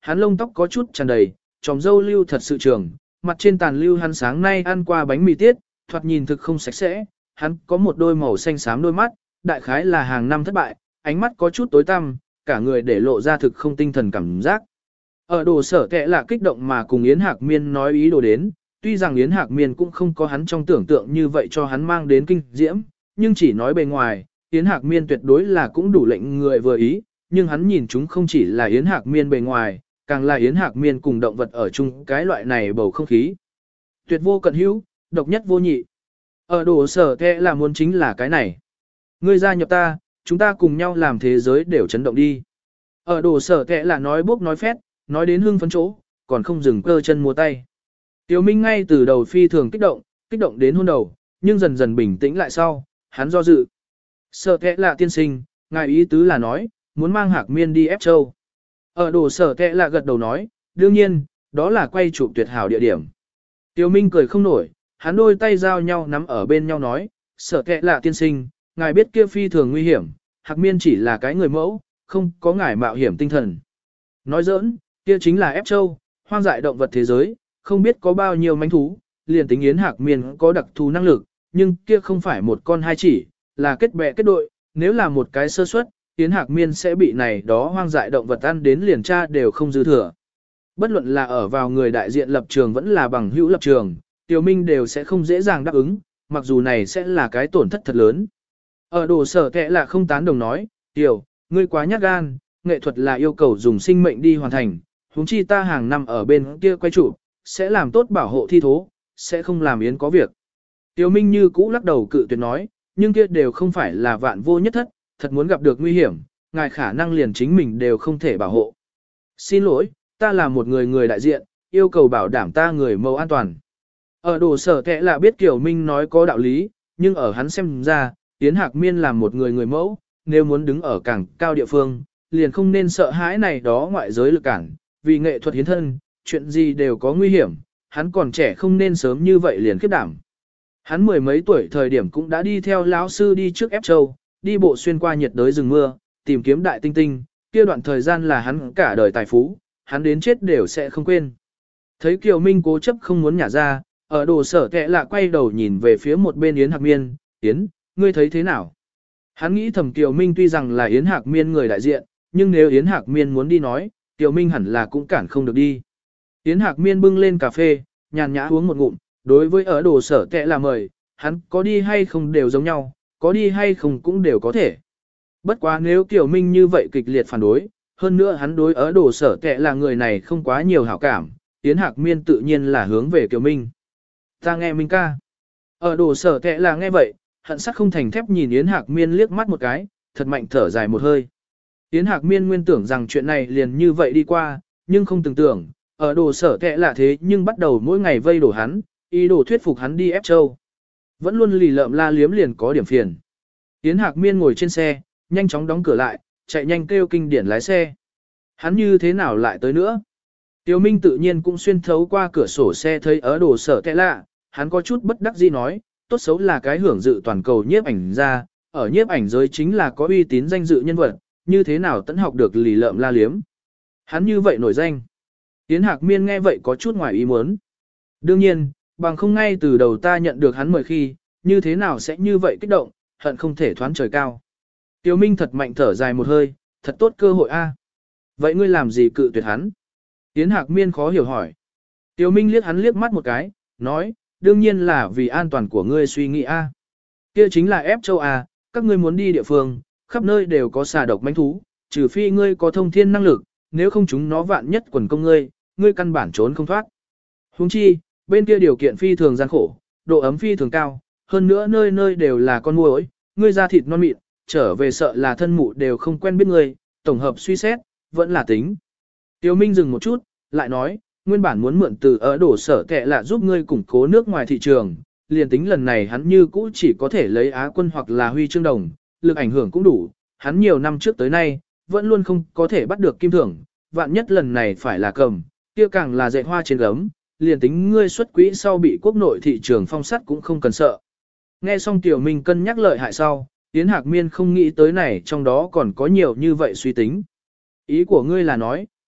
hắn lông tóc có chút tràn đầy, tròm dâu lưu thật sự trường, mặt trên tàn lưu hắn sáng nay ăn qua bánh mì tiết, thoạt nhìn thực không sạch sẽ, hắn có một đôi màu xanh xám đôi mắt, đại khái là hàng năm thất bại, ánh mắt có chút tối tăm, cả người để lộ ra thực không tinh thần cảm giác. Ở đồ sở kệ là kích động mà cùng Yến Hạc Miên nói ý đồ đến, tuy rằng Yến Hạc Miên cũng không có hắn trong tưởng tượng như vậy cho hắn mang đến kinh diễm, nhưng chỉ nói bề ngoài, Yến Hạc Miên tuyệt đối là cũng đủ lệnh người vừa ý, nhưng hắn nhìn chúng không chỉ là Yến Hạc Miên bề ngoài, càng là Yến Hạc Miên cùng động vật ở chung cái loại này bầu không khí. Tuyệt vô cận hữu, độc nhất vô nhị. Ở đồ sở kệ là muốn chính là cái này. Ngươi gia nhập ta, chúng ta cùng nhau làm thế giới đều chấn động đi. Ở đồ sở kệ là nói bốc nói phét, nói đến hưng phấn chỗ, còn không dừng cơ chân múa tay. Tiểu Minh ngay từ đầu phi thường kích động, kích động đến hôn đầu, nhưng dần dần bình tĩnh lại sau, hắn do dự. Sở kệ là tiên sinh, ngài ý tứ là nói, muốn mang Hạc Miên đi ép châu. Ở đồ sở kệ là gật đầu nói, đương nhiên, đó là quay chụp tuyệt hảo địa điểm. Tiểu Minh cười không nổi, hắn đôi tay giao nhau nắm ở bên nhau nói, sở kệ là tiên sinh, ngài biết kia phi thường nguy hiểm, Hạc Miên chỉ là cái người mẫu, không có ngài mạo hiểm tinh thần. Nói giỡn, kia chính là ép châu, hoang dại động vật thế giới, không biết có bao nhiêu manh thú, liền tính Yến Hạc Miên có đặc thù năng lực, nhưng kia không phải một con hai chỉ, là kết bè kết đội, nếu là một cái sơ suất, Yến Hạc Miên sẽ bị này đó hoang dại động vật ăn đến liền tra đều không dư thừa. Bất luận là ở vào người đại diện lập trường vẫn là bằng hữu lập trường, Tiểu Minh đều sẽ không dễ dàng đáp ứng, mặc dù này sẽ là cái tổn thất thật lớn. Ở đồ sở kệ là không tán đồng nói, Tiểu, ngươi quá nhát gan, nghệ thuật là yêu cầu dùng sinh mệnh đi hoàn thành, huống chi ta hàng năm ở bên kia quay trụ, sẽ làm tốt bảo hộ thi thố, sẽ không làm Yến có việc. Tiểu Minh như cũ lắc đầu cự tuyệt nói, nhưng kia đều không phải là vạn vô nhất thất, thật muốn gặp được nguy hiểm, ngài khả năng liền chính mình đều không thể bảo hộ. Xin lỗi, ta là một người người đại diện, yêu cầu bảo đảm ta người mẫu an toàn. Ở đồ sở kệ là biết Tiểu Minh nói có đạo lý, nhưng ở hắn xem ra, Yến Hạc Miên là một người người mẫu, nếu muốn đứng ở càng cao địa phương, liền không nên sợ hãi này đó ngoại giới lực cản, vì nghệ thuật hiến thân, chuyện gì đều có nguy hiểm, hắn còn trẻ không nên sớm như vậy liền khiếp đảm. Hắn mười mấy tuổi thời điểm cũng đã đi theo lão sư đi trước ép châu, đi bộ xuyên qua nhiệt đới rừng mưa, tìm kiếm đại tinh tinh, kia đoạn thời gian là hắn cả đời tài phú, hắn đến chết đều sẽ không quên. Thấy Kiều Minh cố chấp không muốn nhả ra, ở đồ sở kệ lạ quay đầu nhìn về phía một bên Yến Hạc Miên, Yến, ngươi thấy thế nào? Hắn nghĩ thầm Kiều Minh tuy rằng là Yến Hạc Miên người đại diện, nhưng nếu Yến Hạc Miên muốn đi nói, Kiều Minh hẳn là cũng cản không được đi. Yến Hạc Miên bưng lên cà phê, nhàn nhã uống một ngụm, đối với ở đồ sở kệ là mời, hắn có đi hay không đều giống nhau, có đi hay không cũng đều có thể. Bất quá nếu Kiều Minh như vậy kịch liệt phản đối, hơn nữa hắn đối ở đồ sở kệ là người này không quá nhiều hảo cảm, Yến Hạc Miên tự nhiên là hướng về Kiều Minh. Ta nghe Minh ca. Ở đồ sở kệ là nghe vậy, hận sắc không thành thép nhìn Yến Hạc Miên liếc mắt một cái, thật mạnh thở dài một hơi. Yến Hạc Miên nguyên tưởng rằng chuyện này liền như vậy đi qua, nhưng không tưởng tưởng, ở đồ sở kệ là thế nhưng bắt đầu mỗi ngày vây đổ hắn, ý đồ thuyết phục hắn đi ép châu. Vẫn luôn lì lợm la liếm liền có điểm phiền. Yến Hạc Miên ngồi trên xe, nhanh chóng đóng cửa lại, chạy nhanh kêu kinh điển lái xe. Hắn như thế nào lại tới nữa? Tiêu Minh tự nhiên cũng xuyên thấu qua cửa sổ xe thấy ở đồ sở kệ lạ, hắn có chút bất đắc dĩ nói, tốt xấu là cái hưởng dự toàn cầu nhiếp ảnh ra, ở nhiếp ảnh giới chính là có uy tín danh dự nhân vật, như thế nào tận học được lì lợm la liếm. Hắn như vậy nổi danh. Yến Hạc Miên nghe vậy có chút ngoài ý muốn. Đương nhiên, bằng không ngay từ đầu ta nhận được hắn mời khi, như thế nào sẽ như vậy kích động, hận không thể thoán trời cao. Tiêu Minh thật mạnh thở dài một hơi, thật tốt cơ hội a. Vậy ngươi làm gì cự tuyệt hắn? Yến Hạc Miên khó hiểu hỏi. Tiêu Minh liếc hắn liếc mắt một cái, nói, đương nhiên là vì an toàn của ngươi suy nghĩ a. Kia chính là ép châu a, các ngươi muốn đi địa phương, khắp nơi đều có xà độc mãnh thú, trừ phi ngươi có thông thiên năng lực, nếu không chúng nó vạn nhất quần công ngươi, ngươi căn bản trốn không thoát. Huống chi, bên kia điều kiện phi thường gian khổ, độ ấm phi thường cao, hơn nữa nơi nơi đều là con muỗi, ngươi da thịt non mịn, trở về sợ là thân mụ đều không quen biết ngươi, tổng hợp suy xét, vẫn là tính. Tiêu Minh dừng một chút, lại nói, nguyên bản muốn mượn từ ở đổ sở kệ là giúp ngươi củng cố nước ngoài thị trường, liền tính lần này hắn như cũ chỉ có thể lấy Á quân hoặc là huy chương đồng, lực ảnh hưởng cũng đủ, hắn nhiều năm trước tới nay, vẫn luôn không có thể bắt được kim thưởng, vạn nhất lần này phải là cầm, kia càng là dạy hoa trên gấm, liền tính ngươi xuất quỹ sau bị quốc nội thị trường phong sắt cũng không cần sợ. Nghe xong Tiểu Minh cân nhắc lợi hại sau, Yến Hạc Miên không nghĩ tới này trong đó còn có nhiều như vậy suy tính. Ý của ngươi là nói,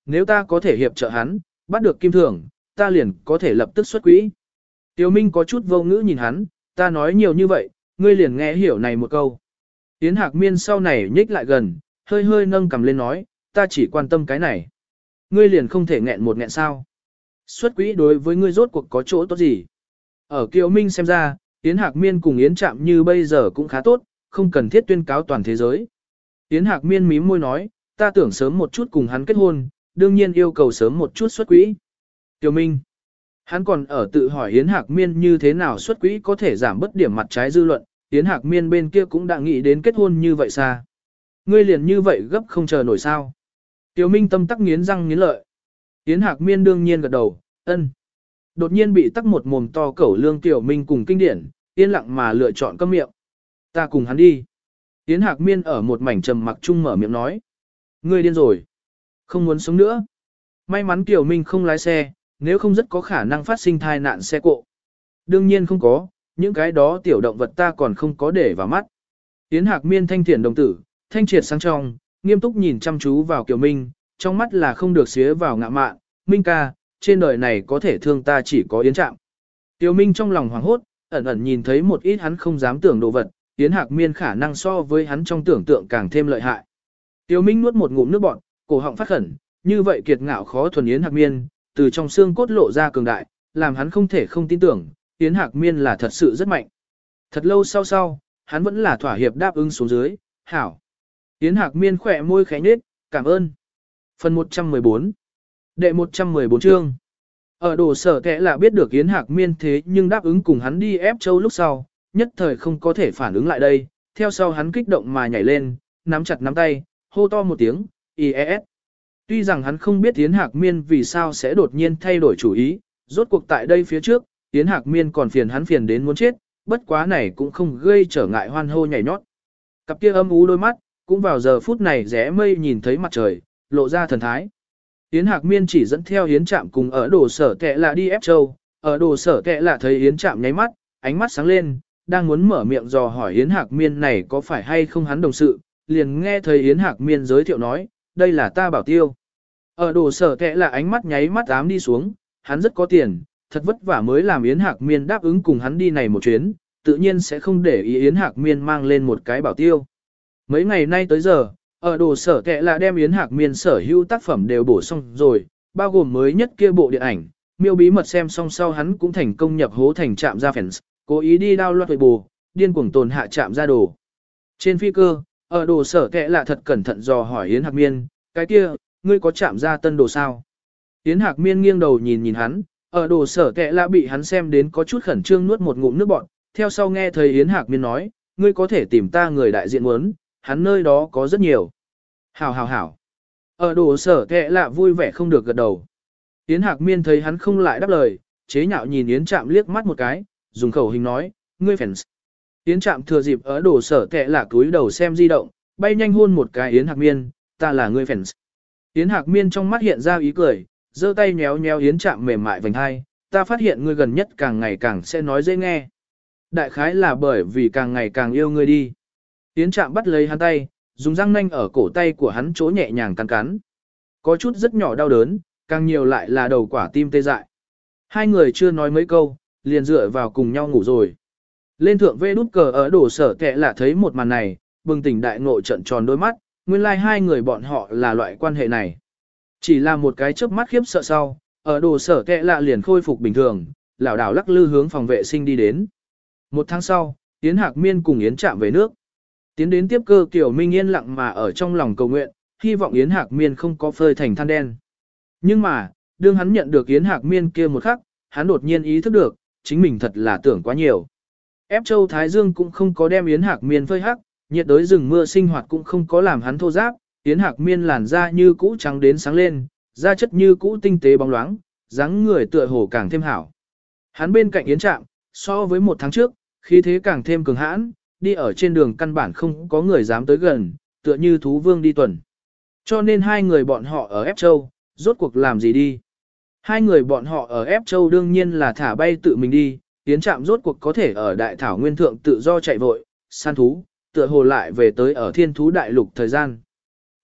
nếu ta có thể hiệp trợ hắn, bắt được kim thưởng, ta liền có thể lập tức xuất quỹ. Tiêu Minh có chút vô ngữ nhìn hắn, ta nói nhiều như vậy, ngươi liền nghe hiểu này một câu. Yến Hạc Miên sau này nhích lại gần, hơi hơi nâng cầm lên nói, ta chỉ quan tâm cái này. Ngươi liền không thể nghẹn một nghẹn sao. Xuất quỹ đối với ngươi rốt cuộc có chỗ tốt gì? Ở Kiều Minh xem ra, Yến Hạc Miên cùng Yến Trạm như bây giờ cũng khá tốt, không cần thiết tuyên cáo toàn thế giới. Yến Hạc Miên mím môi nói, ta tưởng sớm một chút cùng hắn kết hôn, đương nhiên yêu cầu sớm một chút xuất quỹ. Kiều Minh, hắn còn ở tự hỏi Yến Hạc Miên như thế nào xuất quỹ có thể giảm bất điểm mặt trái dư luận, Yến Hạc Miên bên kia cũng đã nghĩ đến kết hôn như vậy xa. Ngươi liền như vậy gấp không chờ nổi sao. Kiều Minh tâm tắc nghiến răng nghiến lợi. Yến Hạc Miên đương nhiên gật đầu, ân. Đột nhiên bị tắc một mồm to cẩu lương Kiều Minh cùng kinh điển, yên lặng mà lựa chọn câm miệng. Ta cùng hắn đi. Yến Hạc Miên ở một mảnh trầm mặc chung mở miệng nói. Ngươi điên rồi. Không muốn sống nữa. May mắn Kiều Minh không lái xe, nếu không rất có khả năng phát sinh thai nạn xe cộ. Đương nhiên không có, những cái đó tiểu động vật ta còn không có để vào mắt. Yến Hạc Miên thanh thiện đồng tử, thanh triệt sáng trong, nghiêm túc nhìn chăm chú vào Kiều Minh, trong mắt là không được xía vào ngạ mạn, Minh ca, trên đời này có thể thương ta chỉ có Yến Trạm. Kiều Minh trong lòng hoảng hốt, ẩn ẩn nhìn thấy một ít hắn không dám tưởng đồ vật, Yến Hạc Miên khả năng so với hắn trong tưởng tượng càng thêm lợi hại. Kiều Minh nuốt một ngụm nước bọt, cổ họng phát khẩn, như vậy kiệt ngạo khó thuần Yến Hạc Miên, từ trong xương cốt lộ ra cường đại, làm hắn không thể không tin tưởng, Yến Hạc Miên là thật sự rất mạnh. Thật lâu sau sau, hắn vẫn là thỏa hiệp đáp ứng xuống dưới, hảo. Yến Hạc Miên khỏe môi khẽ nhếch, cảm ơn. Phần một trăm mười bốn Đệ một trăm mười bốn chương. Ở đồ sở kẽ là biết được Yến Hạc Miên thế nhưng đáp ứng cùng hắn đi ép châu lúc sau, nhất thời không có thể phản ứng lại đây, theo sau hắn kích động mà nhảy lên, nắm chặt nắm tay, hô to một tiếng, i e ét. Tuy rằng hắn không biết Yến Hạc Miên vì sao sẽ đột nhiên thay đổi chủ ý, rốt cuộc tại đây phía trước, Yến Hạc Miên còn phiền hắn phiền đến muốn chết, bất quá này cũng không gây trở ngại hoan hô nhảy nhót. Cặp kia âm u đôi mắt, cũng vào giờ phút này rẽ mây nhìn thấy mặt trời, lộ ra thần thái. Yến Hạc Miên chỉ dẫn theo Yến Trạm cùng ở đồ sở kẹ là đi ép châu, ở đồ sở kẹ là thấy Yến Trạm nháy mắt, ánh mắt sáng lên, đang muốn mở miệng dò hỏi Yến Hạc Miên này có phải hay không hắn đồng sự, liền nghe thấy Yến Hạc Miên giới thiệu nói, đây là ta bảo tiêu. Ở đồ sở kẹ là ánh mắt nháy mắt ám đi xuống, hắn rất có tiền, thật vất vả mới làm Yến Hạc Miên đáp ứng cùng hắn đi này một chuyến, tự nhiên sẽ không để ý Yến Hạc Miên mang lên một cái bảo tiêu. Mấy ngày nay tới giờ, ở đồ sở kẹ là đem Yến Hạc Miên sở hữu tác phẩm đều bổ xong rồi, bao gồm mới nhất kia bộ điện ảnh, miêu bí mật xem xong sau hắn cũng thành công nhập hố thành trạm ra fans, cố ý đi download bù, điên cuồng tồn hạ trạm ra đồ. Trên phi cơ, ở đồ sở kẹ là thật cẩn thận dò hỏi Yến Hạc Miên, cái kia, ngươi có chạm ra tân đồ sao? Yến Hạc Miên nghiêng đầu nhìn nhìn hắn, ở đồ sở kẹ là bị hắn xem đến có chút khẩn trương nuốt một ngụm nước bọt, theo sau nghe thấy Yến Hạc Miên nói, ngươi có thể tìm ta người đại diện muốn, hắn nơi đó có rất nhiều. Hảo hảo hảo. Ở đồ sở kẹ là vui vẻ không được gật đầu. Yến Hạc Miên thấy hắn không lại đáp lời, chế nhạo nhìn Yến Trạm liếc mắt một cái, dùng khẩu hình nói, ngươi fans. Yến Trạm thừa dịp ở đồ sở kẹ là cúi đầu xem di động, bay nhanh hôn một cái Yến Hạc Miên, ta là ngươi fans. Yến Hạc Miên trong mắt hiện ra ý cười, giơ tay nhéo nhéo Yến Trạm mềm mại vành hai, ta phát hiện ngươi gần nhất càng ngày càng sẽ nói dễ nghe. Đại khái là bởi vì càng ngày càng yêu ngươi đi. Yến Trạm bắt lấy hắn tay, dùng răng nanh ở cổ tay của hắn chỗ nhẹ nhàng cắn cắn. Có chút rất nhỏ đau đớn, càng nhiều lại là đầu quả tim tê dại. Hai người chưa nói mấy câu, liền dựa vào cùng nhau ngủ rồi. Lên thượng vê đút cờ ở đổ sở kẹ là thấy một màn này, bừng tỉnh đại ngộ trận tròn đôi mắt, nguyên lai like hai người bọn họ là loại quan hệ này. Chỉ là một cái chớp mắt khiếp sợ sau, ở đồ sở kẹ lạ liền khôi phục bình thường, lảo đảo lắc lư hướng phòng vệ sinh đi đến. Một tháng sau, Yến Hạc Miên cùng Yến Trạm về nước. Tiến đến tiếp cơ Kiều Minh yên lặng mà ở trong lòng cầu nguyện, hy vọng Yến Hạc Miên không có phơi thành than đen. Nhưng mà, đương hắn nhận được Yến Hạc Miên kia một khắc, hắn đột nhiên ý thức được, chính mình thật là tưởng quá nhiều. Ép Châu Thái Dương cũng không có đem Yến Hạc Miên phơi hắc, nhiệt đới rừng mưa sinh hoạt cũng không có làm hắn thô ráp, Yến Hạc Miên làn da như cũ trắng đến sáng lên, da chất như cũ tinh tế bóng loáng, dáng người tựa hồ càng thêm hảo. Hắn bên cạnh Yến Trạm, so với một tháng trước, khí thế càng thêm cường hãn, đi ở trên đường căn bản không có người dám tới gần, tựa như thú vương đi tuần. Cho nên hai người bọn họ ở Ép Châu, rốt cuộc làm gì đi? Hai người bọn họ ở Ép Châu đương nhiên là thả bay tự mình đi, Yến Trạm rốt cuộc có thể ở đại thảo nguyên thượng tự do chạy vội, săn thú, tựa hồ lại về tới ở thiên thú đại lục thời gian.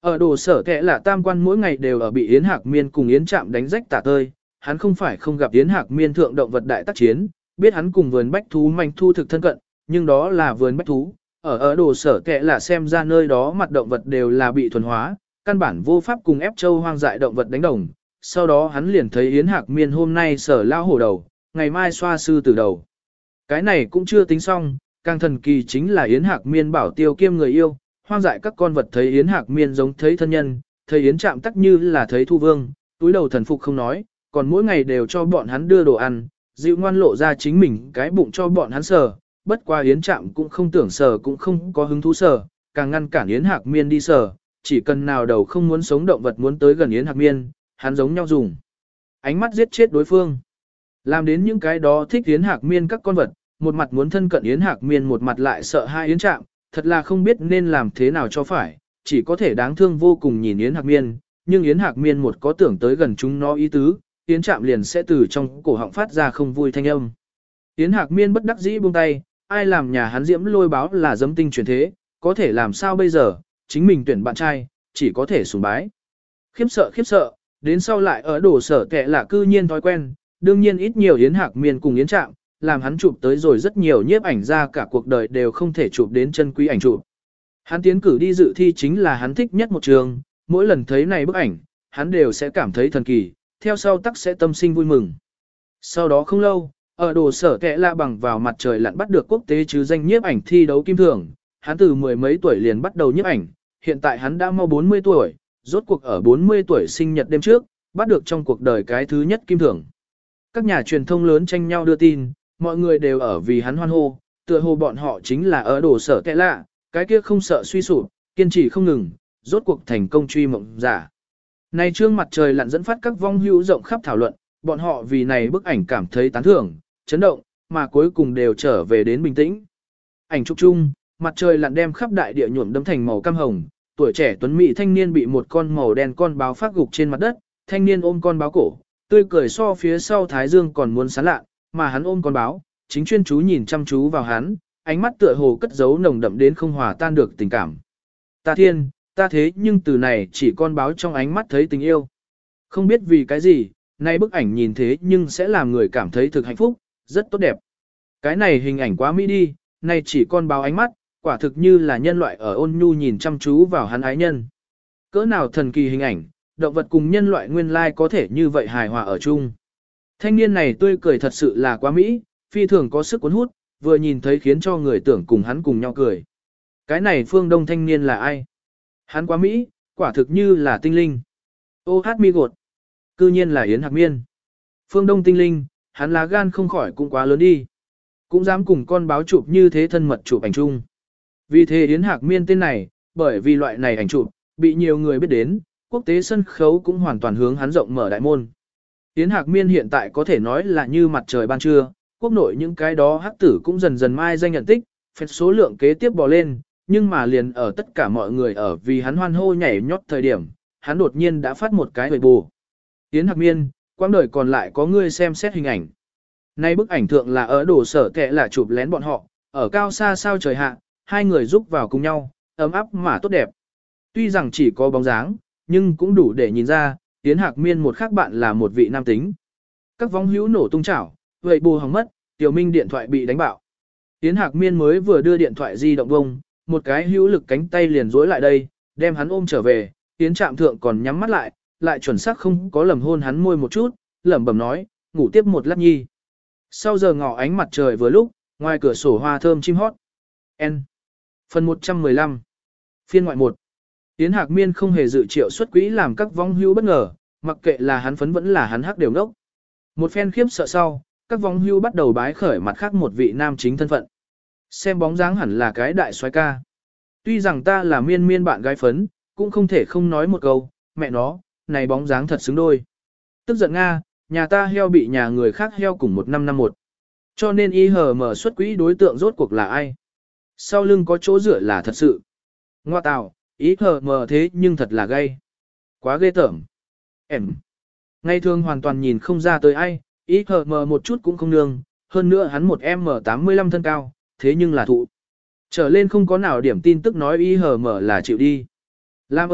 Ở đồ sở kệ là tam quan mỗi ngày đều ở bị Yến Hạc Miên cùng Yến Trạm đánh rách tả tơi, hắn không phải không gặp Yến Hạc Miên thượng động vật đại tác chiến, biết hắn cùng vườn bách thú manh thu thực thân cận, nhưng đó là vườn bách thú, ở ở đồ sở kệ là xem ra nơi đó mặt động vật đều là bị thuần hóa, căn bản vô pháp cùng ép châu hoang dại động vật đánh đồng. Sau đó hắn liền thấy Yến Hạc Miên hôm nay sở lao hổ đầu, ngày mai xoa sư tử đầu. Cái này cũng chưa tính xong, càng thần kỳ chính là Yến Hạc Miên bảo tiêu kiêm người yêu, hoang dại các con vật thấy Yến Hạc Miên giống thấy thân nhân, thấy Yến Trạm tắc như là thấy thu vương, túi đầu thần phục không nói, còn mỗi ngày đều cho bọn hắn đưa đồ ăn, dịu ngoan lộ ra chính mình cái bụng cho bọn hắn sờ, bất qua Yến Trạm cũng không tưởng sờ cũng không có hứng thú sờ, càng ngăn cản Yến Hạc Miên đi sờ, chỉ cần nào đầu không muốn sống động vật muốn tới gần Yến Hạc Miên, hắn giống nhau dùng ánh mắt giết chết đối phương. Làm đến những cái đó thích Yến Hạc Miên các con vật, một mặt muốn thân cận Yến Hạc Miên một mặt lại sợ hai Yến Trạm, thật là không biết nên làm thế nào cho phải, chỉ có thể đáng thương vô cùng nhìn Yến Hạc Miên, nhưng Yến Hạc Miên một có tưởng tới gần chúng nó ý tứ, Yến Trạm liền sẽ từ trong cổ họng phát ra không vui thanh âm. Yến Hạc Miên bất đắc dĩ buông tay, ai làm nhà hắn Diễm Lôi báo là dấm tinh truyền thế, có thể làm sao bây giờ, chính mình tuyển bạn trai, chỉ có thể sùng bái. Khiếp sợ khiếp sợ, đến sau lại ở đổ sở kệ là cư nhiên thói quen, đương nhiên ít nhiều Yến Hạc Miên cùng Yến Trạm, làm hắn chụp tới rồi rất nhiều nhiếp ảnh ra cả cuộc đời đều không thể chụp đến chân quý ảnh chụp. Hắn tiến cử đi dự thi chính là hắn thích nhất một trường, mỗi lần thấy này bức ảnh, hắn đều sẽ cảm thấy thần kỳ, theo sau tắc sẽ tâm sinh vui mừng. Sau đó không lâu, ở đồ sở kệ la bằng vào mặt trời lặn bắt được quốc tế chứ danh nhiếp ảnh thi đấu kim thưởng, hắn từ mười mấy tuổi liền bắt đầu nhiếp ảnh, hiện tại hắn đã mau bốn mươi tuổi, rốt cuộc ở bốn mươi tuổi sinh nhật đêm trước, bắt được trong cuộc đời cái thứ nhất kim thưởng. Các nhà truyền thông lớn tranh nhau đưa tin, mọi người đều ở vì hắn hoan hô, tựa hồ bọn họ chính là ở đồ sở kệ lạ, cái kia không sợ suy sụp, kiên trì không ngừng, rốt cuộc thành công truy mộng giả. Này trương mặt trời lặn dẫn phát các vong hữu rộng khắp thảo luận, bọn họ vì này bức ảnh cảm thấy tán thưởng, chấn động, mà cuối cùng đều trở về đến bình tĩnh. Ảnh chụp chung, mặt trời lặn đem khắp đại địa nhuộm đâm thành màu cam hồng, tuổi trẻ tuấn mỹ thanh niên bị một con màu đen con báo phát gục trên mặt đất, thanh niên ôm con báo cổ, tươi cười so phía sau thái dương còn muốn sáng lạ, mà hắn ôm con báo, chính chuyên chú nhìn chăm chú vào hắn, ánh mắt tựa hồ cất giấu nồng đậm đến không hòa tan được tình cảm. Ta thiên, ta thế nhưng từ này chỉ con báo trong ánh mắt thấy tình yêu. Không biết vì cái gì, nay bức ảnh nhìn thế nhưng sẽ làm người cảm thấy thực hạnh phúc, rất tốt đẹp. Cái này hình ảnh quá mỹ đi, nay chỉ con báo ánh mắt, quả thực như là nhân loại ở ôn nhu nhìn chăm chú vào hắn ái nhân. Cỡ nào thần kỳ hình ảnh, động vật cùng nhân loại nguyên lai có thể như vậy hài hòa ở chung. Thanh niên này tươi cười thật sự là quá mỹ, phi thường có sức cuốn hút, vừa nhìn thấy khiến cho người tưởng cùng hắn cùng nhau cười. Cái này phương đông thanh niên là ai? Hắn quá mỹ, quả thực như là tinh linh. Ô hát mi gột. Cư nhiên là Yến Hạc Miên. Phương đông tinh linh, hắn lá gan không khỏi cũng quá lớn đi. Cũng dám cùng con báo chụp như thế thân mật chụp ảnh chung. Vì thế Yến Hạc Miên tên này, bởi vì loại này ảnh chụp, bị nhiều người biết đến, quốc tế sân khấu cũng hoàn toàn hướng hắn rộng mở đại môn. Yến Hạc Miên hiện tại có thể nói là như mặt trời ban trưa, quốc nội những cái đó hắc tử cũng dần dần mai danh nhận tích, phép số lượng kế tiếp bò lên, nhưng mà liền ở tất cả mọi người ở vì hắn hoan hô nhảy nhót thời điểm, hắn đột nhiên đã phát một cái hồi bù. Yến Hạc Miên, quãng đời còn lại có ngươi xem xét hình ảnh. Nay bức ảnh thượng là ở đồ sở kệ là chụp lén bọn họ, ở cao xa sao trời hạ, hai người giúp vào cùng nhau, ấm áp mà tốt đẹp. Tuy rằng chỉ có bóng dáng, nhưng cũng đủ để nhìn ra, Yến Hạc Miên một khác bạn là một vị nam tính. Các vong hữu nổ tung chảo, vậy bù hỏng mất, Tiểu Minh điện thoại bị đánh bạo. Yến Hạc Miên mới vừa đưa điện thoại di động bông, một cái hữu lực cánh tay liền dối lại đây, đem hắn ôm trở về, Yến Trạm thượng còn nhắm mắt lại, lại chuẩn xác không có lầm hôn hắn môi một chút, lẩm bẩm nói, ngủ tiếp một lát nhi. Sau giờ ngọ ánh mặt trời vừa lúc, ngoài cửa sổ hoa thơm chim hót. N. Phần một trăm mười lăm. Phiên ngoại một. Yến Hạc Miên không hề dự triệu xuất quỹ làm các vong hữu bất ngờ, mặc kệ là hắn phấn vẫn là hắn hắc đều ngốc. Một phen khiếp sợ sau, các vong hữu bắt đầu bái khởi mặt khác một vị nam chính thân phận. Xem bóng dáng hẳn là cái đại soái ca. Tuy rằng ta là miên miên bạn gái phấn, cũng không thể không nói một câu, mẹ nó, này bóng dáng thật xứng đôi. Tức giận Nga, nhà ta heo bị nhà người khác heo cùng một năm năm một. Cho nên y hờ mở xuất quỹ đối tượng rốt cuộc là ai? Sau lưng có chỗ dựa là thật sự. Ngoa tào, ý hờ mờ thế nhưng thật là gay. Quá ghê tởm. Em. Ngày thường hoàn toàn nhìn không ra tới ai, ý hờ mờ một chút cũng không nương, hơn nữa hắn một em tám mươi lăm thân cao, thế nhưng là thụ. Trở lên không có nào điểm tin tức nói ý hờ mờ là chịu đi. Lam ơn,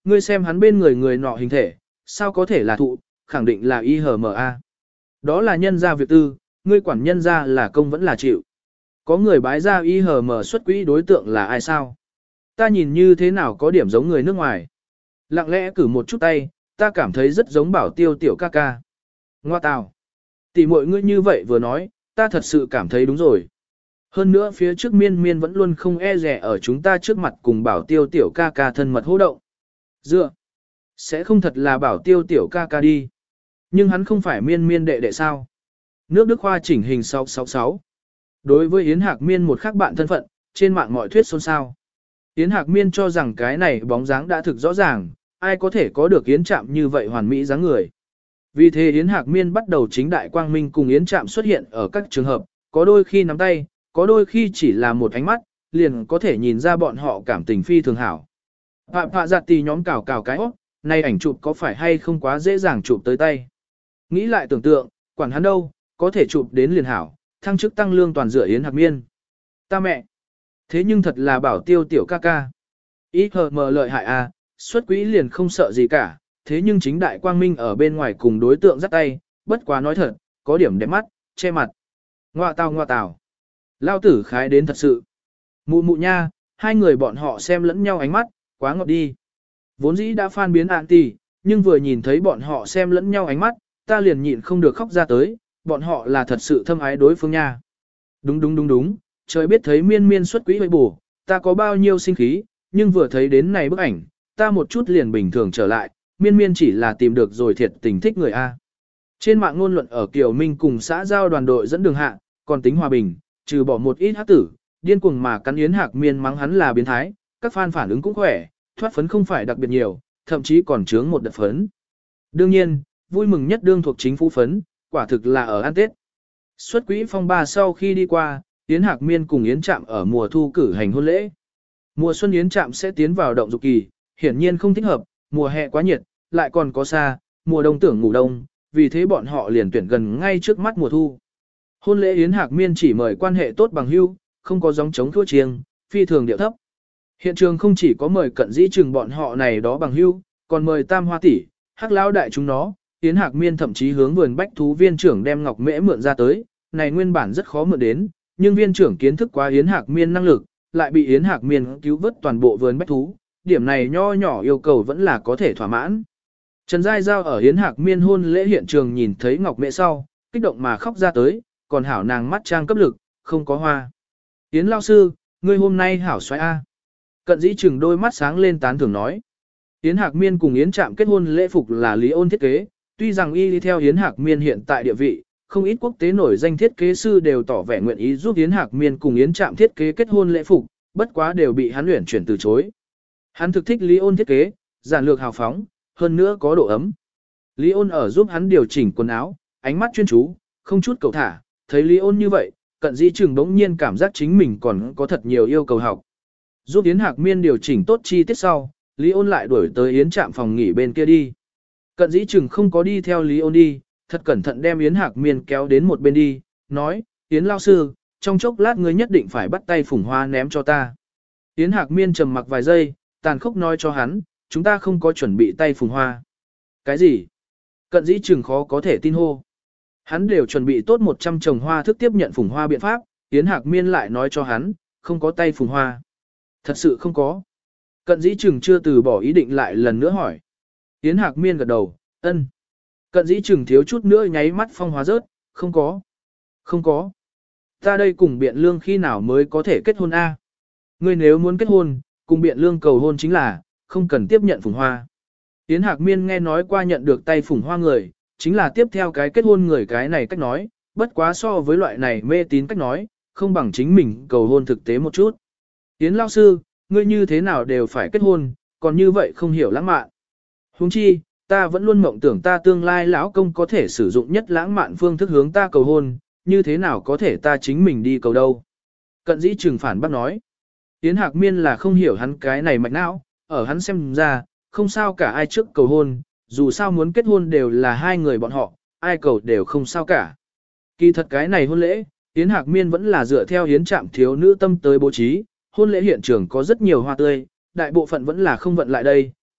ngươi xem hắn bên người người nọ hình thể, sao có thể là thụ, khẳng định là y hờ mờ a. Đó là nhân gia việc tư, ngươi quản nhân gia là công vẫn là chịu. Có người bái ra y hờ mờ xuất quỹ đối tượng là ai sao? Ta nhìn như thế nào có điểm giống người nước ngoài. Lặng lẽ cử một chút tay, ta cảm thấy rất giống bảo tiêu tiểu ca ca. Ngoa tào. Tỷ muội ngươi như vậy vừa nói, ta thật sự cảm thấy đúng rồi. Hơn nữa phía trước miên miên vẫn luôn không e rẻ ở chúng ta trước mặt cùng bảo tiêu tiểu ca ca thân mật hô động. Dựa. Sẽ không thật là bảo tiêu tiểu ca ca đi. Nhưng hắn không phải miên miên đệ đệ sao. Nước Đức Khoa chỉnh hình sáu sáu sáu. Đối với Yến Hạc Miên một khác bạn thân phận, trên mạng mọi thuyết xôn xao. Yến Hạc Miên cho rằng cái này bóng dáng đã thực rõ ràng, ai có thể có được Yến Trạm như vậy hoàn mỹ dáng người. Vì thế Yến Hạc Miên bắt đầu chính đại quang minh cùng Yến Trạm xuất hiện ở các trường hợp, có đôi khi nắm tay, có đôi khi chỉ là một ánh mắt, liền có thể nhìn ra bọn họ cảm tình phi thường hảo. Phạm phạ giặt tì nhóm cào cào cái óc, này ảnh chụp có phải hay không quá dễ dàng chụp tới tay. Nghĩ lại tưởng tượng, quản hắn đâu, có thể chụp đến liền hảo, thăng chức tăng lương toàn dựa Yến Hạc Miên. Ta mẹ! Thế nhưng thật là bảo tiêu tiểu ca ca. Ý hờ mờ lợi hại à, xuất quỹ liền không sợ gì cả, thế nhưng chính đại quang minh ở bên ngoài cùng đối tượng dắt tay, bất quá nói thật, có điểm đẹp mắt, che mặt. Ngoa tào ngoa tào. Lao tử khái đến thật sự. Mụ mụ nha, hai người bọn họ xem lẫn nhau ánh mắt, quá ngọt đi. Vốn dĩ đã phan biến anti, nhưng vừa nhìn thấy bọn họ xem lẫn nhau ánh mắt, ta liền nhịn không được khóc ra tới, bọn họ là thật sự thâm ái đối phương nha. Đúng đúng đúng đúng, trời biết thấy miên miên xuất quỹ hơi bù, ta có bao nhiêu sinh khí, nhưng vừa thấy đến này bức ảnh, ta một chút liền bình thường trở lại, miên miên chỉ là tìm được rồi thiệt tình thích người A. Trên mạng ngôn luận ở Kiều Minh cùng xã giao đoàn đội dẫn đường hạ, còn tính hòa bình, trừ bỏ một ít hắc tử, điên cuồng mà cắn Yến Hạc Miên mắng hắn là biến thái, các fan phản ứng cũng khỏe, thoát phấn không phải đặc biệt nhiều, thậm chí còn chướng một đợt phấn. Đương nhiên, vui mừng nhất đương thuộc chính phủ phấn, quả thực là ở ăn Tết. Xuất quỹ phong ba sau khi đi qua, Yến Hạc Miên cùng Yến Trạm ở mùa thu cử hành hôn lễ. Mùa xuân Yến Trạm sẽ tiến vào động dục kỳ, hiển nhiên không thích hợp, mùa hè quá nhiệt, lại còn có xa, mùa đông tưởng ngủ đông, vì thế bọn họ liền tuyển gần ngay trước mắt mùa thu. Hôn lễ Yến Hạc Miên chỉ mời quan hệ tốt bằng hữu, không có gióng chống thua chiêng, phi thường điệu thấp. Hiện trường không chỉ có mời cận dĩ chừng bọn họ này đó bằng hữu, còn mời tam hoa tỷ, hắc lão đại chúng nó. Yến Hạc Miên thậm chí hướng vườn bách thú viên trưởng đem ngọc mễ mượn ra tới, này nguyên bản rất khó mượn đến, nhưng viên trưởng kiến thức qua Yến Hạc Miên năng lực, lại bị Yến Hạc Miên cứu vớt toàn bộ vườn bách thú, điểm này nho nhỏ yêu cầu vẫn là có thể thỏa mãn. Trần Giai Giao ở Yến Hạc Miên hôn lễ hiện trường nhìn thấy ngọc mễ sau, kích động mà khóc ra tới, còn hảo nàng mắt trang cấp lực, không có hoa. Yến lao sư, ngươi hôm nay hảo xoay A. Cận dĩ chừng đôi mắt sáng lên tán thưởng nói. Yến Hạc Miên cùng Yến Trạm kết hôn lễ phục là Lý Ôn thiết kế, tuy rằng y đi theo Yến Hạc Miên hiện tại địa vị, không ít quốc tế nổi danh thiết kế sư đều tỏ vẻ nguyện ý giúp Yến Hạc Miên cùng Yến Trạm thiết kế kết hôn lễ phục, bất quá đều bị hắn luyện chuyển từ chối. Hắn thực thích Lý Ôn thiết kế, giản lược hào phóng, hơn nữa có độ ấm. Lý Ôn ở giúp hắn điều chỉnh quần áo, ánh mắt chuyên chú, không chút cầu thả, thấy Lý Ôn như vậy, cận dĩ chừng đống nhiên cảm giác chính mình còn có thật nhiều yêu cầu học. Giúp Yến Hạc Miên điều chỉnh tốt chi tiết sau, Lý Ôn lại đuổi tới Yến Trạm phòng nghỉ bên kia đi. Cận dĩ chừng không có đi theo Lý Ôn đi, thật cẩn thận đem Yến Hạc Miên kéo đến một bên đi, nói, Yến lao sư, trong chốc lát ngươi nhất định phải bắt tay phủng hoa ném cho ta. Yến Hạc Miên trầm mặc vài giây, tàn khốc nói cho hắn, chúng ta không có chuẩn bị tay phủng hoa. Cái gì? Cận dĩ chừng khó có thể tin hô. Hắn đều chuẩn bị tốt một trăm trồng hoa thức tiếp nhận phủng hoa biện pháp, Yến Hạc Miên lại nói cho hắn, không có tay phủng hoa. Thật sự không có. Cận dĩ chừng chưa từ bỏ ý định lại lần nữa hỏi. Yến Hạc Miên gật đầu, ân. Cận dĩ chừng thiếu chút nữa nháy mắt phong hóa rớt, không có. Không có. Ta đây cùng biện lương khi nào mới có thể kết hôn A. Ngươi nếu muốn kết hôn, cùng biện lương cầu hôn chính là, không cần tiếp nhận phủng hoa. Yến Hạc Miên nghe nói qua nhận được tay phủng hoa người, chính là tiếp theo cái kết hôn người cái này cách nói, bất quá so với loại này mê tín cách nói, không bằng chính mình cầu hôn thực tế một chút. Yến lao sư, ngươi như thế nào đều phải kết hôn, còn như vậy không hiểu lãng mạn. Huống chi, ta vẫn luôn mộng tưởng ta tương lai lão công có thể sử dụng nhất lãng mạn phương thức hướng ta cầu hôn, như thế nào có thể ta chính mình đi cầu đâu. Cận dĩ trừng phản bác nói. Yến Hạc Miên là không hiểu hắn cái này mạch não, ở hắn xem ra, không sao cả ai trước cầu hôn, dù sao muốn kết hôn đều là hai người bọn họ, ai cầu đều không sao cả. Kỳ thật cái này hôn lễ, Yến Hạc Miên vẫn là dựa theo Yến Trạm thiếu nữ tâm tới bố trí, hôn lễ hiện trường có rất nhiều hoa tươi, đại bộ phận vẫn là không vận lại đây,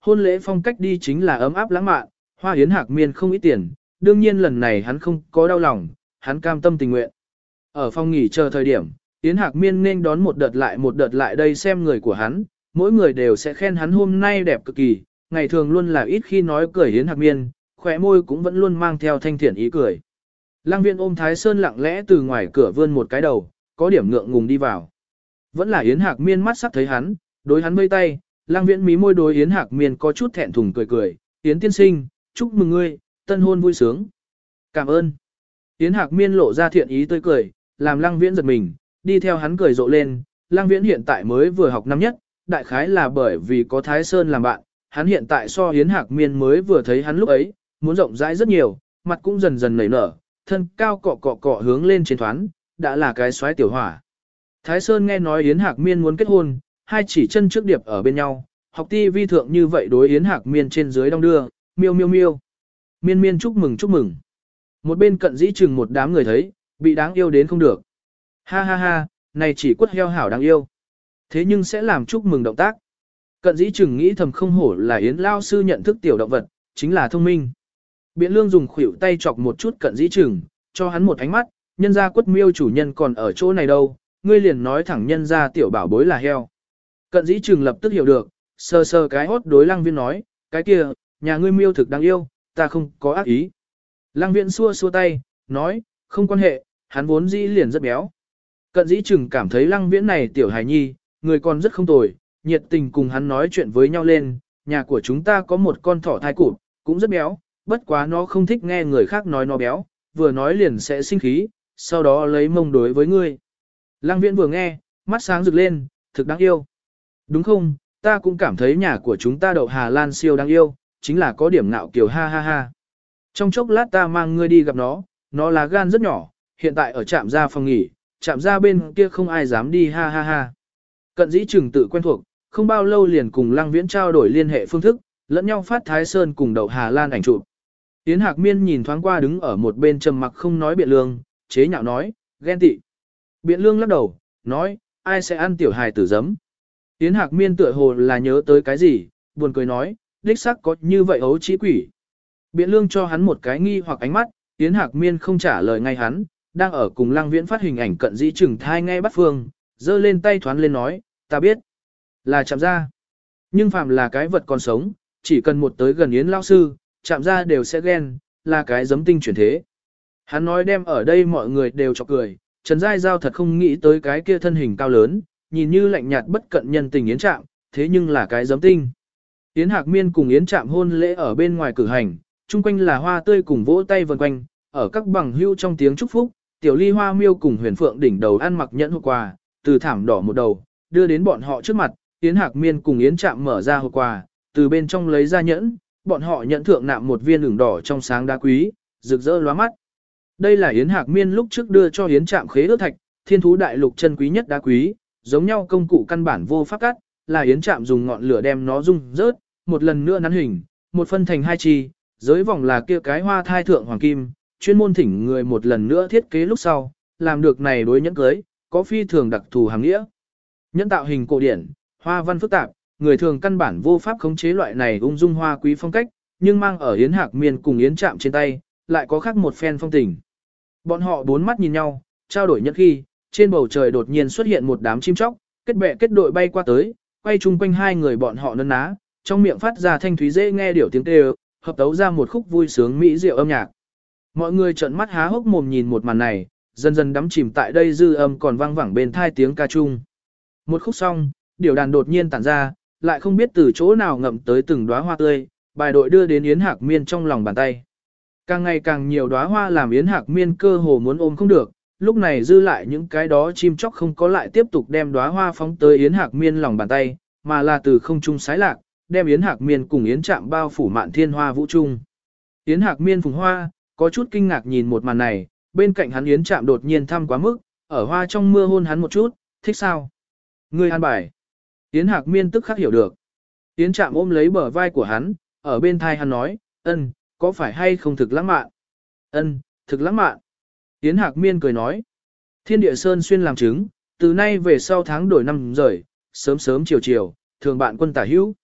hôn lễ phong cách đi chính là ấm áp lãng mạn, hoa Yến Hạc Miên không ít tiền, đương nhiên lần này hắn không có đau lòng, hắn cam tâm tình nguyện. Ở phòng nghỉ chờ thời điểm, Yến Hạc Miên nên đón một đợt lại một đợt lại đây xem người của hắn, mỗi người đều sẽ khen hắn hôm nay đẹp cực kỳ, ngày thường luôn là ít khi nói cười Yến Hạc Miên, khỏe môi cũng vẫn luôn mang theo thanh thiện ý cười. Lăng Viễn ôm Thái Sơn lặng lẽ từ ngoài cửa vươn một cái đầu, có điểm ngượng ngùng đi vào. Vẫn là Yến Hạc Miên mắt sắc thấy hắn, đối hắn vây tay, Lăng Viễn mí môi đối Yến Hạc Miên có chút thẹn thùng cười cười, Yến tiên sinh, chúc mừng ngươi, tân hôn vui sướng. Cảm ơn. Yến Hạc Miên lộ ra thiện ý tươi cười, làm Lăng Viễn giật mình, đi theo hắn cười rộ lên, Lăng Viễn hiện tại mới vừa học năm nhất, đại khái là bởi vì có Thái Sơn làm bạn, hắn hiện tại so Yến Hạc Miên mới vừa thấy hắn lúc ấy, muốn rộng rãi rất nhiều, mặt cũng dần dần nảy nở, thân cao cọ cọ cọ hướng lên trên thoán, đã là cái xoáy tiểu hỏa. Thái Sơn nghe nói Yến Hạc Miên muốn kết hôn, hai chỉ chân trước điệp ở bên nhau, học ti vi thượng như vậy đối Yến Hạc Miên trên dưới đong đưa, miêu miêu miêu. Miên miên chúc mừng chúc mừng. Một bên cận dĩ chừng một đám người thấy, bị đáng yêu đến không được. Ha ha ha, này chỉ quất heo hảo đáng yêu. Thế nhưng sẽ làm chúc mừng động tác. Cận dĩ chừng nghĩ thầm không hổ là Yến lao sư nhận thức tiểu động vật, chính là thông minh. Biện lương dùng khuỷu tay chọc một chút cận dĩ chừng, cho hắn một ánh mắt, nhân ra quất miêu chủ nhân còn ở chỗ này đâu, ngươi liền nói thẳng nhân ra tiểu bảo bối là heo. Cận dĩ chừng lập tức hiểu được, sờ sờ cái hốt đối Lăng Viễn nói, cái kia, nhà ngươi miêu thực đáng yêu, ta không có ác ý. Lăng Viễn xua xua tay, nói, không quan hệ, hắn vốn dĩ liền rất béo. Cận dĩ chừng cảm thấy Lăng Viễn này tiểu hài nhi, người còn rất không tồi, nhiệt tình cùng hắn nói chuyện với nhau lên, nhà của chúng ta có một con thỏ thai cụt, cũng rất béo, bất quá nó không thích nghe người khác nói nó béo, vừa nói liền sẽ sinh khí, sau đó lấy mông đối với ngươi. Lăng Viễn vừa nghe, mắt sáng rực lên, thực đáng yêu. Đúng không, ta cũng cảm thấy nhà của chúng ta đậu Hà Lan siêu đáng yêu, chính là có điểm nạo kiểu ha ha ha. Trong chốc lát ta mang ngươi đi gặp nó, nó là gan rất nhỏ, hiện tại ở trạm gia phòng nghỉ, trạm gia bên kia không ai dám đi ha ha ha. Cận dĩ chừng tự quen thuộc, không bao lâu liền cùng Lăng Viễn trao đổi liên hệ phương thức, lẫn nhau phát Thái Sơn cùng đậu Hà Lan ảnh chụp. Yến Hạc Miên nhìn thoáng qua đứng ở một bên trầm mặc không nói Biện Lương, chế nhạo nói, ghen tị. Biện Lương lắc đầu, nói, ai sẽ ăn tiểu hài tử giấm. Yến Hạc Miên tựa hồ là nhớ tới cái gì, buồn cười nói, đích xác có như vậy ấu trí quỷ. Biện Lương cho hắn một cái nghi hoặc ánh mắt, Yến Hạc Miên không trả lời ngay hắn, đang ở cùng Lăng Viễn phát hình ảnh cận dĩ chừng thai ngay bắt phương, giơ lên tay thoán lên nói, ta biết, là chạm ra. Nhưng phạm là cái vật còn sống, chỉ cần một tới gần Yến lao sư, chạm ra đều sẽ ghen, là cái giấm tinh chuyển thế. Hắn nói đem ở đây mọi người đều chọc cười, Trần Giai Giao thật không nghĩ tới cái kia thân hình cao lớn, nhìn như lạnh nhạt bất cận nhân tình Yến Trạm, thế nhưng là cái giấm tinh. Yến Hạc Miên cùng Yến Trạm hôn lễ ở bên ngoài cử hành, chung quanh là hoa tươi cùng vỗ tay vần quanh, ở các bằng hưu trong tiếng chúc phúc, tiểu ly hoa miêu cùng huyền phượng đỉnh đầu ăn mặc nhẫn hộp quà, từ thảm đỏ một đầu, đưa đến bọn họ trước mặt, Yến Hạc Miên cùng Yến Trạm mở ra hộp quà, từ bên trong lấy ra nhẫn, bọn họ nhận thượng nạm một viên ửng đỏ trong sáng đá quý, rực rỡ lóa mắt. Đây là Yến Hạc Miên lúc trước đưa cho Yến Trạm khế ước thạch, thiên thú đại lục chân quý nhất đá quý, giống nhau công cụ căn bản vô pháp cắt, là Yến Trạm dùng ngọn lửa đem nó rung rớt, một lần nữa nắn hình, một phân thành hai chi, giới vòng là kia cái hoa thai thượng hoàng kim, chuyên môn thỉnh người một lần nữa thiết kế lúc sau, làm được này đối nhẫn cưới, có phi thường đặc thù hàng nghĩa. Nhẫn tạo hình cổ điển, hoa văn phức tạp, người thường căn bản vô pháp khống chế loại này ung dung hoa quý phong cách, nhưng mang ở Yến Hạc Miên cùng Yến Trạm trên tay, lại có khác một phen phong tình. Bọn họ bốn mắt nhìn nhau, trao đổi nhẫn khi, trên bầu trời đột nhiên xuất hiện một đám chim chóc, kết bè kết đội bay qua tới, quay chung quanh hai người bọn họ nấn ná, trong miệng phát ra thanh thúy dễ nghe điệu tiếng kêu, hợp tấu ra một khúc vui sướng mỹ diệu âm nhạc. Mọi người trợn mắt há hốc mồm nhìn một màn này, dần dần đắm chìm tại đây dư âm còn vang vẳng bên thai tiếng ca chung. Một khúc xong, điệu đàn đột nhiên tản ra, lại không biết từ chỗ nào ngậm tới từng đóa hoa tươi, bài đội đưa đến Yến Hạc Miên trong lòng bàn tay. Càng ngày càng nhiều đóa hoa làm Yến Hạc Miên cơ hồ muốn ôm không được, lúc này dư lại những cái đó chim chóc không có lại tiếp tục đem đóa hoa phóng tới Yến Hạc Miên lòng bàn tay, mà là từ không trung sái lạc, đem Yến Hạc Miên cùng Yến Trạm bao phủ mạn thiên hoa vũ trung. Yến Hạc Miên phùng hoa, có chút kinh ngạc nhìn một màn này, bên cạnh hắn Yến Trạm đột nhiên thăm quá mức, ở hoa trong mưa hôn hắn một chút, thích sao? Ngươi an bài. Yến Hạc Miên tức khắc hiểu được. Yến Trạm ôm lấy bờ vai của hắn, ở bên thai hắn nói, ân, có phải hay không thực lãng mạn? Ân, thực lãng mạn. Yến Hạc Miên cười nói, thiên địa sơn xuyên làm chứng, từ nay về sau tháng đổi năm rời, sớm sớm chiều chiều, thường bạn quân tả hữu.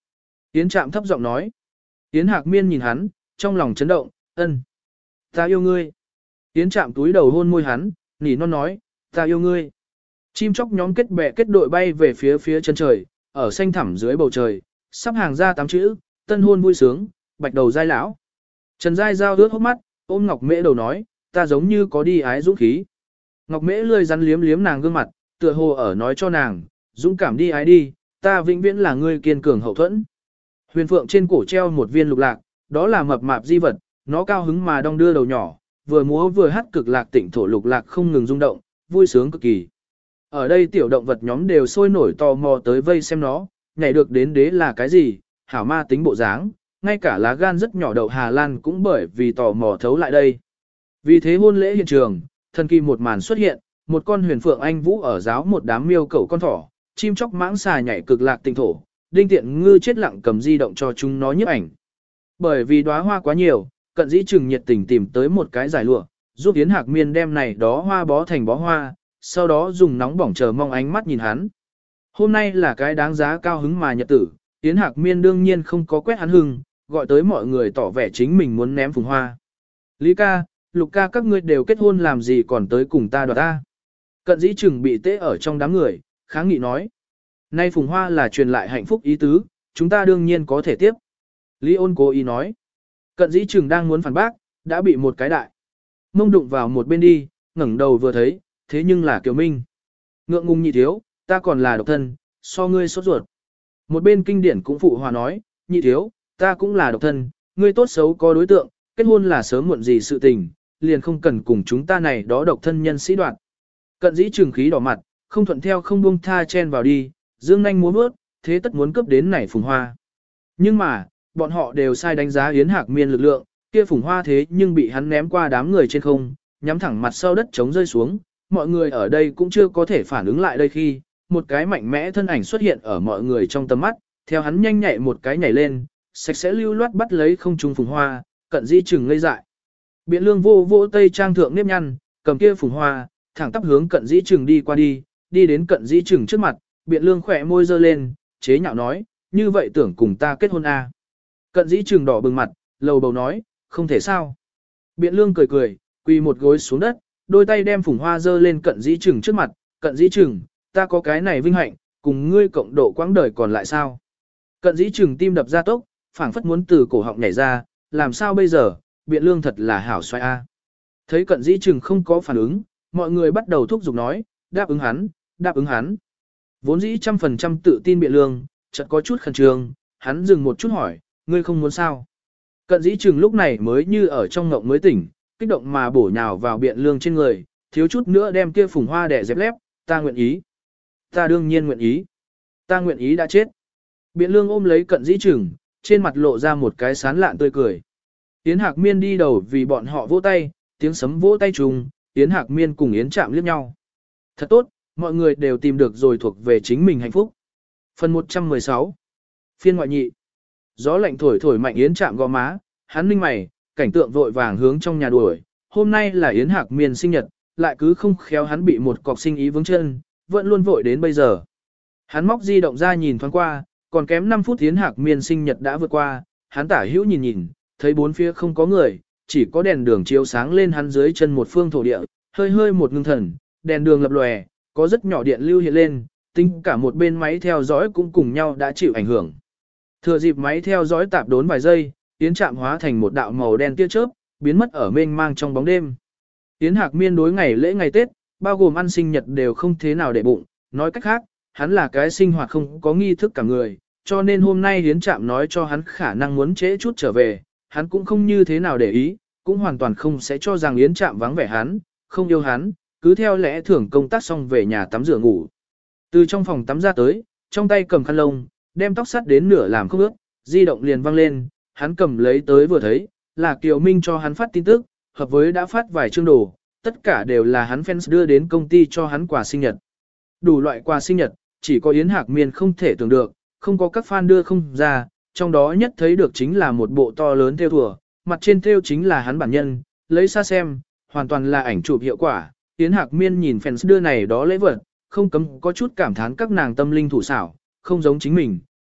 Yến Trạm thấp giọng nói. Yến Hạc Miên nhìn hắn, trong lòng chấn động, ân. Ta yêu ngươi. Yến Trạm túi đầu hôn môi hắn, nỉ non nói, ta yêu ngươi. Chim chóc nhóm kết bè kết đội bay về phía phía chân trời, ở xanh thẳm dưới bầu trời, sắp hàng ra tám chữ, tân hôn vui sướng, bạch đầu giai lão. Trần Giai Giao ướt hốc mắt, ôm Ngọc Mễ đầu nói, ta giống như có đi ái dũng khí. Ngọc Mễ lươi rắn liếm liếm nàng gương mặt, tựa hồ ở nói cho nàng, dũng cảm đi ái đi, ta vĩnh viễn là ngươi kiên cường hậu thuẫn. Huyền Phượng trên cổ treo một viên lục lạc, đó là mập mạp di vật, nó cao hứng mà đong đưa đầu nhỏ, vừa múa vừa hát cực lạc tịnh thổ lục lạc không ngừng rung động, vui sướng cực kỳ. Ở đây tiểu động vật nhóm đều sôi nổi tò mò tới vây xem nó, nhảy được đến đế là cái gì, hảo ma tính bộ dáng, ngay cả lá gan rất nhỏ đậu Hà Lan cũng bởi vì tò mò thấu lại đây. Vì thế hôn lễ hiện trường, thần kỳ một màn xuất hiện, một con huyền phượng anh vũ ở giáo một đám miêu cẩu con thỏ, chim chóc mãng xà nhảy cực lạc tịnh thổ, đinh tiện ngư chết lặng cầm di động cho chúng nó nhiếp ảnh. Bởi vì đóa hoa quá nhiều, Cận Dĩ Trừng nhiệt tình tìm tới một cái giải lụa, giúp Yến Hạc Miên đem này đó hoa bó thành bó hoa, sau đó dùng nóng bỏng chờ mong ánh mắt nhìn hắn. Hôm nay là cái đáng giá cao hứng mà nhật tử, Yến Hạc Miên đương nhiên không có quét hắn hưng, gọi tới mọi người tỏ vẻ chính mình muốn ném phùng hoa. Lý ca, Lục ca các ngươi đều kết hôn làm gì còn tới cùng ta đoạt ta. Cận Dĩ Trừng bị tễ ở trong đám người, kháng nghị nói. Nay phùng hoa là truyền lại hạnh phúc ý tứ, chúng ta đương nhiên có thể tiếp. Lý Ôn cố ý nói. Cận Dĩ Trừng đang muốn phản bác, đã bị một cái đại mông đụng vào một bên đi, ngẩng đầu vừa thấy, thế nhưng là Kiều Minh. Ngượng ngùng nhị thiếu, ta còn là độc thân, so ngươi sốt ruột. Một bên kinh điển cũng phụ hòa nói, nhị thiếu, ta cũng là độc thân, ngươi tốt xấu có đối tượng, kết hôn là sớm muộn gì sự tình, liền không cần cùng chúng ta này đó độc thân nhân sĩ đoạn. Cận Dĩ Trừng khí đỏ mặt, không thuận theo không buông tha chen vào đi, dương nhanh múa bước, thế tất muốn cướp đến này phùng hoa. Nhưng mà, bọn họ đều sai đánh giá Yến Hạc Miên lực lượng, kia phùng hoa thế nhưng bị hắn ném qua đám người trên không, nhắm thẳng mặt sau đất chống rơi xuống, mọi người ở đây cũng chưa có thể phản ứng lại đây khi, một cái mạnh mẽ thân ảnh xuất hiện ở mọi người trong tầm mắt, theo hắn nhanh nhạy một cái nhảy lên, sạch sẽ lưu loát bắt lấy không trung phùng hoa, Cận Dĩ Trừng ngây dại. Biện Lương vô vô tây trang thượng nếp nhăn, cầm kia phùng hoa, thẳng tắp hướng Cận Dĩ Trừng đi qua đi, đi đến Cận Dĩ Trừng trước mặt, Biện Lương khỏe môi giơ lên, chế nhạo nói, như vậy tưởng cùng ta kết hôn à. Cận Dĩ Trừng đỏ bừng mặt, lầu bầu nói, không thể sao. Biện Lương cười cười, quỳ một gối xuống đất, đôi tay đem phùng hoa giơ lên Cận Dĩ Trừng trước mặt, Cận Dĩ Trừng, ta có cái này vinh hạnh, cùng ngươi cộng độ quãng đời còn lại sao. Cận Dĩ Trừng tim đập ra tốc, phảng phất muốn từ cổ họng nhảy ra, làm sao bây giờ, Biện Lương thật là hảo xoay a. Thấy Cận Dĩ Trừng không có phản ứng, mọi người bắt đầu thúc giục nói, đáp ứng hắn, đáp ứng hắn. Vốn dĩ trăm phần trăm tự tin Biện Lương, chợt có chút khẩn trương, hắn dừng một chút hỏi, ngươi không muốn sao? Cận Dĩ Trừng lúc này mới như ở trong ngộng mới tỉnh, kích động mà bổ nhào vào Biện Lương trên người, thiếu chút nữa đem kia phùng hoa đẻ dẹp lép, ta nguyện ý. Ta đương nhiên nguyện ý. Ta nguyện ý đã chết. Biện Lương ôm lấy Cận Dĩ Trừng, trên mặt lộ ra một cái sán lạn tươi cười. Yến Hạc Miên đi đầu vì bọn họ vỗ tay, tiếng sấm vỗ tay trùng, Yến Hạc Miên cùng Yến Trạm liếc nhau. Thật tốt, mọi người đều tìm được rồi thuộc về chính mình hạnh phúc. Phần một trăm mười sáu Phiên ngoại nhị. Gió lạnh thổi thổi mạnh Yến Trạm gò má, hắn ninh mày, cảnh tượng vội vàng hướng trong nhà đuổi. Hôm nay là Yến Hạc Miên sinh nhật, lại cứ không khéo hắn bị một cọc sinh ý vướng chân, vẫn luôn vội đến bây giờ. Hắn móc di động ra nhìn thoáng qua, còn kém năm phút Yến Hạc Miên sinh nhật đã vượt qua, hắn tả hữu nhìn nhìn, thấy bốn phía không có người, chỉ có đèn đường chiếu sáng lên hắn dưới chân một phương thổ địa, hơi hơi một ngưng thần, đèn đường lập lòe, có rất nhỏ điện lưu hiện lên, tính cả một bên máy theo dõi cũng cùng nhau đã chịu ảnh hưởng. Thừa dịp máy theo dõi tạp đốn vài giây, Yến Trạm hóa thành một đạo màu đen tia chớp, biến mất ở mênh mang trong bóng đêm. Yến Hạc Miên đối ngày lễ ngày Tết, bao gồm ăn sinh nhật đều không thế nào để bụng, nói cách khác, hắn là cái sinh hoạt không có nghi thức cả người, cho nên hôm nay Yến Trạm nói cho hắn khả năng muốn trễ chút trở về, hắn cũng không như thế nào để ý, cũng hoàn toàn không sẽ cho rằng Yến Trạm vắng vẻ hắn, không yêu hắn, cứ theo lẽ thường công tác xong về nhà tắm rửa ngủ. Từ trong phòng tắm ra tới, trong tay cầm khăn lông, đem tóc sắt đến nửa làm không ướt, di động liền văng lên, hắn cầm lấy tới vừa thấy, là Kiều Minh cho hắn phát tin tức, hợp với đã phát vài chương đồ, tất cả đều là hắn fans đưa đến công ty cho hắn quà sinh nhật. Đủ loại quà sinh nhật, chỉ có Yến Hạc Miên không thể tưởng được, không có các fan đưa không ra, trong đó nhất thấy được chính là một bộ to lớn theo thùa, mặt trên theo chính là hắn bản nhân, lấy xa xem, hoàn toàn là ảnh chụp hiệu quả. Yến Hạc Miên nhìn fans đưa này đó lễ vật, không cấm có chút cảm thán các nàng tâm linh thủ xảo, không giống chính mình,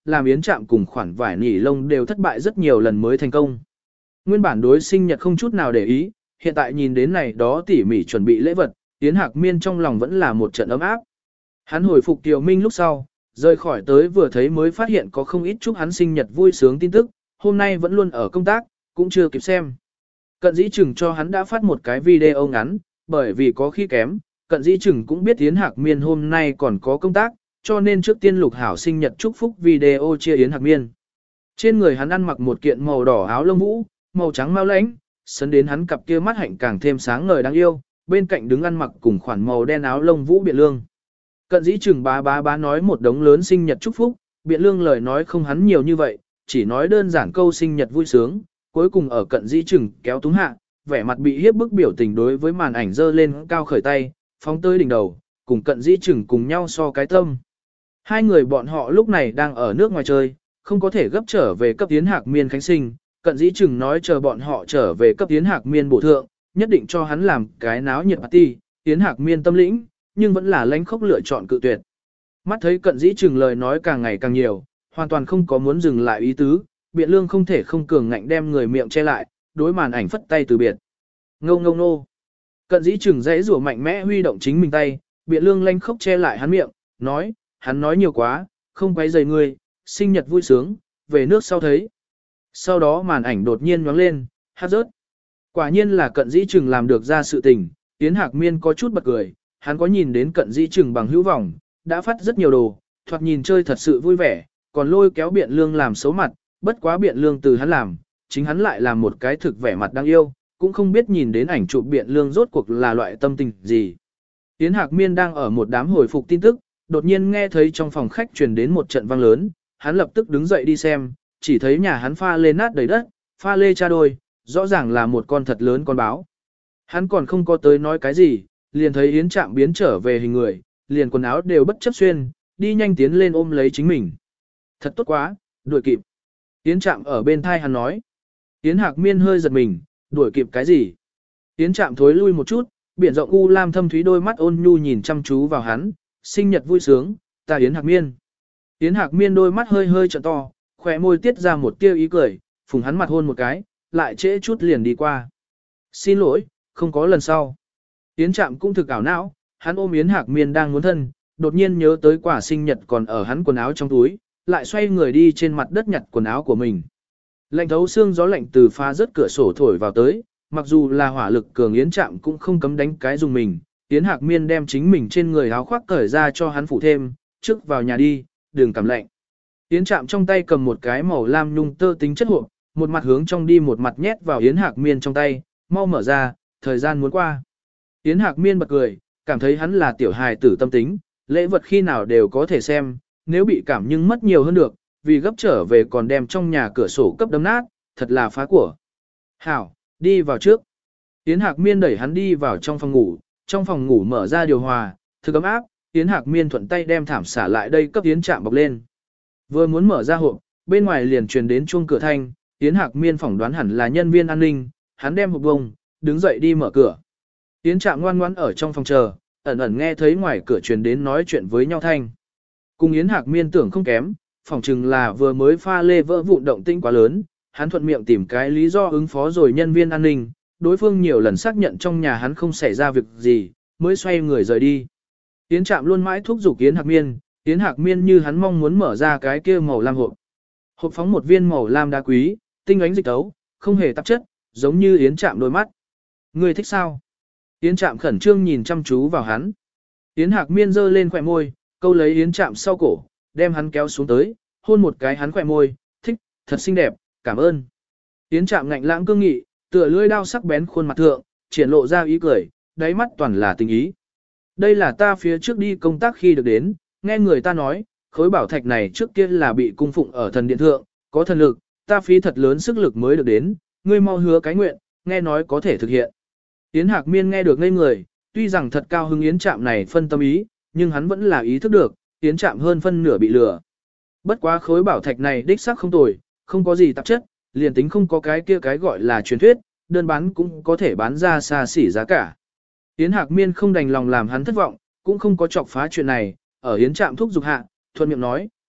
làm Yến Trạm cùng khoản vải nỉ lông đều thất bại rất nhiều lần mới thành công. Nguyên bản đối sinh nhật không chút nào để ý, hiện tại nhìn đến này đó tỉ mỉ chuẩn bị lễ vật, Yến Hạc Miên trong lòng vẫn là một trận ấm áp. Hắn hồi phục Kiều Minh lúc sau, rời khỏi tới vừa thấy mới phát hiện có không ít chúc hắn sinh nhật vui sướng tin tức, hôm nay vẫn luôn ở công tác, cũng chưa kịp xem. Cận dĩ chừng cho hắn đã phát một cái video ngắn, bởi vì có khi kém, cận dĩ chừng cũng biết Yến Hạc Miên hôm nay còn có công tác, cho nên trước tiên lục hảo sinh nhật chúc phúc video chia Yến Hạc Miên. Trên người hắn ăn mặc một kiện màu đỏ áo lông vũ, màu trắng mau lãnh, sấn đến hắn cặp kia mắt hạnh càng thêm sáng ngời đáng yêu, bên cạnh đứng ăn mặc cùng khoản màu đen áo lông vũ Biện Lương. Cận dĩ chừng bá bá bá nói một đống lớn sinh nhật chúc phúc, Biện Lương lời nói không hắn nhiều như vậy, chỉ nói đơn giản câu sinh nhật vui sướng, cuối cùng ở cận dĩ chừng kéo túng hạ, vẻ mặt bị hiếp bức biểu tình đối với màn ảnh dơ lên cao khởi tay, phóng tới đỉnh đầu, cùng cận dĩ chừng cùng nhau so cái tâm. Hai người bọn họ lúc này đang ở nước ngoài chơi, không có thể gấp trở về cấp Yến Hạc Miên khánh sinh, cận dĩ chừng nói chờ bọn họ trở về cấp Yến Hạc Miên bổ thượng, nhất định cho hắn làm cái náo nhiệt party, Yến Hạc Miên tâm lĩnh, nhưng vẫn là lánh khóc lựa chọn cự tuyệt. Mắt thấy cận dĩ chừng lời nói càng ngày càng nhiều, hoàn toàn không có muốn dừng lại ý tứ, Biện Lương không thể không cường ngạnh đem người miệng che lại, đối màn ảnh phất tay từ biệt. Ngô ngô nô. Cận dĩ chừng dãy rủa mạnh mẽ huy động chính mình tay, Biện Lương lanh khóc che lại hắn miệng, nói, hắn nói nhiều quá, không quấy rầy ngươi, sinh nhật vui sướng, về nước sau thấy. Sau đó màn ảnh đột nhiên nhoáng lên, hát rớt. Quả nhiên là cận dĩ chừng làm được ra sự tình, Yến Hạc Miên có chút bật cười, hắn có nhìn đến cận dĩ chừng bằng hữu vọng, đã phát rất nhiều đồ, thoạt nhìn chơi thật sự vui vẻ, còn lôi kéo Biện Lương làm xấu mặt, bất quá Biện Lương từ hắn làm, chính hắn lại làm một cái thực vẻ mặt đáng yêu, cũng không biết nhìn đến ảnh chụp Biện Lương rốt cuộc là loại tâm tình gì. Yến Hạc Miên đang ở một đám hồi phục tin tức, đột nhiên nghe thấy trong phòng khách truyền đến một trận vang lớn, hắn lập tức đứng dậy đi xem, chỉ thấy nhà hắn pha lê nát đầy đất, pha lê cha đôi, rõ ràng là một con thật lớn con báo. Hắn còn không có tới nói cái gì, liền thấy Yến Trạm biến trở về hình người, liền quần áo đều bất chấp xuyên, đi nhanh tiến lên ôm lấy chính mình. Thật tốt quá, đuổi kịp. Yến Trạm ở bên thai hắn nói. Yến Hạc Miên hơi giật mình, đuổi kịp cái gì? Yến Trạm thối lui một chút, biển rộng u lam thâm thúy đôi mắt ôn nhu nhìn chăm chú vào hắn, sinh nhật vui sướng, ta Yến Hạc Miên. Yến Hạc Miên đôi mắt hơi hơi trợn to, khỏe môi tiết ra một tia ý cười, phùng hắn mặt hôn một cái, lại trễ chút liền đi qua. Xin lỗi, không có lần sau. Yến Trạm cũng thực ảo não, hắn ôm Yến Hạc Miên đang muốn thân, đột nhiên nhớ tới quả sinh nhật còn ở hắn quần áo trong túi, lại xoay người đi trên mặt đất nhặt quần áo của mình. Lạnh thấu xương gió lạnh từ phá rớt cửa sổ thổi vào tới, mặc dù là hỏa lực cường Yến Trạm cũng không cấm đánh cái dùng mình. Yến Hạc Miên đem chính mình trên người áo khoác cởi ra cho hắn phủ thêm, trước vào nhà đi, đừng cảm lạnh. Yến Trạm trong tay cầm một cái màu lam nhung tơ tính chất hộp, một mặt hướng trong đi một mặt nhét vào Yến Hạc Miên trong tay, mau mở ra, thời gian muốn qua. Yến Hạc Miên bật cười, cảm thấy hắn là tiểu hài tử tâm tính, lễ vật khi nào đều có thể xem, nếu bị cảm nhưng mất nhiều hơn được, vì gấp trở về còn đem trong nhà cửa sổ cấp đấm nát, thật là phá của. Hảo, đi vào trước. Yến Hạc Miên đẩy hắn đi vào trong phòng ngủ, trong phòng ngủ mở ra điều hòa, thực ấm áp, Yến Hạc Miên thuận tay đem thảm xả lại đây cấp Yến Trạm bọc lên. Vừa muốn mở ra hộp, bên ngoài liền truyền đến chuông cửa thanh, Yến Hạc Miên phỏng đoán hẳn là nhân viên an ninh, hắn đem hộp bông, đứng dậy đi mở cửa. Yến Trạm ngoan ngoãn ở trong phòng chờ, ẩn ẩn nghe thấy ngoài cửa truyền đến nói chuyện với nhau thanh. Cùng Yến Hạc Miên tưởng không kém, phỏng chừng là vừa mới pha lê vỡ vụn động tĩnh quá lớn, hắn thuận miệng tìm cái lý do ứng phó rồi nhân viên an ninh, đối phương nhiều lần xác nhận trong nhà hắn không xảy ra việc gì, mới xoay người rời đi. Yến Trạm luôn mãi thúc giục Yến Hạc Miên, Yến Hạc Miên như hắn mong muốn mở ra cái kia màu lam hộp. Hộp phóng một viên màu lam đá quý, tinh ánh dịch tấu, không hề tạp chất, giống như Yến Trạm đôi mắt. Ngươi thích sao? Yến Trạm khẩn trương nhìn chăm chú vào hắn. Yến Hạc Miên giơ lên khỏe môi, câu lấy Yến Trạm sau cổ, đem hắn kéo xuống tới, hôn một cái hắn khỏe môi, thích, thật xinh đẹp, cảm ơn. Yến Trạm ngạnh lãng cương nghị, tựa lưỡi đao sắc bén khuôn mặt thượng, triển lộ ra ý cười, đáy mắt toàn là tình ý. Đây là ta phía trước đi công tác khi được đến, nghe người ta nói, khối bảo thạch này trước kia là bị cung phụng ở thần điện thượng, có thần lực, ta phí thật lớn sức lực mới được đến, ngươi mau hứa cái nguyện, nghe nói có thể thực hiện. Yến Hạc Miên nghe được ngây người, tuy rằng thật cao hứng Yến Trạm này phân tâm ý, nhưng hắn vẫn là ý thức được, Yến Trạm hơn phân nửa bị lừa. Bất quá khối bảo thạch này đích xác không tồi, không có gì tạp chất, liền tính không có cái kia cái gọi là truyền thuyết, đơn bán cũng có thể bán ra xa xỉ giá cả. Yến Hạc Miên không đành lòng làm hắn thất vọng, cũng không có chọc phá chuyện này, ở Yến Trạm thúc giục hạ, thuận miệng nói,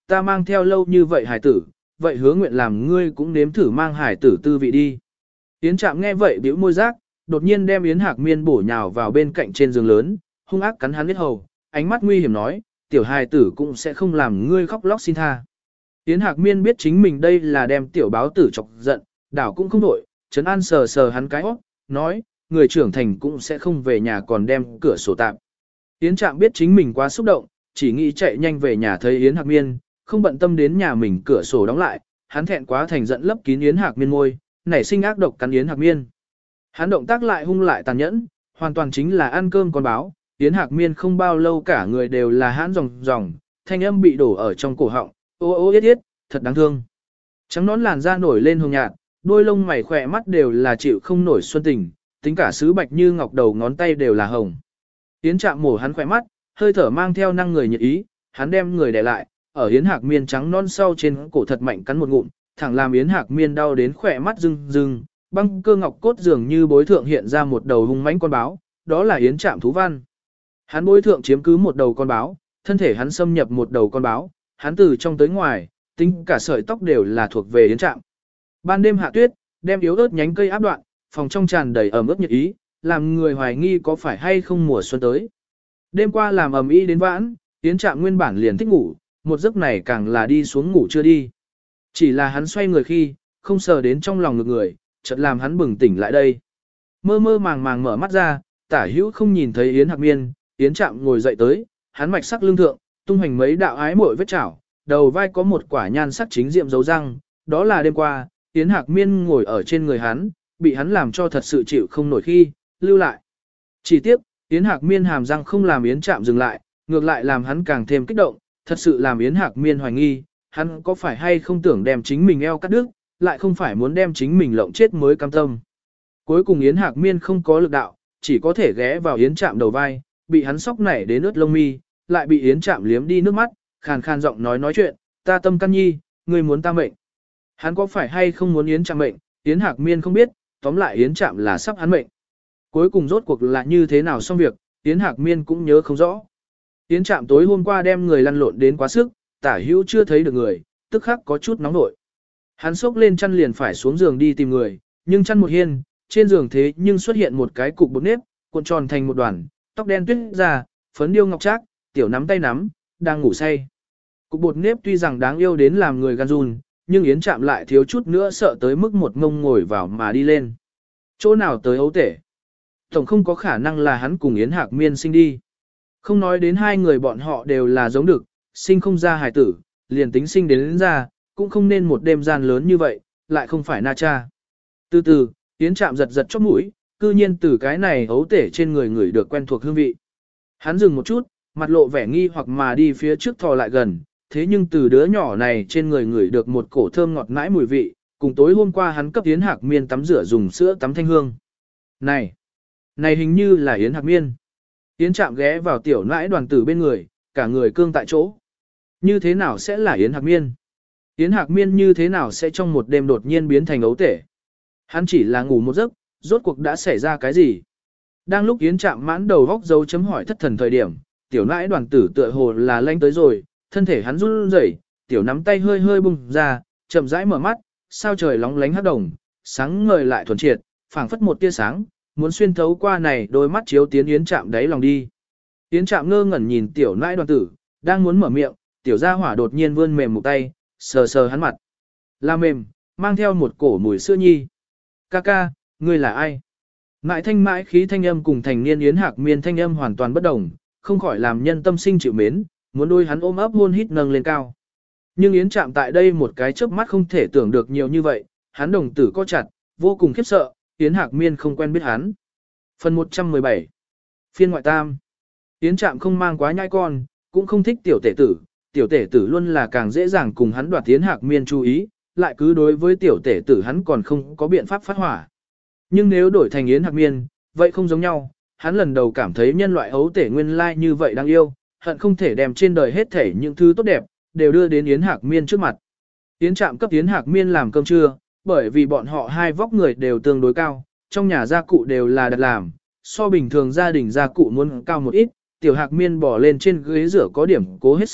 ta mang theo lâu như vậy hải tử, vậy hứa nguyện làm ngươi cũng nếm thử mang hải tử tư vị đi. Yến Trạm nghe vậy bĩu môi giác, đột nhiên đem Yến Hạc Miên bổ nhào vào bên cạnh trên giường lớn, hung ác cắn hắn huyết hầu, ánh mắt nguy hiểm nói, tiểu hài tử cũng sẽ không làm ngươi khóc lóc xin tha. Yến Hạc Miên biết chính mình đây là đem tiểu báo tử chọc giận, đảo cũng không đổi, trấn an sờ sờ hắn cái óc, nói, người trưởng thành cũng sẽ không về nhà còn đem cửa sổ tạm. Yến Trạm biết chính mình quá xúc động, chỉ nghĩ chạy nhanh về nhà thấy Yến Hạc Miên, không bận tâm đến nhà mình cửa sổ đóng lại, hắn thẹn quá thành giận lấp kín Yến Hạc Miên môi, nảy sinh ác độc cắn Yến Hạc Miên. Hắn động tác lại hung lại tàn nhẫn, hoàn toàn chính là ăn cơm con báo. Yến Hạc Miên không bao lâu cả người đều là hãn ròng ròng, thanh âm bị đổ ở trong cổ họng, ô ô yết yết, thật đáng thương. Trắng nón làn da nổi lên hồng nhạt, đôi lông mày khỏe mắt đều là chịu không nổi xuân tình, tính cả sứ bạch như ngọc đầu ngón tay đều là hồng. Yến Trạm mổ hắn khỏe mắt, hơi thở mang theo năng người nhiệt ý, hắn đem người đè lại, ở Yến Hạc Miên trắng non sau trên cổ thật mạnh cắn một ngụm, thẳng làm Yến Hạc Miên đau đến khỏe mắt rưng rưng, băng cơ ngọc cốt dường như bối thượng hiện ra một đầu hung mãnh con báo, đó là Yến Trạm thú văn. Hắn bối thượng chiếm cứ một đầu con báo, thân thể hắn xâm nhập một đầu con báo, hắn từ trong tới ngoài, tính cả sợi tóc đều là thuộc về Yến Trạm. Ban đêm hạ tuyết, đem yếu ớt nhánh cây áp đoạn, phòng trong tràn đầy ẩm ướt nhiệt ý, làm người hoài nghi có phải hay không mùa xuân tới. Đêm qua làm ầm ĩ đến vãn, Yến Trạm nguyên bản liền thích ngủ, một giấc này càng là đi xuống ngủ chưa đi. Chỉ là hắn xoay người khi, không sờ đến trong lòng ngực người, chợt làm hắn bừng tỉnh lại đây. Mơ mơ màng màng mở mắt ra, tả hữu không nhìn thấy Yến Hạc Miên, Yến Trạm ngồi dậy tới, hắn mạch sắc lưng thượng, tung hành mấy đạo ái muội vết chảo, đầu vai có một quả nhan sắc chính diệm dấu răng, đó là đêm qua, Yến Hạc Miên ngồi ở trên người hắn, bị hắn làm cho thật sự chịu không nổi khi, lưu lại. Chỉ tiếc, Yến Hạc Miên hàm răng không làm Yến Trạm dừng lại, ngược lại làm hắn càng thêm kích động, thật sự làm Yến Hạc Miên hoài nghi, hắn có phải hay không tưởng đem chính mình eo cắt đứt, lại không phải muốn đem chính mình lộng chết mới cam tâm. Cuối cùng Yến Hạc Miên không có lực đạo, chỉ có thể ghé vào Yến Trạm đầu vai, bị hắn sóc nảy đến ướt lông mi, lại bị Yến Trạm liếm đi nước mắt, khàn khàn giọng nói nói chuyện, ta tâm căn nhi, ngươi muốn ta mệnh. Hắn có phải hay không muốn Yến Trạm mệnh, Yến Hạc Miên không biết, tóm lại Yến Trạm là sắp hắn mệnh. Cuối cùng rốt cuộc là như thế nào xong việc, Yến Hạc Miên cũng nhớ không rõ. Yến Trạm tối hôm qua đem người lăn lộn đến quá sức, tả hữu chưa thấy được người, tức khắc có chút nóng nổi. Hắn xốc lên chăn liền phải xuống giường đi tìm người, nhưng chăn một hiên, trên giường thế nhưng xuất hiện một cái cục bột nếp, cuộn tròn thành một đoàn, tóc đen tuyết ra, phấn điêu ngọc trác, tiểu nắm tay nắm, đang ngủ say. Cục bột nếp tuy rằng đáng yêu đến làm người gan run, nhưng Yến Trạm lại thiếu chút nữa sợ tới mức một ngông ngồi vào mà đi lên. Chỗ nào tới ấu tể? Tổng không có khả năng là hắn cùng Yến Hạc Miên sinh đi. Không nói đến hai người bọn họ đều là giống được, sinh không ra hài tử, liền tính sinh đến, đến ra, cũng không nên một đêm gian lớn như vậy, lại không phải na cha. Từ từ, Yến Trạm giật giật chóp mũi, cư nhiên từ cái này ấu tể trên người người được quen thuộc hương vị. Hắn dừng một chút, mặt lộ vẻ nghi hoặc mà đi phía trước thò lại gần, thế nhưng từ đứa nhỏ này trên người người được một cổ thơm ngọt ngãi mùi vị, cùng tối hôm qua hắn cấp Yến Hạc Miên tắm rửa dùng sữa tắm thanh hương. Này, này hình như là Yến Hạc Miên. Yến Trạm ghé vào tiểu nãi đoàn tử bên người, cả người cương tại chỗ. Như thế nào sẽ là Yến Hạc Miên? Yến Hạc Miên như thế nào sẽ trong một đêm đột nhiên biến thành ấu tể? Hắn chỉ là ngủ một giấc, rốt cuộc đã xảy ra cái gì? Đang lúc Yến Trạm mãn đầu góc dấu chấm hỏi thất thần thời điểm, tiểu nãi đoàn tử tựa hồ là lanh tới rồi, thân thể hắn run rẩy, tiểu nắm tay hơi hơi bung ra, chậm rãi mở mắt, sao trời lóng lánh hắc đồng, sáng ngời lại thuần triệt, phảng phất một tia sáng, muốn xuyên thấu qua này đôi mắt chiếu tiến Yến Trạm đáy lòng đi. Yến Trạm ngơ ngẩn nhìn tiểu nãi đoàn tử, đang muốn mở miệng, tiểu gia hỏa đột nhiên vươn mềm một tay, sờ sờ hắn mặt. Là mềm, mang theo một cổ mùi sữa nhi. Ca ca, ngươi là ai? Mãi thanh mãi khí thanh âm cùng thành niên Yến Hạc Miên thanh âm hoàn toàn bất đồng, không khỏi làm nhân tâm sinh chịu mến, muốn đôi hắn ôm ấp hôn hít nâng lên cao. Nhưng Yến Trạm tại đây một cái chớp mắt không thể tưởng được nhiều như vậy, hắn đồng tử co chặt, vô cùng khiếp sợ, Yến Hạc Miên không quen biết hắn. Phần một trăm mười bảy Phiên ngoại tam. Yến Trạm không mang quá nhãi con, cũng không thích tiểu tể tử, tiểu tể tử luôn là càng dễ dàng cùng hắn đoạt Yến Hạc Miên chú ý, lại cứ đối với tiểu tể tử hắn còn không có biện pháp phát hỏa. Nhưng nếu đổi thành Yến Hạc Miên, vậy không giống nhau, hắn lần đầu cảm thấy nhân loại ấu tể nguyên lai như vậy đáng yêu, hận không thể đem trên đời hết thể những thứ tốt đẹp, đều đưa đến Yến Hạc Miên trước mặt. Yến Trạm cấp Yến Hạc Miên làm cơm trưa, bởi vì bọn họ hai vóc người đều tương đối cao, trong nhà gia cụ đều là đặt làm, so bình thường gia đình gia cụ muốn cao một ít, tiểu Hạc Miên bỏ lên trên ghế rửa có điểm cố hết sức,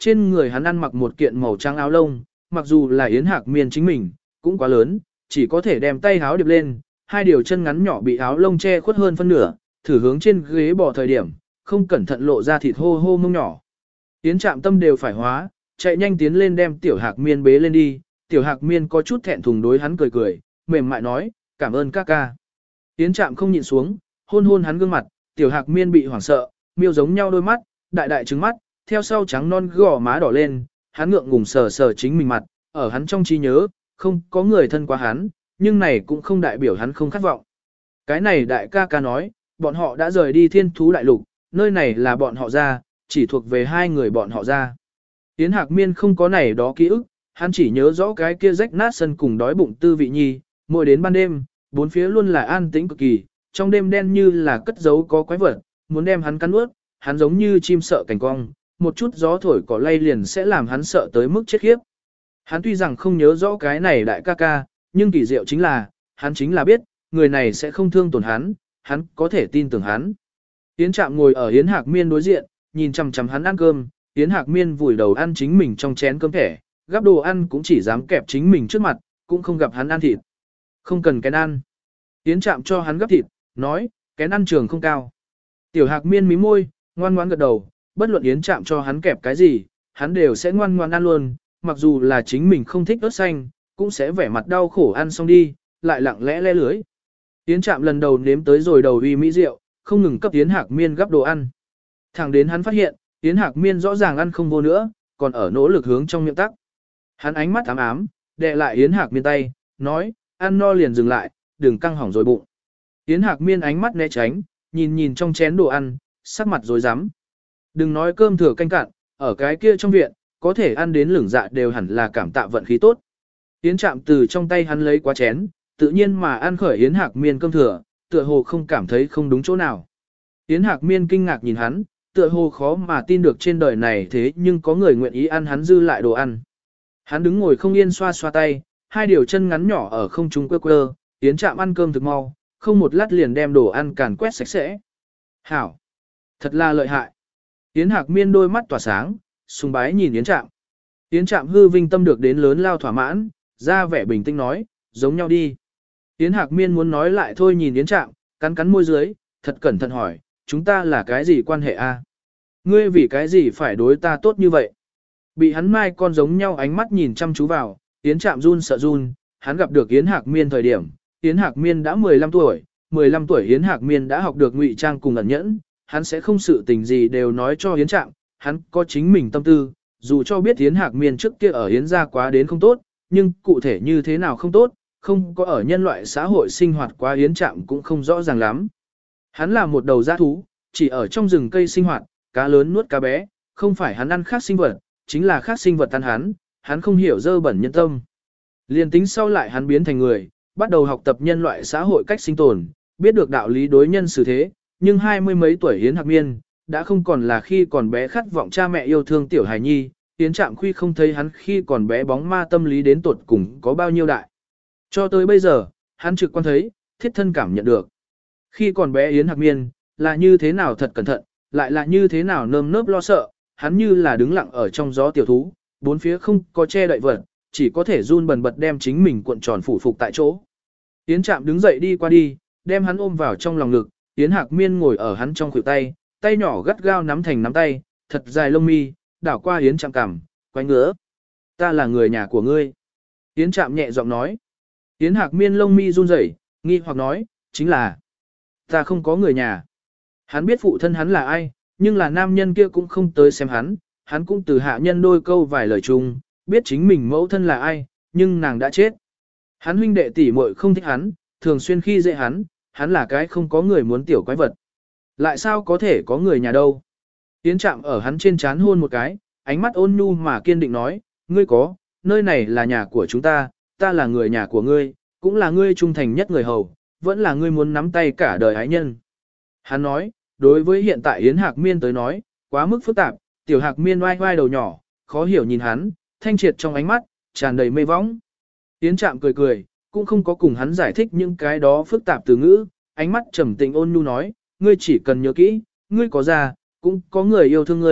trên người hắn ăn mặc một kiện màu trắng áo lông, mặc dù là Yến Hạc Miên chính mình, cũng quá lớn, chỉ có thể đem tay áo điệp lên, hai điều chân ngắn nhỏ bị áo lông che khuất hơn phân nửa, thử hướng trên ghế bò thời điểm, không cẩn thận lộ ra thịt hô hô mông nhỏ. Yến Trạm tâm đều phải hóa, chạy nhanh tiến lên đem Tiểu Hạc Miên bế lên đi, Tiểu Hạc Miên có chút thẹn thùng đối hắn cười cười, mềm mại nói, cảm ơn ca ca. Yến Trạm không nhịn xuống, hôn hôn hắn gương mặt, Tiểu Hạc Miên bị hoảng sợ, miêu giống nhau đôi mắt, đại đại trứng mắt, theo sau trắng non gò má đỏ lên, hắn ngượng ngùng sờ sờ chính mình mặt, ở hắn trong trí nhớ, không có người thân qua hắn, nhưng này cũng không đại biểu hắn không khát vọng. Cái này đại ca ca nói, bọn họ đã rời đi thiên thú đại lục, nơi này là bọn họ ra, chỉ thuộc về hai người bọn họ ra. Yến Hạc Miên không có này đó ký ức, hắn chỉ nhớ rõ cái kia rách nát sân cùng đói bụng tư vị nhi, mỗi đến ban đêm, bốn phía luôn là an tĩnh cực kỳ, trong đêm đen như là cất giấu có quái vật, muốn đem hắn cắn nuốt, hắn giống như chim sợ cảnh cong, một chút gió thổi cỏ lay liền sẽ làm hắn sợ tới mức chết khiếp. Hắn tuy rằng không nhớ rõ cái này đại ca ca, nhưng kỳ diệu chính là, hắn chính là biết, người này sẽ không thương tổn hắn, hắn có thể tin tưởng hắn. Yến Trạm ngồi ở Yến Hạc Miên đối diện, nhìn chằm chằm hắn ăn cơm, Yến Hạc Miên vùi đầu ăn chính mình trong chén cơm thẻ, gắp đồ ăn cũng chỉ dám kẹp chính mình trước mặt, cũng không gặp hắn ăn thịt. Không cần kén ăn. Yến Trạm cho hắn gắp thịt, nói, kén ăn trường không cao. Tiểu Hạc Miên mím môi, ngoan ngoãn gật đầu, bất luận Yến Trạm cho hắn kẹp cái gì, hắn đều sẽ ngoan ngoãn ăn luôn, mặc dù là chính mình không thích ớt xanh, cũng sẽ vẻ mặt đau khổ ăn xong đi, lại lặng lẽ le lưới. Yến Trạm lần đầu nếm tới rồi đầu uy mỹ rượu, không ngừng cấp Yến Hạc Miên gắp đồ ăn. Thẳng đến hắn phát hiện, Yến Hạc Miên rõ ràng ăn không vô nữa, còn ở nỗ lực hướng trong miệng tắc. Hắn ánh mắt ám ám, đè lại Yến Hạc Miên tay, nói, ăn no liền dừng lại, đừng căng hỏng rồi bụng. Yến Hạc Miên ánh mắt né tránh, nhìn nhìn trong chén đồ ăn, sắc mặt rối rắm. Đừng nói cơm thừa canh cạn, ở cái kia trong viện, có thể ăn đến lửng dạ đều hẳn là cảm tạ vận khí tốt. Yến Trạm từ trong tay hắn lấy quá chén, tự nhiên mà ăn khởi Yến Hạc Miên cơm thừa, tựa hồ không cảm thấy không đúng chỗ nào. Yến Hạc Miên kinh ngạc nhìn hắn, tựa hồ khó mà tin được trên đời này thế nhưng có người nguyện ý ăn hắn dư lại đồ ăn. Hắn đứng ngồi không yên xoa xoa tay, hai điều chân ngắn nhỏ ở không trung quơ quơ, Yến Trạm ăn cơm thực mau, không một lát liền đem đồ ăn càn quét sạch sẽ. Hảo! Thật là lợi hại! Yến Hạc Miên đôi mắt tỏa sáng, sùng bái nhìn Yến Trạm. Yến Trạm hư vinh tâm được đến lớn lao thỏa mãn, ra vẻ bình tĩnh nói, giống nhau đi. Yến Hạc Miên muốn nói lại thôi nhìn Yến Trạm, cắn cắn môi dưới, thật cẩn thận hỏi, chúng ta là cái gì quan hệ a? Ngươi vì cái gì phải đối ta tốt như vậy? Bị hắn mai con giống nhau ánh mắt nhìn chăm chú vào, Yến Trạm run sợ run, hắn gặp được Yến Hạc Miên thời điểm, Yến Hạc Miên đã mười lăm tuổi, mười lăm tuổi Yến Hạc Miên đã học được ngụy trang cùng ẩn nhẫn, hắn sẽ không sự tình gì đều nói cho Yến Trạm, hắn có chính mình tâm tư, dù cho biết Yến Hạc Miên trước kia ở Yến gia quá đến không tốt, nhưng cụ thể như thế nào không tốt, không có ở nhân loại xã hội sinh hoạt quá Yến Trạm cũng không rõ ràng lắm. Hắn là một đầu dã thú, chỉ ở trong rừng cây sinh hoạt, cá lớn nuốt cá bé, không phải hắn ăn khác sinh vật, chính là khác sinh vật ăn hắn, hắn không hiểu dơ bẩn nhân tâm. Liên tính sau lại hắn biến thành người, bắt đầu học tập nhân loại xã hội cách sinh tồn, biết được đạo lý đối nhân xử thế, nhưng hai mươi mấy tuổi Yến Hạc Miên, đã không còn là khi còn bé khát vọng cha mẹ yêu thương tiểu hài nhi, Yến Trạm Khuy không thấy hắn khi còn bé bóng ma tâm lý đến tột cùng có bao nhiêu đại. Cho tới bây giờ, hắn trực quan thấy, thiết thân cảm nhận được. Khi còn bé Yến Hạc Miên, là như thế nào thật cẩn thận, lại là như thế nào nơm nớp lo sợ, hắn như là đứng lặng ở trong gió tiểu thú, bốn phía không có che đậy vật, chỉ có thể run bần bật đem chính mình cuộn tròn phủ phục tại chỗ. Yến Trạm đứng dậy đi qua đi, đem hắn ôm vào trong lòng ngực, Yến Hạc Miên ngồi ở hắn trong khuỷu tay, tay nhỏ gắt gao nắm thành nắm tay, thật dài lông mi, đảo qua Yến Trạm cằm, quay ngứa. Ta là người nhà của ngươi. Yến Trạm nhẹ giọng nói. Yến Hạc Miên lông mi run rẩy, nghi hoặc nói, chính là, ta không có người nhà. Hắn biết phụ thân hắn là ai, nhưng là nam nhân kia cũng không tới xem hắn, hắn cũng từ hạ nhân đôi câu vài lời chung, biết chính mình mẫu thân là ai, nhưng nàng đã chết. Hắn huynh đệ tỷ muội không thích hắn, thường xuyên khi dễ hắn, hắn là cái không có người muốn tiểu quái vật. Lại sao có thể có người nhà đâu? Yến Trạm ở hắn trên trán hôn một cái, ánh mắt ôn nhu mà kiên định nói, ngươi có, nơi này là nhà của chúng ta, ta là người nhà của ngươi, cũng là ngươi trung thành nhất người hầu, vẫn là ngươi muốn nắm tay cả đời ái nhân. Hắn nói, đối với hiện tại Yến Hạc Miên tới nói, quá mức phức tạp, tiểu Hạc Miên oai oai đầu nhỏ, khó hiểu nhìn hắn, thanh triệt trong ánh mắt, tràn đầy mê võng. Yến Trạm cười cười, cũng không có cùng hắn giải thích những cái đó phức tạp từ ngữ, ánh mắt trầm tĩnh ôn nhu nói, ngươi chỉ cần nhớ kỹ, ngươi có già, cũng có người yêu thương ngươi,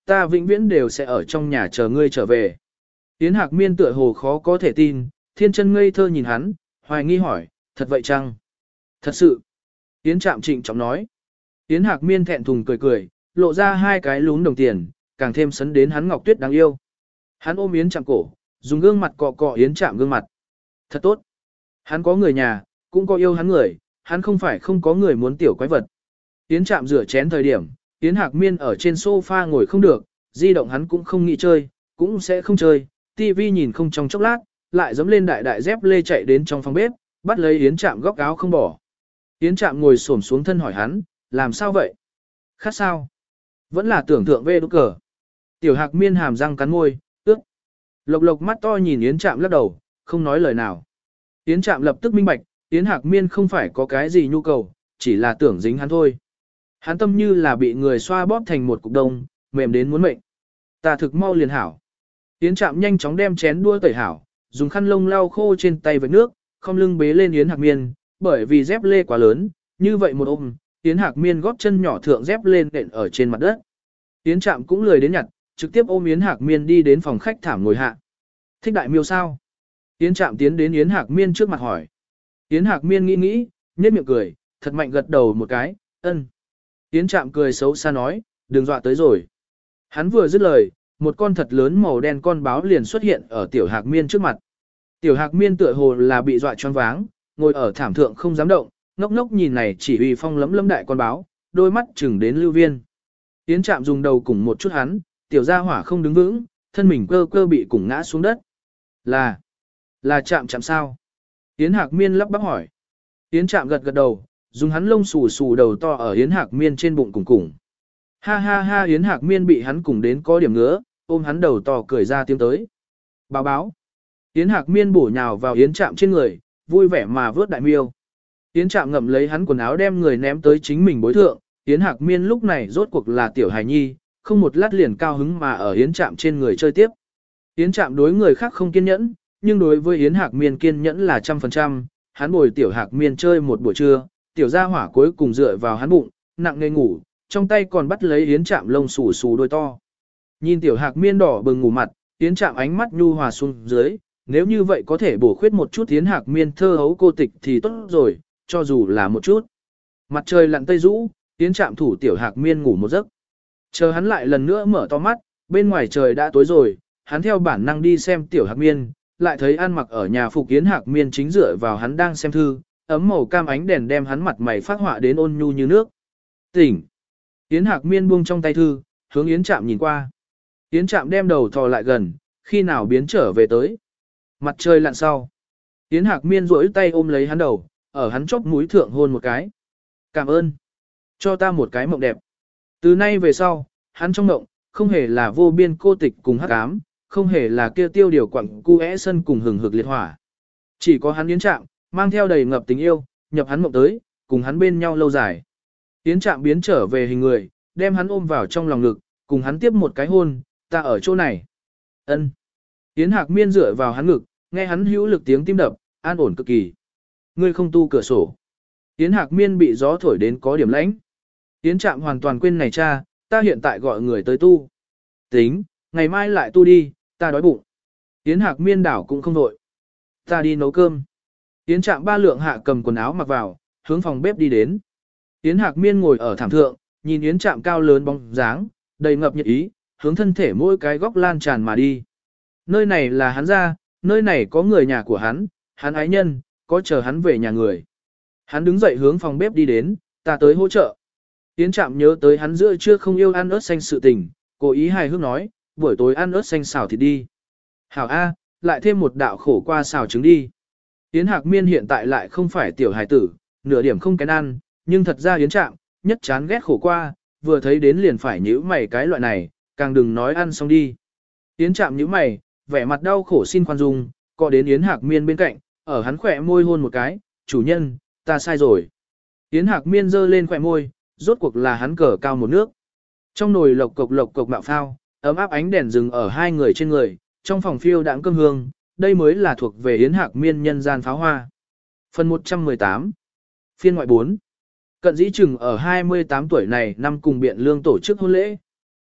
ta vĩnh viễn đều sẽ ở trong nhà chờ ngươi trở về. Yến Hạc Miên tựa hồ khó có thể tin, thiên chân ngây thơ nhìn hắn, hoài nghi hỏi, thật vậy chăng? Thật sự. Yến Trạm trịnh trọng nói. Yến Hạc Miên thẹn thùng cười cười, lộ ra hai cái lún đồng tiền, càng thêm sấn đến hắn ngọc tuyết đáng yêu. Hắn ôm Yến Trạm cổ, dùng gương mặt cọ cọ Yến Trạm gương mặt. Thật tốt. Hắn có người nhà, cũng có yêu hắn người, hắn không phải không có người muốn tiểu quái vật. Yến Trạm rửa chén thời điểm, Yến Hạc Miên ở trên sofa ngồi không được, di động hắn cũng không nghĩ chơi, cũng sẽ không chơi, tivi nhìn không trong chốc lát, lại giẫm lên đại đại dép lê chạy đến trong phòng bếp, bắt lấy Yến Trạm góc áo không bỏ. Yến Trạm ngồi xổm xuống thân hỏi hắn, làm sao vậy? Khát sao? Vẫn là tưởng thượng về đúc cờ. Tiểu Hạc Miên hàm răng cắn môi, ướt. Lộc lộc mắt to nhìn Yến Trạm lắc đầu, không nói lời nào. Yến Trạm lập tức minh bạch, Yến Hạc Miên không phải có cái gì nhu cầu, chỉ là tưởng dính hắn thôi. Hắn tâm như là bị người xoa bóp thành một cục đông, mềm đến muốn mệnh. Ta thực mau liền hảo. Yến Trạm nhanh chóng đem chén đua tẩy hảo, dùng khăn lông lau khô trên tay với nước, không lưng bế lên Yến Hạc Miên, bởi vì dép lê quá lớn, như vậy một ôm, Yến Hạc Miên góp chân nhỏ thượng dép lên đện ở trên mặt đất. Yến Trạm cũng lười đến nhặt, trực tiếp ôm Yến Hạc Miên đi đến phòng khách thảm ngồi hạ. Thích đại miêu sao? Yến Trạm tiến đến Yến Hạc Miên trước mặt hỏi. Yến Hạc Miên nghĩ nghĩ, nhếch miệng cười, thật mạnh gật đầu một cái, ân. Yến Trạm cười xấu xa nói, đừng dọa tới rồi. Hắn vừa dứt lời, một con thật lớn màu đen con báo liền xuất hiện ở Tiểu Hạc Miên trước mặt. Tiểu Hạc Miên tựa hồ là bị dọa choáng váng, ngồi ở thảm thượng không dám động, ngốc ngốc nhìn này chỉ uy phong lấm lấm đại con báo, đôi mắt chừng đến lưu viên. Yến Trạm dùng đầu cùng một chút hắn, tiểu gia hỏa không đứng vững, thân mình cơ cơ bị cùng ngã xuống đất. Là, là Trạm Trạm sao? Yến Hạc Miên lắp bắp hỏi. Yến Trạm gật gật đầu, dùng hắn lông xù xù đầu to ở Yến Hạc Miên trên bụng cùng cùng. Ha ha ha, Yến Hạc Miên bị hắn cùng đến có điểm ngứa, ôm hắn đầu to cười ra tiếng tới. Báo báo. Yến Hạc Miên bổ nhào vào Yến Trạm trên người, vui vẻ mà vớt đại miêu. Yến Trạm ngậm lấy hắn quần áo đem người ném tới chính mình bối thượng. Yến Hạc Miên lúc này rốt cuộc là tiểu hài nhi, không một lát liền cao hứng mà ở Yến Trạm trên người chơi tiếp. Yến Trạm đối người khác không kiên nhẫn, nhưng đối với Yến Hạc Miên kiên nhẫn là trăm phần trăm. Hắn bồi tiểu Hạc Miên chơi một buổi trưa, tiểu gia hỏa cuối cùng dựa vào hắn bụng, nặng nề ngủ, trong tay còn bắt lấy Yến Trạm lông xù xù đôi to. Nhìn tiểu Hạc Miên đỏ bừng ngủ mặt, Yến Trạm ánh mắt nhu hòa xuống dưới, nếu như vậy có thể bổ khuyết một chút Yến Hạc Miên thơ hấu cô tịch thì tốt rồi, cho dù là một chút. Mặt trời lặn tây rũ, Yến Trạm thủ tiểu Hạc Miên ngủ một giấc. Chờ hắn lại lần nữa mở to mắt, bên ngoài trời đã tối rồi, hắn theo bản năng đi xem tiểu Hạc Miên, lại thấy ăn mặc ở nhà phục Yến Hạc Miên chính dựa vào hắn đang xem thư, ấm màu cam ánh đèn đem hắn mặt mày phát họa đến ôn nhu như nước. Tỉnh. Yến Hạc Miên buông trong tay thư, hướng Yến Trạm nhìn qua. Yến Trạm đem đầu thò lại gần, khi nào biến trở về tới. Mặt trời lặn sau. Yến Hạc Miên duỗi tay ôm lấy hắn đầu, ở hắn chóp mũi thượng hôn một cái. Cảm ơn. Cho ta một cái mộng đẹp. Từ nay về sau, hắn trong mộng, không hề là vô biên cô tịch cùng hắc ám, không hề là kia tiêu điều quặng cu é sân cùng hừng hực liệt hỏa. Chỉ có hắn Yến Trạm, mang theo đầy ngập tình yêu, nhập hắn mộng tới, cùng hắn bên nhau lâu dài. Yến Trạm biến trở về hình người, đem hắn ôm vào trong lòng ngực, cùng hắn tiếp một cái hôn, ta ở chỗ này. Ân. Yến Hạc Miên dựa vào hắn ngực, nghe hắn hữu lực tiếng tim đập, an ổn cực kỳ. Ngươi không tu cửa sổ. Yến Hạc Miên bị gió thổi đến có điểm lãnh. Yến Trạm hoàn toàn quên này cha, ta hiện tại gọi người tới tu. Tính, ngày mai lại tu đi, ta đói bụng. Yến Hạc Miên đảo cũng không vội. Ta đi nấu cơm. Yến Trạm ba lượng hạ cầm quần áo mặc vào, hướng phòng bếp đi đến. Yến Hạc Miên ngồi ở thảm thượng, nhìn Yến Trạm cao lớn bóng dáng, đầy ngập nhiệt ý, hướng thân thể mỗi cái góc lan tràn mà đi. Nơi này là hắn ra, nơi này có người nhà của hắn, hắn ái nhân, có chờ hắn về nhà người. Hắn đứng dậy hướng phòng bếp đi đến, ta tới hỗ trợ. Yến Trạm nhớ tới hắn giữa trưa không yêu ăn ớt xanh sự tình, cố ý hài hước nói, buổi tối ăn ớt xanh xào thịt đi. Hảo A, lại thêm một đạo khổ qua xào trứng đi. Yến Hạc Miên hiện tại lại không phải tiểu hài tử, nửa điểm không kén ăn, nhưng thật ra Yến Trạm, nhất chán ghét khổ qua, vừa thấy đến liền phải nhíu mày cái loại này, càng đừng nói ăn xong đi. Yến Trạm nhíu mày, vẻ mặt đau khổ xin khoan dung, có đến Yến Hạc Miên bên cạnh, ở hắn khỏe môi hôn một cái, chủ nhân, ta sai rồi. Yến Hạc Miên giơ lên khỏe môi, rốt cuộc là hắn cờ cao một nước. Trong nồi lộc cộc lộc cộc mạo phao, ấm áp ánh đèn rừng ở hai người trên người, trong phòng phiêu đãng cơm hương, đây mới là thuộc về Yến Hạc Miên nhân gian pháo hoa. Phần một trăm mười tám Phiên ngoại bốn. Cận dĩ chừng ở hai mươi tám tuổi này năm cùng biện lương tổ chức hôn lễ.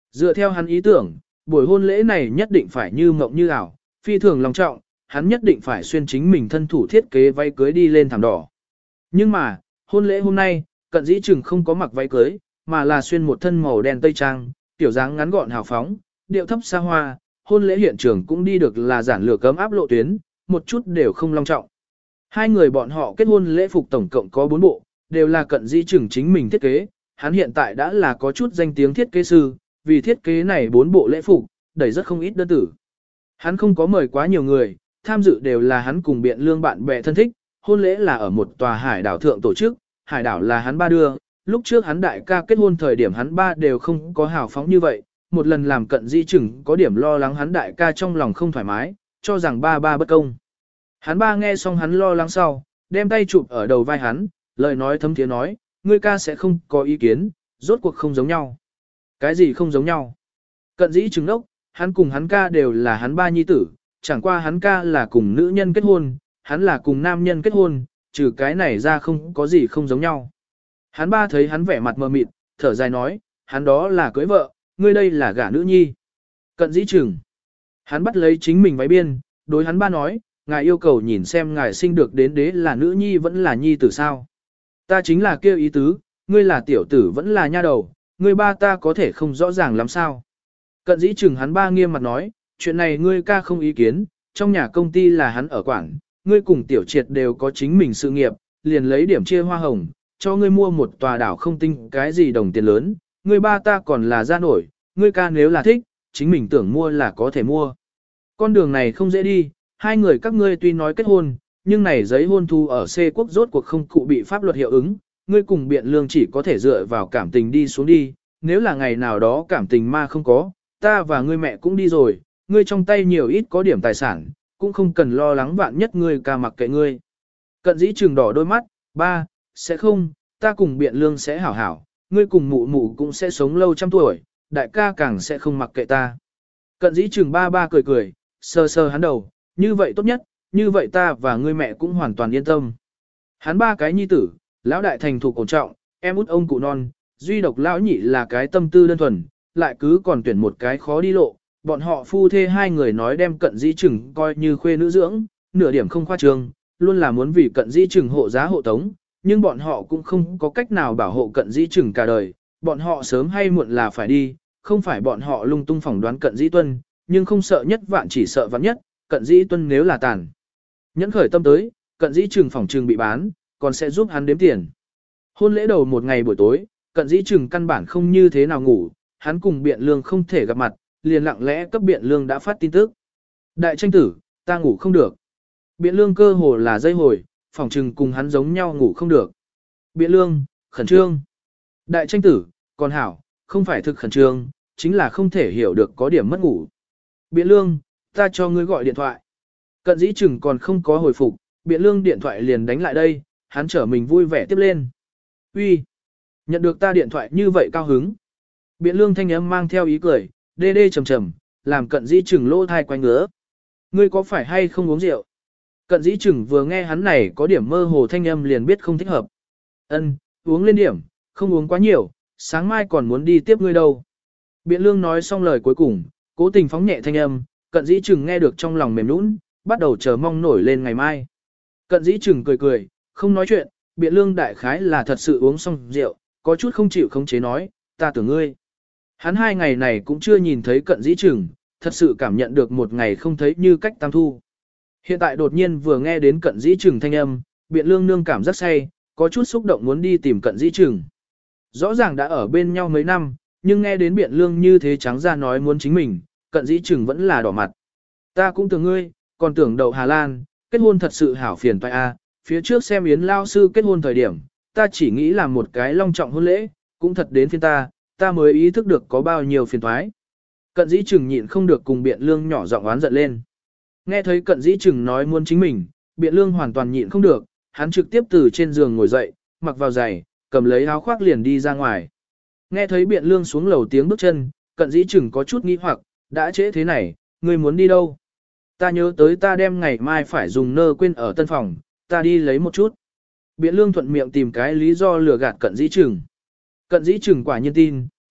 Dựa theo hắn ý tưởng, buổi hôn lễ này nhất định phải như mộng như ảo, phi thường long trọng, hắn nhất định phải xuyên chính mình thân thủ thiết kế váy cưới đi lên thảm đỏ. Nhưng mà, hôn lễ hôm nay, Cận Dĩ Trừng không có mặc váy cưới, mà là xuyên một thân màu đen tây trang, tiểu dáng ngắn gọn hào phóng, điệu thấp xa hoa, hôn lễ hiện trường cũng đi được là giản lược cấm áp lộ tuyến, một chút đều không long trọng. Hai người bọn họ kết hôn lễ phục tổng cộng có bốn bộ, đều là Cận Dĩ Trừng chính mình thiết kế, hắn hiện tại đã là có chút danh tiếng thiết kế sư, vì thiết kế này bốn bộ lễ phục, đẩy rất không ít đơn tử. Hắn không có mời quá nhiều người, tham dự đều là hắn cùng Biện Lương bạn bè thân thích, hôn lễ là ở một tòa hải đảo thượng tổ chức, hải đảo là hắn ba đưa, lúc trước hắn đại ca kết hôn thời điểm hắn ba đều không có hào phóng như vậy, một lần làm Cận Dĩ Trừng có điểm lo lắng hắn đại ca trong lòng không thoải mái, cho rằng ba ba bất công. Hắn ba nghe xong hắn lo lắng sau, đem tay chụp ở đầu vai hắn, lời nói thấm thiế nói, ngươi ca sẽ không có ý kiến, rốt cuộc không giống nhau. Cái gì không giống nhau? Cận Dĩ Trừng đốc, hắn cùng hắn ca đều là hắn ba nhi tử, chẳng qua hắn ca là cùng nữ nhân kết hôn, hắn là cùng nam nhân kết hôn, trừ cái này ra không có gì không giống nhau. Hắn ba thấy hắn vẻ mặt mờ mịt, thở dài nói, hắn đó là cưới vợ, ngươi đây là gả nữ nhi. Cận Dĩ Trừng. Hắn bắt lấy chính mình váy biên, đối hắn ba nói, ngài yêu cầu nhìn xem ngài sinh được đến đế là nữ nhi vẫn là nhi tử sao. Ta chính là kêu ý tứ, ngươi là tiểu tử vẫn là nha đầu, ngươi ba ta có thể không rõ ràng lắm sao. Cận Dĩ Trừng hắn ba nghiêm mặt nói, chuyện này ngươi ca không ý kiến, trong nhà công ty là hắn ở quảng, ngươi cùng tiểu triệt đều có chính mình sự nghiệp, liền lấy điểm chia hoa hồng, cho ngươi mua một tòa đảo không tinh cái gì đồng tiền lớn, ngươi ba ta còn là ra nổi, ngươi ca nếu là thích, chính mình tưởng mua là có thể mua. Con đường này không dễ đi, hai người các ngươi tuy nói kết hôn, nhưng này giấy hôn thu ở C quốc rốt cuộc không cụ bị pháp luật hiệu ứng, ngươi cùng Biện Lương chỉ có thể dựa vào cảm tình đi xuống đi, nếu là ngày nào đó cảm tình ma không có, ta và ngươi mẹ cũng đi rồi, ngươi trong tay nhiều ít có điểm tài sản, cũng không cần lo lắng vạn nhất ngươi ca mặc kệ ngươi. Cận Dĩ Trừng đỏ đôi mắt, ba, sẽ không, ta cùng Biện Lương sẽ hảo hảo, ngươi cùng mụ mụ cũng sẽ sống lâu trăm tuổi, đại ca càng sẽ không mặc kệ ta. Cận Dĩ Trừng ba ba cười cười, sờ sờ hắn đầu, như vậy tốt nhất, như vậy ta và ngươi mẹ cũng hoàn toàn yên tâm. Hắn ba cái nhi tử, lão đại thành thục ổn trọng, em út ông cụ non, duy độc lão nhị là cái tâm tư đơn thuần, lại cứ còn tuyển một cái khó đi lộ, bọn họ phu thê hai người nói đem Cận Dĩ Trừng coi như khuê nữ dưỡng, nửa điểm không khoa trương, luôn là muốn vì Cận Dĩ Trừng hộ giá hộ tống, nhưng bọn họ cũng không có cách nào bảo hộ Cận Dĩ Trừng cả đời, bọn họ sớm hay muộn là phải đi, không phải bọn họ lung tung phỏng đoán Cận Dĩ Tuân, nhưng không sợ nhất vạn chỉ sợ vạn nhất, Cận Dĩ Tuân nếu là tàn. Nhẫn khởi tâm tới, Cận Dĩ Trừng phỏng trừng bị bán, còn sẽ giúp hắn đếm tiền. Hôn lễ đầu một ngày buổi tối, Cận Dĩ Trừng căn bản không như thế nào ngủ, hắn cùng Biện Lương không thể gặp mặt, liền lặng lẽ cấp Biện Lương đã phát tin tức. Đại tranh tử, ta ngủ không được. Biện Lương cơ hồ là dây hồi, phỏng trừng cùng hắn giống nhau ngủ không được. Biện Lương, khẩn trương. Đại tranh tử, còn hảo, không phải thực khẩn trương, chính là không thể hiểu được có điểm mất ngủ. Biện Lương, ta cho ngươi gọi điện thoại. Cận Dĩ Trừng còn không có hồi phục, Biện Lương điện thoại liền đánh lại đây, hắn trở mình vui vẻ tiếp lên. Uy, nhận được ta điện thoại như vậy cao hứng. Biện Lương thanh âm mang theo ý cười, đê đê trầm trầm, làm Cận Dĩ Trừng lỗ thai quay ngứa. Ngươi có phải hay không uống rượu? Cận Dĩ Trừng vừa nghe hắn này có điểm mơ hồ thanh âm liền biết không thích hợp. Ân, uống lên điểm, không uống quá nhiều, sáng mai còn muốn đi tiếp ngươi đâu. Biện Lương nói xong lời cuối cùng, cố tình phóng nhẹ thanh âm, Cận Dĩ Trừng nghe được trong lòng mềm nũng, bắt đầu chờ mong nổi lên ngày mai. Cận Dĩ Trừng cười cười, không nói chuyện, Biện Lương đại khái là thật sự uống xong rượu, có chút không chịu khống chế nói, ta tưởng ngươi. Hắn hai ngày này cũng chưa nhìn thấy Cận Dĩ Trừng, thật sự cảm nhận được một ngày không thấy như cách tam thu. Hiện tại đột nhiên vừa nghe đến Cận Dĩ Trừng thanh âm, Biện Lương nương cảm rất say, có chút xúc động muốn đi tìm Cận Dĩ Trừng. Rõ ràng đã ở bên nhau mấy năm, nhưng nghe đến Biện Lương như thế trắng ra nói muốn chính mình, Cận Dĩ Trừng vẫn là đỏ mặt. Ta cũng tưởng ngươi, còn tưởng đậu Hà Lan, kết hôn thật sự hảo phiền toái a. Phía trước xem Yến lao sư kết hôn thời điểm, ta chỉ nghĩ là một cái long trọng hôn lễ, cũng thật đến phiên ta, ta mới ý thức được có bao nhiêu phiền toái. Cận Dĩ Trừng nhịn không được cùng Biện Lương nhỏ giọng oán giận lên. Nghe thấy Cận Dĩ Trừng nói muốn chính mình, Biện Lương hoàn toàn nhịn không được, hắn trực tiếp từ trên giường ngồi dậy, mặc vào giày, cầm lấy áo khoác liền đi ra ngoài. Nghe thấy Biện Lương xuống lầu tiếng bước chân, Cận Dĩ Trừng có chút nghi hoặc, đã trễ thế này, ngươi muốn đi đâu? Ta nhớ tới ta đem ngày mai phải dùng nơ quên ở tân phòng, ta đi lấy một chút. Biện Lương thuận miệng tìm cái lý do lừa gạt Cận Dĩ Trừng. Cận Dĩ Trừng quả nhiên tin,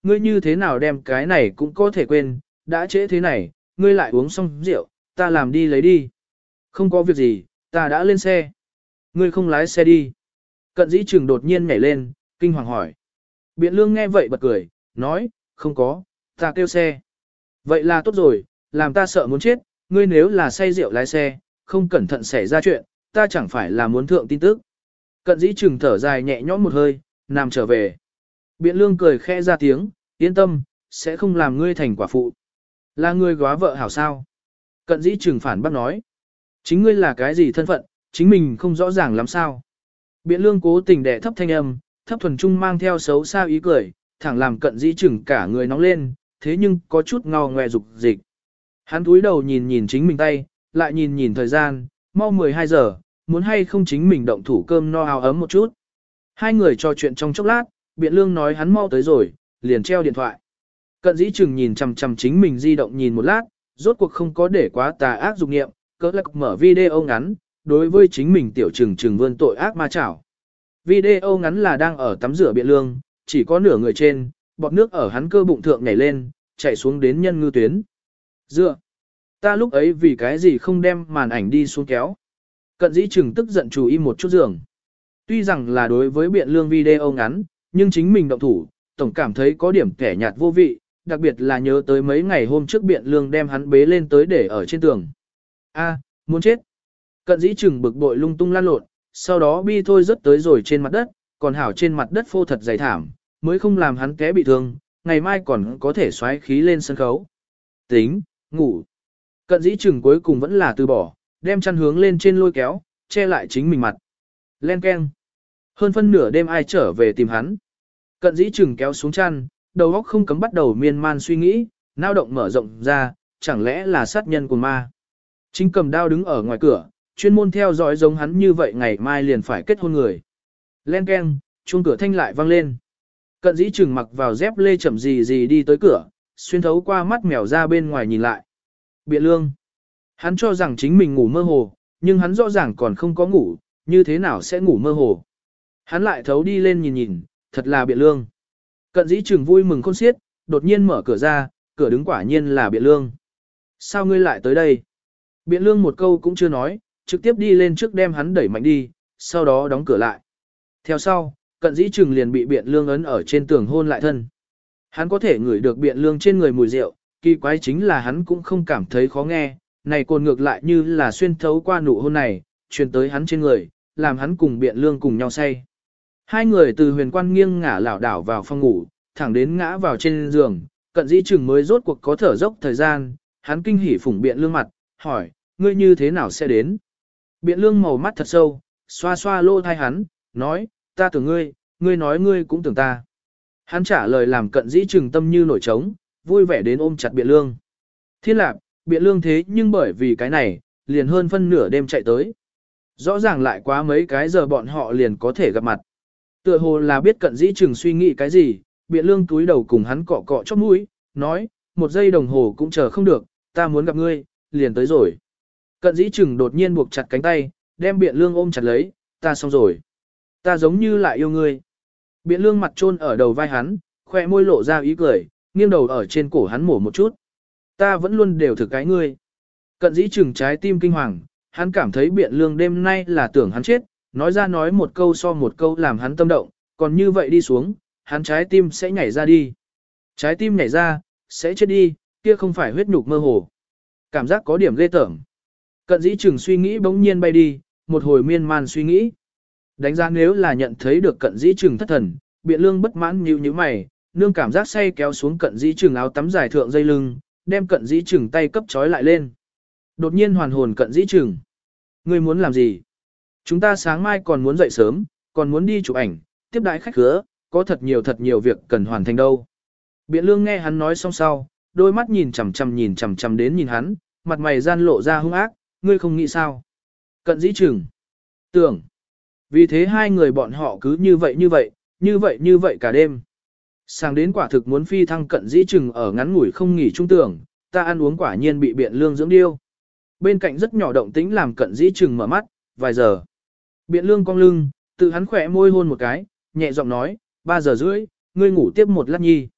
ngươi như thế nào đem cái này cũng có thể quên, đã trễ thế này, ngươi lại uống xong rượu, ta làm đi lấy đi. Không có việc gì, ta đã lên xe. Ngươi không lái xe đi. Cận dĩ trừng đột nhiên nhảy lên, kinh hoàng hỏi. Biện lương nghe vậy bật cười, nói, không có, ta kêu xe. Vậy là tốt rồi, làm ta sợ muốn chết, ngươi nếu là say rượu lái xe, không cẩn thận xảy ra chuyện, ta chẳng phải là muốn thượng tin tức. Cận dĩ trừng thở dài nhẹ nhõm một hơi, nằm trở về. Biện lương cười khẽ ra tiếng, yên tâm, sẽ không làm ngươi thành quả phụ. Là ngươi góa vợ hảo sao? Cận dĩ trừng phản bác nói. Chính ngươi là cái gì thân phận, chính mình không rõ ràng lắm sao. Biện lương cố tình đẻ thấp thanh âm, thấp thuần trung mang theo xấu xa ý cười, thẳng làm cận dĩ trừng cả người nóng lên, thế nhưng có chút ngò ngoe dục dịch. Hắn túi đầu nhìn nhìn chính mình tay, lại nhìn nhìn thời gian, mau mười hai giờ, muốn hay không chính mình động thủ cơm no áo ấm một chút. Hai người trò chuyện trong chốc lát, biện lương nói hắn mau tới rồi, liền treo điện thoại. Cận dĩ trừng nhìn chằm chằm chính mình di động nhìn một lát, rốt cuộc không có để quá tà ác dục nghiệm, cỡ lạc mở video ngắn, đối với chính mình tiểu trừng trừng vươn tội ác ma chảo. Video ngắn là đang ở tắm rửa biện lương, chỉ có nửa người trên, bọt nước ở hắn cơ bụng thượng nhảy lên, chạy xuống đến nhân ngư tuyến. Dựa! Ta lúc ấy vì cái gì không đem màn ảnh đi xuống kéo. Cận dĩ trừng tức giận chú ý một chút giường. Tuy rằng là đối với biện lương video ngắn, nhưng chính mình động thủ, tổng cảm thấy có điểm kẻ nhạt vô vị, đặc biệt là nhớ tới mấy ngày hôm trước biện lương đem hắn bế lên tới để ở trên tường. A, muốn chết. Cận dĩ trừng bực bội lung tung lan lộn, sau đó bi thôi rớt tới rồi trên mặt đất, còn hảo trên mặt đất phô thật dày thảm, mới không làm hắn té bị thương, ngày mai còn có thể xoáy khí lên sân khấu. Tính, ngủ. Cận dĩ trừng cuối cùng vẫn là từ bỏ, đem chăn hướng lên trên lôi kéo, che lại chính mình mặt. Len keng. Hơn phân nửa đêm ai trở về tìm hắn. Cận dĩ trừng kéo xuống chăn, đầu óc không cấm bắt đầu miên man suy nghĩ, nao động mở rộng ra, chẳng lẽ là sát nhân của ma. Chính cầm đao đứng ở ngoài cửa, chuyên môn theo dõi giống hắn như vậy ngày mai liền phải kết hôn người. Len keng, chuông cửa thanh lại vang lên. Cận dĩ trừng mặc vào dép lê chậm gì gì đi tới cửa, xuyên thấu qua mắt mèo ra bên ngoài nhìn lại. Biện lương. Hắn cho rằng chính mình ngủ mơ hồ, nhưng hắn rõ ràng còn không có ngủ, như thế nào sẽ ngủ mơ hồ. Hắn lại thấu đi lên nhìn nhìn, thật là biện lương. Cận dĩ trừng vui mừng khôn xiết, đột nhiên mở cửa ra, cửa đứng quả nhiên là biện lương. Sao ngươi lại tới đây? Biện lương một câu cũng chưa nói, trực tiếp đi lên trước đem hắn đẩy mạnh đi, sau đó đóng cửa lại. Theo sau, cận dĩ trừng liền bị biện lương ấn ở trên tường hôn lại thân. Hắn có thể ngửi được biện lương trên người mùi rượu, kỳ quái chính là hắn cũng không cảm thấy khó nghe, này còn ngược lại như là xuyên thấu qua nụ hôn này, truyền tới hắn trên người, làm hắn cùng biện lương cùng nhau say. Hai người từ huyền quan nghiêng ngả lảo đảo vào phòng ngủ, thẳng đến ngã vào trên giường, cận dĩ trừng mới rốt cuộc có thở dốc thời gian, hắn kinh hỉ phủng biện lương mặt, hỏi, ngươi như thế nào sẽ đến? Biện lương màu mắt thật sâu, xoa xoa lô thai hắn, nói, ta tưởng ngươi, ngươi nói ngươi cũng tưởng ta. Hắn trả lời làm cận dĩ trừng tâm như nổi trống, vui vẻ đến ôm chặt biện lương. Thiên lạc, biện lương thế nhưng bởi vì cái này, liền hơn phân nửa đêm chạy tới. Rõ ràng lại quá mấy cái giờ bọn họ liền có thể gặp mặt. Tựa hồ là biết cận dĩ trừng suy nghĩ cái gì, biện lương túi đầu cùng hắn cọ cọ chóp mũi, nói, một giây đồng hồ cũng chờ không được, ta muốn gặp ngươi, liền tới rồi. Cận dĩ trừng đột nhiên buộc chặt cánh tay, đem biện lương ôm chặt lấy, ta xong rồi. Ta giống như lại yêu ngươi. Biện lương mặt trôn ở đầu vai hắn, khoe môi lộ ra ý cười, nghiêng đầu ở trên cổ hắn mổ một chút. Ta vẫn luôn đều thực cái ngươi. Cận dĩ trừng trái tim kinh hoàng, hắn cảm thấy biện lương đêm nay là tưởng hắn chết, nói ra nói một câu so một câu làm hắn tâm động, còn như vậy đi xuống, hắn trái tim sẽ nhảy ra đi. Trái tim nhảy ra, sẽ chết đi, kia không phải huyết nhục mơ hồ. Cảm giác có điểm ghê tởm. Cận dĩ trừng suy nghĩ bỗng nhiên bay đi, một hồi miên man suy nghĩ. Đánh giá nếu là nhận thấy được cận dĩ trừng thất thần, biện lương bất mãn nhíu nhíu mày, nương cảm giác say kéo xuống cận dĩ trừng áo tắm dài thượng dây lưng, đem cận dĩ trừng tay cấp trói lại lên. Đột nhiên hoàn hồn cận dĩ trừng. Ngươi muốn làm gì? Chúng ta sáng mai còn muốn dậy sớm, còn muốn đi chụp ảnh, tiếp đãi khách khứa, có thật nhiều thật nhiều việc cần hoàn thành đâu. Biện lương nghe hắn nói xong sau, đôi mắt nhìn chằm chằm nhìn chằm chằm đến nhìn hắn, mặt mày gian lộ ra hung ác, ngươi không nghĩ sao? Cận dĩ trừng. Tưởng. Vì thế hai người bọn họ cứ như vậy như vậy, như vậy như vậy cả đêm. Sáng đến quả thực muốn phi thăng cận dĩ trừng ở ngắn ngủi không nghỉ trung tưởng, ta ăn uống quả nhiên bị biện lương dưỡng điêu. Bên cạnh rất nhỏ động tĩnh làm cận dĩ trừng mở mắt, vài giờ. Biện lương cong lưng, tự hắn khỏe môi hôn một cái, nhẹ giọng nói, ba giờ rưỡi, ngươi ngủ tiếp một lát nhi.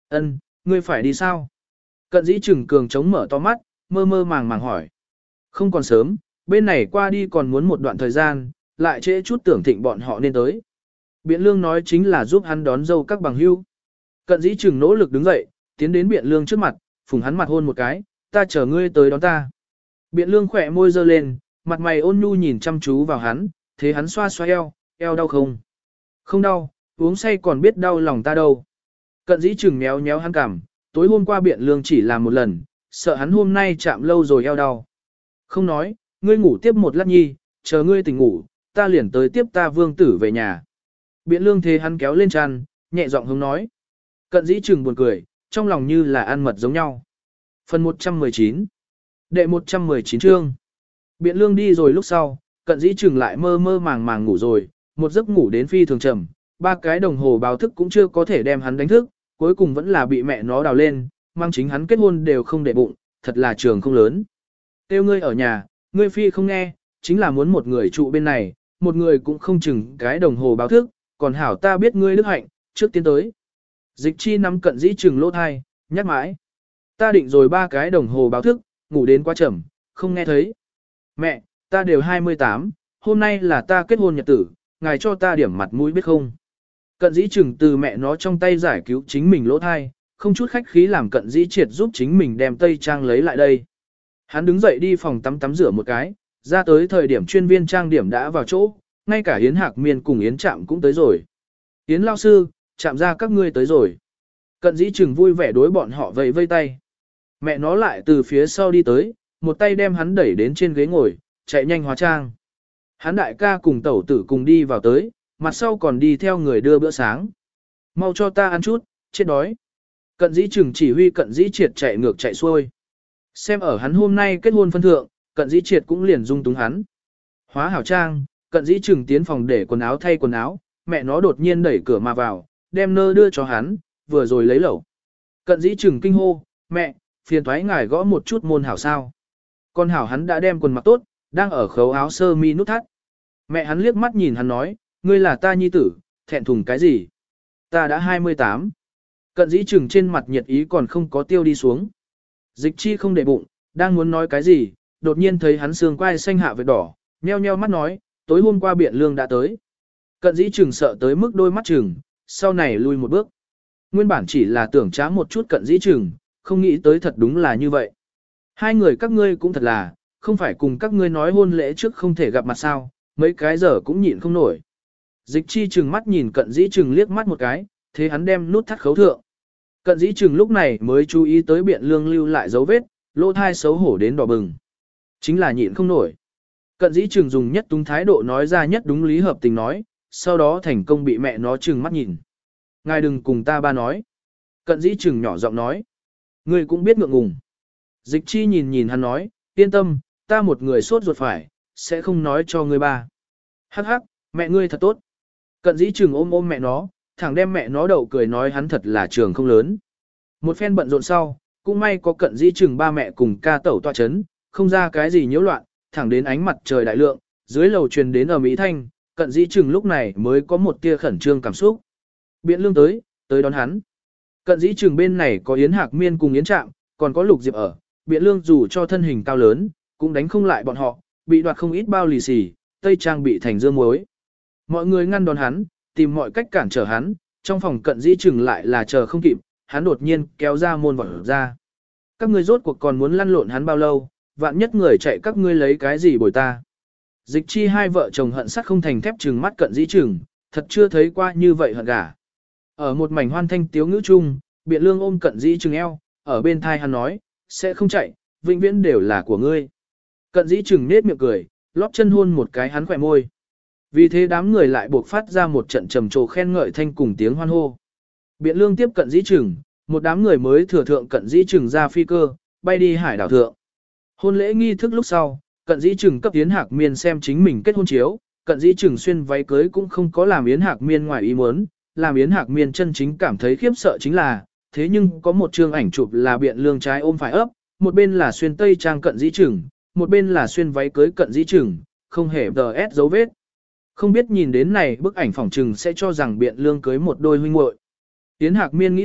Ân, ngươi phải đi sao? Cận dĩ trừng cường chống mở to mắt, mơ mơ màng màng hỏi. Không còn sớm, bên này qua đi còn muốn một đoạn thời gian, lại trễ chút tưởng thịnh bọn họ nên tới. Biện lương nói chính là giúp hắn đón dâu các bằng hưu. Cận dĩ trừng nỗ lực đứng dậy, tiến đến biện lương trước mặt, phùng hắn mặt hôn một cái, ta chờ ngươi tới đón ta. Biện lương khỏe môi dơ lên, mặt mày ôn nhu nhìn chăm chú vào hắn, thế hắn xoa xoa eo, eo đau không? Không đau, uống say còn biết đau lòng ta đâu. Cận dĩ trừng méo méo hắn cằm, tối hôm qua biện lương chỉ làm một lần, sợ hắn hôm nay chạm lâu rồi eo đau. Không nói, ngươi ngủ tiếp một lát nhi, chờ ngươi tỉnh ngủ, ta liền tới tiếp ta vương tử về nhà. Biện lương thế hắn kéo lên tràn, nhẹ giọng hướng nói. Cận dĩ trừng buồn cười, trong lòng như là ăn mật giống nhau. Phần một trăm mười chín Đệ một trăm mười chín chương. Biện lương đi rồi lúc sau, cận dĩ trừng lại mơ mơ màng màng ngủ rồi, một giấc ngủ đến phi thường trầm, ba cái đồng hồ báo thức cũng chưa có thể đem hắn đánh thức, cuối cùng vẫn là bị mẹ nó đào lên, mang chính hắn kết hôn đều không để bụng, thật là trường không lớn. Tiêu ngươi ở nhà, ngươi phi không nghe, chính là muốn một người trụ bên này, một người cũng không chừng cái đồng hồ báo thức, còn hảo ta biết ngươi đức hạnh, trước tiến tới. Dịch chi nắm cận dĩ trừng lỗ thai, nhắc mãi. Ta định rồi ba cái đồng hồ báo thức, ngủ đến quá chậm, không nghe thấy. Mẹ, ta đều hai mươi tám, hôm nay là ta kết hôn nhật tử, ngài cho ta điểm mặt mũi biết không. Cận dĩ trừng từ mẹ nó trong tay giải cứu chính mình lỗ thai, không chút khách khí làm cận dĩ triệt giúp chính mình đem tây trang lấy lại đây. Hắn đứng dậy đi phòng tắm tắm rửa một cái, ra tới thời điểm chuyên viên trang điểm đã vào chỗ, ngay cả Yến Hạc Miên cùng Yến Trạm cũng tới rồi. Yến lao sư, Trạm ra các ngươi tới rồi. Cận dĩ trừng vui vẻ đối bọn họ vẫy vây tay. Mẹ nó lại từ phía sau đi tới, một tay đem hắn đẩy đến trên ghế ngồi, chạy nhanh hóa trang. Hắn đại ca cùng tẩu tử cùng đi vào tới, mặt sau còn đi theo người đưa bữa sáng. Mau cho ta ăn chút, chết đói. Cận dĩ trừng chỉ huy cận dĩ triệt chạy ngược chạy xuôi. Xem ở hắn hôm nay kết hôn phân thượng, cận dĩ triệt cũng liền dung túng hắn. Hóa hảo trang, cận dĩ trừng tiến phòng để quần áo thay quần áo, mẹ nó đột nhiên đẩy cửa mà vào, đem nơ đưa cho hắn, vừa rồi lấy lẩu. Cận dĩ trừng kinh hô, mẹ, phiền thoái ngài gõ một chút môn hảo sao. Con hảo hắn đã đem quần mặc tốt, đang ở khấu áo sơ mi nút thắt. Mẹ hắn liếc mắt nhìn hắn nói, ngươi là ta nhi tử, thẹn thùng cái gì? Ta đã hai mươi tám. Cận dĩ trừng trên mặt nhiệt ý còn không có tiêu đi xuống. Dịch chi không để bụng, đang muốn nói cái gì, đột nhiên thấy hắn xương quai xanh hạ vệt đỏ, nheo nheo mắt nói, tối hôm qua biện lương đã tới. Cận dĩ trừng sợ tới mức đôi mắt trừng, sau này lui một bước. Nguyên bản chỉ là tưởng trá một chút cận dĩ trừng, không nghĩ tới thật đúng là như vậy. Hai người các ngươi cũng thật là, không phải cùng các ngươi nói hôn lễ trước không thể gặp mặt sao, mấy cái giờ cũng nhịn không nổi. Dịch chi trừng mắt nhìn cận dĩ trừng liếc mắt một cái, thế hắn đem nút thắt khấu thượng. Cận dĩ trừng lúc này mới chú ý tới biện lương lưu lại dấu vết, lỗ thai xấu hổ đến đỏ bừng. Chính là nhịn không nổi. Cận dĩ trừng dùng nhất đúng thái độ nói ra nhất đúng lý hợp tình nói, sau đó thành công bị mẹ nó trừng mắt nhìn. Ngài đừng cùng ta ba nói. Cận dĩ trừng nhỏ giọng nói. Ngươi cũng biết ngượng ngùng. Dịch chi nhìn nhìn hắn nói, yên tâm, ta một người sốt ruột phải, sẽ không nói cho ngươi ba. Hắc hắc, mẹ ngươi thật tốt. Cận dĩ trừng ôm ôm mẹ nó, thẳng đem mẹ nó đậu cười nói hắn thật là trường không lớn. Một phen bận rộn sau, cũng may có cận dĩ trừng ba mẹ cùng ca tẩu tọa chấn, không ra cái gì nhiễu loạn, thẳng đến ánh mặt trời đại lượng, dưới lầu truyền đến ở Mỹ Thanh, cận dĩ trừng lúc này mới có một tia khẩn trương cảm xúc. Biện lương tới, tới đón hắn. Cận dĩ trừng bên này có Yến Hạc Miên cùng Yến Trạm, còn có Lục Diệp ở, biện lương dù cho thân hình cao lớn, cũng đánh không lại bọn họ, bị đoạt không ít bao lì xì, tây trang bị thành dương muối. Mọi người ngăn đón hắn, tìm mọi cách cản trở hắn, trong phòng cận dĩ trừng lại là chờ không kịp, hắn đột nhiên kéo ra môn vỏ ra. Các ngươi rốt cuộc còn muốn lăn lộn hắn bao lâu, vạn nhất người chạy các ngươi lấy cái gì bồi ta. Dịch chi hai vợ chồng hận sắt không thành thép trừng mắt cận dĩ trừng, thật chưa thấy qua như vậy hận gả. Ở một mảnh hoan thanh tiếu ngữ chung, biện lương ôm cận dĩ trừng eo, ở bên thai hắn nói, sẽ không chạy, vĩnh viễn đều là của ngươi. Cận dĩ trừng nết miệng cười, lóp chân hôn một cái hắn khỏe môi. Vì thế đám người lại buộc phát ra một trận trầm trồ khen ngợi thanh cùng tiếng hoan hô. Biện lương tiếp cận dĩ trừng, một đám người mới thừa thượng cận dĩ trừng ra phi cơ, bay đi hải đảo thượng. Hôn lễ nghi thức lúc sau, cận dĩ trừng cấp Yến Hạc Miên xem chính mình kết hôn chiếu, cận dĩ trừng xuyên váy cưới cũng không có làm Yến Hạc Miên ngoài ý muốn, làm Yến Hạc Miên chân chính cảm thấy khiếp sợ chính là, thế nhưng có một chương ảnh chụp là biện lương trái ôm phải ấp, một bên là xuyên tây trang cận dĩ trừng, một bên là xuyên váy cưới cận dĩ trừng, không hề đờ ép dấu vết. Không biết nhìn đến này bức ảnh phỏng trừng sẽ cho rằng biện lương cưới một đôi huynh muội. Yến Hạc Miên nghĩ thầm,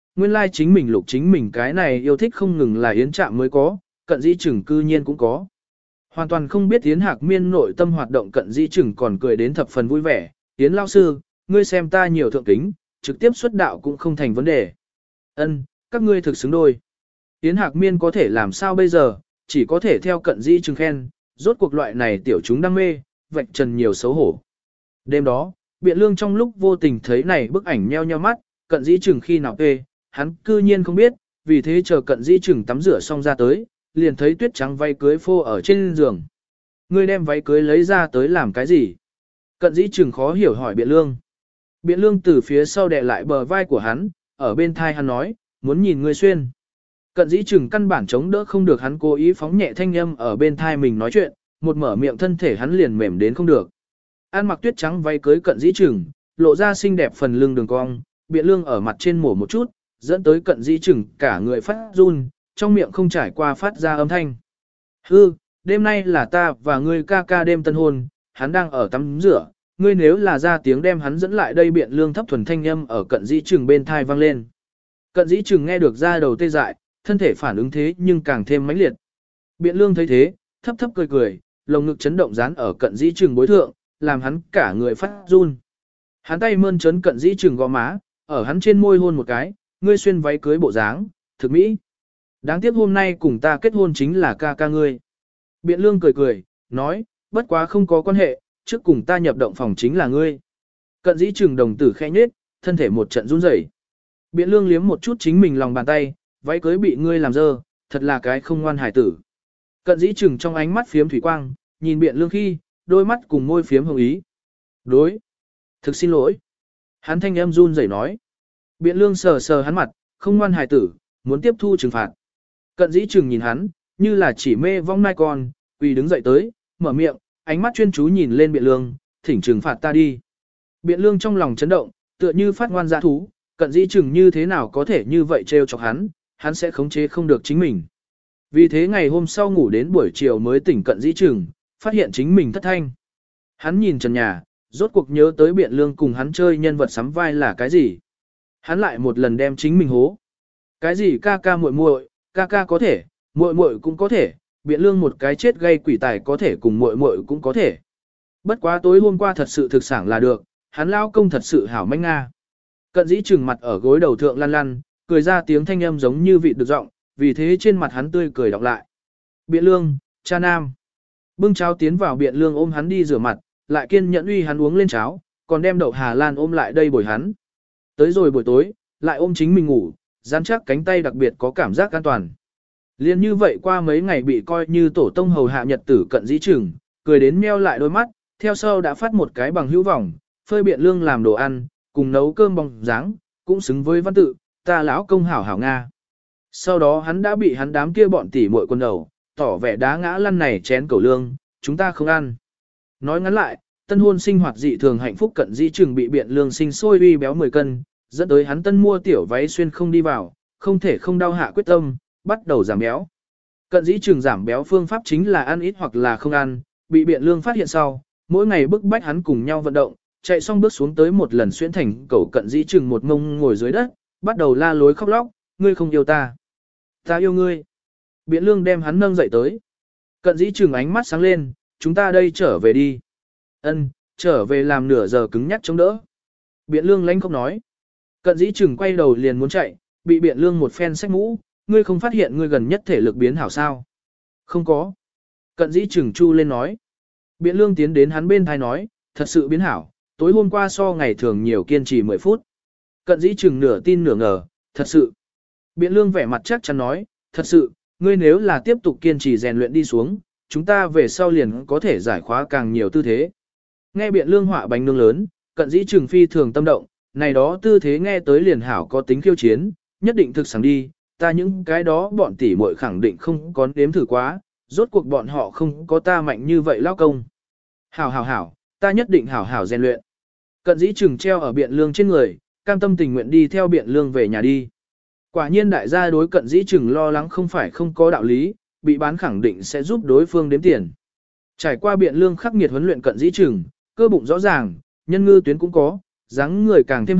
nguyên lai chính mình lục chính mình cái này yêu thích không ngừng là Yến Trạm mới có, cận dĩ chừng cư nhiên cũng có. Hoàn toàn không biết Yến Hạc Miên nội tâm hoạt động, cận dĩ chừng còn cười đến thập phần vui vẻ. Yến lao sư, ngươi xem ta nhiều thượng kính, trực tiếp xuất đạo cũng không thành vấn đề. Ân, các ngươi thực xứng đôi. Yến Hạc Miên có thể làm sao bây giờ, chỉ có thể theo cận dĩ chừng khen, rốt cuộc loại này tiểu chúng đam mê, vạch trần nhiều xấu hổ. Đêm đó, Biện Lương trong lúc vô tình thấy này bức ảnh nheo nheo mắt, cận dĩ chừng khi nào tê, hắn cư nhiên không biết, vì thế chờ cận dĩ chừng tắm rửa xong ra tới, liền thấy tuyết trắng váy cưới phô ở trên giường. Ngươi đem váy cưới lấy ra tới làm cái gì? Cận dĩ chừng khó hiểu hỏi Biện Lương. Biện Lương từ phía sau đè lại bờ vai của hắn, ở bên thai hắn nói, muốn nhìn ngươi xuyên. Cận dĩ chừng căn bản chống đỡ không được, hắn cố ý phóng nhẹ thanh âm ở bên thai mình nói chuyện, một mở miệng thân thể hắn liền mềm đến không được. An mặc tuyết trắng váy cưới cận dĩ chừng, lộ ra xinh đẹp phần lưng đường cong, Biện Lương ở mặt trên mổ một chút, dẫn tới cận dĩ chừng cả người phát run, trong miệng không trải qua phát ra âm thanh. Hư, đêm nay là ta và ngươi ca ca đêm tân hôn, hắn đang ở tắm rửa, ngươi nếu là ra tiếng đem hắn dẫn lại đây. Biện Lương thấp thuần thanh âm ở cận dĩ chừng bên thai vang lên. Cận dĩ chừng nghe được ra đầu tê dại, thân thể phản ứng thế nhưng càng thêm mãnh liệt. Biện Lương thấy thế, thấp thấp cười cười, lồng ngực chấn động dán ở cận dĩ chừng bối thượng, làm hắn cả người phát run. Hắn tay mơn trớn cận dĩ chừng gò má, ở hắn trên môi hôn một cái, ngươi xuyên váy cưới bộ dáng, thực mỹ. Đáng tiếc hôm nay cùng ta kết hôn chính là ca ca ngươi. Biện Lương cười cười, nói, bất quá không có quan hệ, trước cùng ta nhập động phòng chính là ngươi. Cận dĩ chừng đồng tử khẽ nhếch, thân thể một trận run rẩy. Biện Lương liếm một chút chính mình lòng bàn tay, váy cưới bị ngươi làm dơ, thật là cái không ngoan hải tử. Cận dĩ chừng trong ánh mắt phiếm thủy quang, nhìn Biện Lương khi, đôi mắt cùng môi phiếm hồng ý. Đối. Thực xin lỗi. Hắn thanh âm run rẩy nói. Biện Lương sờ sờ hắn mặt, không ngoan hải tử, muốn tiếp thu trừng phạt. Cận dĩ chừng nhìn hắn, như là chỉ mê vong nai con, quỳ đứng dậy tới, mở miệng, ánh mắt chuyên chú nhìn lên Biện Lương, thỉnh trừng phạt ta đi. Biện Lương trong lòng chấn động, tựa như phát ngoan dã thú, cận dĩ chừng như thế nào có thể như vậy trêu chọc hắn, hắn sẽ khống chế không được chính mình. Vì thế ngày hôm sau ngủ đến buổi chiều mới tỉnh cận dĩ chừng, phát hiện chính mình thất thanh. Hắn nhìn trần nhà, rốt cuộc nhớ tới Biện Lương cùng hắn chơi nhân vật sắm vai là cái gì. Hắn lại một lần đem chính mình hố. Cái gì ca ca muội muội, ca ca có thể, muội muội cũng có thể, Biện Lương một cái chết gây quỷ tài có thể cùng muội muội cũng có thể. Bất quá tối hôm qua thật sự thực sản là được, hắn lao công thật sự hảo manh nga. Cận dĩ trừng mặt ở gối đầu thượng lăn lăn, cười ra tiếng thanh âm giống như vị được giọng, vì thế trên mặt hắn tươi cười đọc lại. Biện Lương, cha nam. Bưng cháo tiến vào, Biện Lương ôm hắn đi rửa mặt, lại kiên nhẫn uy hắn uống lên cháo, còn đem đậu Hà Lan ôm lại đây bồi hắn. Tới rồi buổi tối, lại ôm chính mình ngủ, rắn chắc cánh tay đặc biệt có cảm giác an toàn. Liên như vậy qua mấy ngày bị coi như tổ tông hầu hạ nhật tử, cận dĩ trừng, cười đến meo lại đôi mắt, theo sau đã phát một cái bằng hữu vọng, phơi Biện Lương làm đồ ăn, cùng nấu cơm bóng dáng, cũng xứng với văn tự, ta lão công hảo hảo Nga. Sau đó hắn đã bị hắn đám kia bọn tỉ muội quân đầu, tỏ vẻ đá ngã lăn này chén cẩu lương, chúng ta không ăn. Nói ngắn lại, tân hôn sinh hoạt dị thường hạnh phúc, cận dĩ trừng bị Biện Lương sinh sôi uy béo mười cân, dẫn tới hắn tân mua tiểu váy xuyên không đi vào, không thể không đau hạ quyết tâm, bắt đầu giảm béo. Cận dĩ trừng giảm béo phương pháp chính là ăn ít hoặc là không ăn, bị Biện Lương phát hiện sau, mỗi ngày bức bách hắn cùng nhau vận động, chạy xong bước xuống tới một lần xuyên thành cẩu, cận dĩ trừng một ngông ngồi dưới đất, bắt đầu la lối khóc lóc, ngươi không yêu ta, ta yêu ngươi. Biện Lương đem hắn nâng dậy tới. Cận dĩ trừng ánh mắt sáng lên, chúng ta đây trở về đi. Ân, trở về làm nửa giờ cứng nhắc chống đỡ. Biện Lương lãnh không nói. Cận dĩ trừng quay đầu liền muốn chạy, bị Biện Lương một phen xách mũ, ngươi không phát hiện ngươi gần nhất thể lực biến hảo sao? Không có. Cận dĩ trừng chu lên nói. Biện Lương tiến đến hắn bên thai nói, thật sự biến hảo, tối hôm qua so ngày thường nhiều kiên trì mười phút. Cận dĩ trừng nửa tin nửa ngờ, thật sự. Biện Lương vẻ mặt chắc chắn nói, thật sự, ngươi nếu là tiếp tục kiên trì rèn luyện đi xuống, chúng ta về sau liền có thể giải khóa càng nhiều tư thế. Nghe Biện Lương họa bánh nướng lớn, cận dĩ trừng phi thường tâm động, này đó tư thế nghe tới liền hảo có tính khiêu chiến, nhất định thực sáng đi, ta những cái đó bọn tỷ muội khẳng định không có nếm thử quá, rốt cuộc bọn họ không có ta mạnh như vậy lao công. Hảo hảo hảo, ta nhất định hảo hảo rèn luyện. Cận dĩ trừng treo ở Biện Lương trên người, cam tâm tình nguyện đi theo Biện Lương về nhà đi. Quả nhiên đại gia đối cận dĩ trừng lo lắng không phải không có đạo lý, bị bán khẳng định sẽ giúp đối phương đếm tiền. Trải qua Biện Lương khắc nghiệt huấn luyện, cận dĩ trừng, cơ bụng rõ ràng, nhân ngư tuyến cũng có, dáng người càng thêm hảo,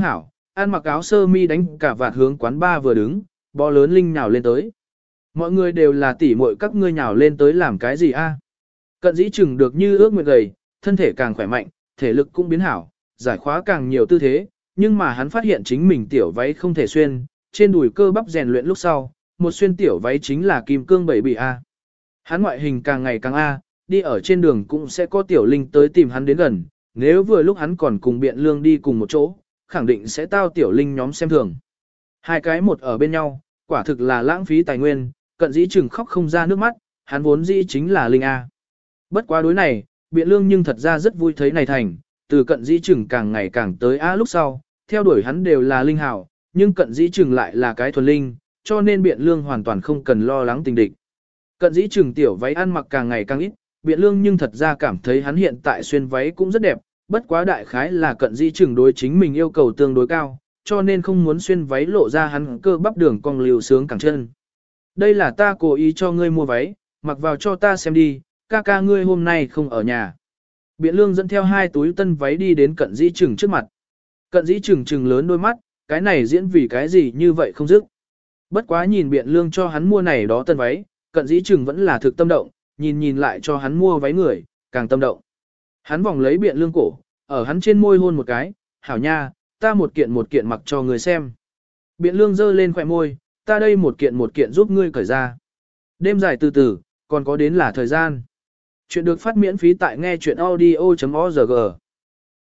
ăn mặc áo sơ mi đánh cả vạt hướng quán bar vừa đứng, bó lớn Linh nhào lên tới. Mọi người đều là tỉ muội các ngươi nhào lên tới làm cái gì a? Cận dĩ chừng được như ước nguyện gầy, thân thể càng khỏe mạnh, thể lực cũng biến hảo, giải khóa càng nhiều tư thế, nhưng mà hắn phát hiện chính mình tiểu váy không thể xuyên, trên đùi cơ bắp rèn luyện lúc sau, một xuyên tiểu váy chính là kim cương bảy bị a. Hắn ngoại hình càng ngày càng a, đi ở trên đường cũng sẽ có tiểu Linh tới tìm hắn đến gần, nếu vừa lúc hắn còn cùng Biện Lương đi cùng một chỗ, khẳng định sẽ tao tiểu Linh nhóm xem thường. Hai cái một ở bên nhau, quả thực là lãng phí tài nguyên, cận dĩ chừng khóc không ra nước mắt, hắn vốn dĩ chính là Linh A. Bất quá đối này, Biện Lương nhưng thật ra rất vui thấy này thành, từ cận dĩ chừng càng ngày càng tới A lúc sau, theo đuổi hắn đều là Linh hảo, nhưng cận dĩ chừng lại là cái thuần Linh, cho nên Biện Lương hoàn toàn không cần lo lắng tình địch. Cận dĩ chừng tiểu váy ăn mặc càng ngày càng ít, Biện Lương nhưng thật ra cảm thấy hắn hiện tại xuyên váy cũng rất đẹp, bất quá đại khái là cận dĩ chừng đối chính mình yêu cầu tương đối cao, cho nên không muốn xuyên váy lộ ra hắn cơ bắp đường cong liều sướng cẳng chân. Đây là ta cố ý cho ngươi mua váy, mặc vào cho ta xem đi, ca ca ngươi hôm nay không ở nhà. Biện Lương dẫn theo hai túi tân váy đi đến cận dĩ chừng trước mặt. Cận dĩ chừng chừng lớn đôi mắt, cái này diễn vì cái gì như vậy không dứt. Bất quá nhìn Biện Lương cho hắn mua này đó tân váy, cận dĩ chừng vẫn là thực tâm động, nhìn nhìn lại cho hắn mua váy người, càng tâm động. Hắn vòng lấy Biện Lương cổ, ở hắn trên môi hôn một cái, hảo nha, ta một kiện một kiện mặc cho người xem. Biện Lương giơ lên khỏe môi, ta đây một kiện một kiện giúp ngươi cởi ra. Đêm dài từ từ, còn có đến là thời gian. Chuyện được phát miễn phí tại nghe chuyện audio chấm org.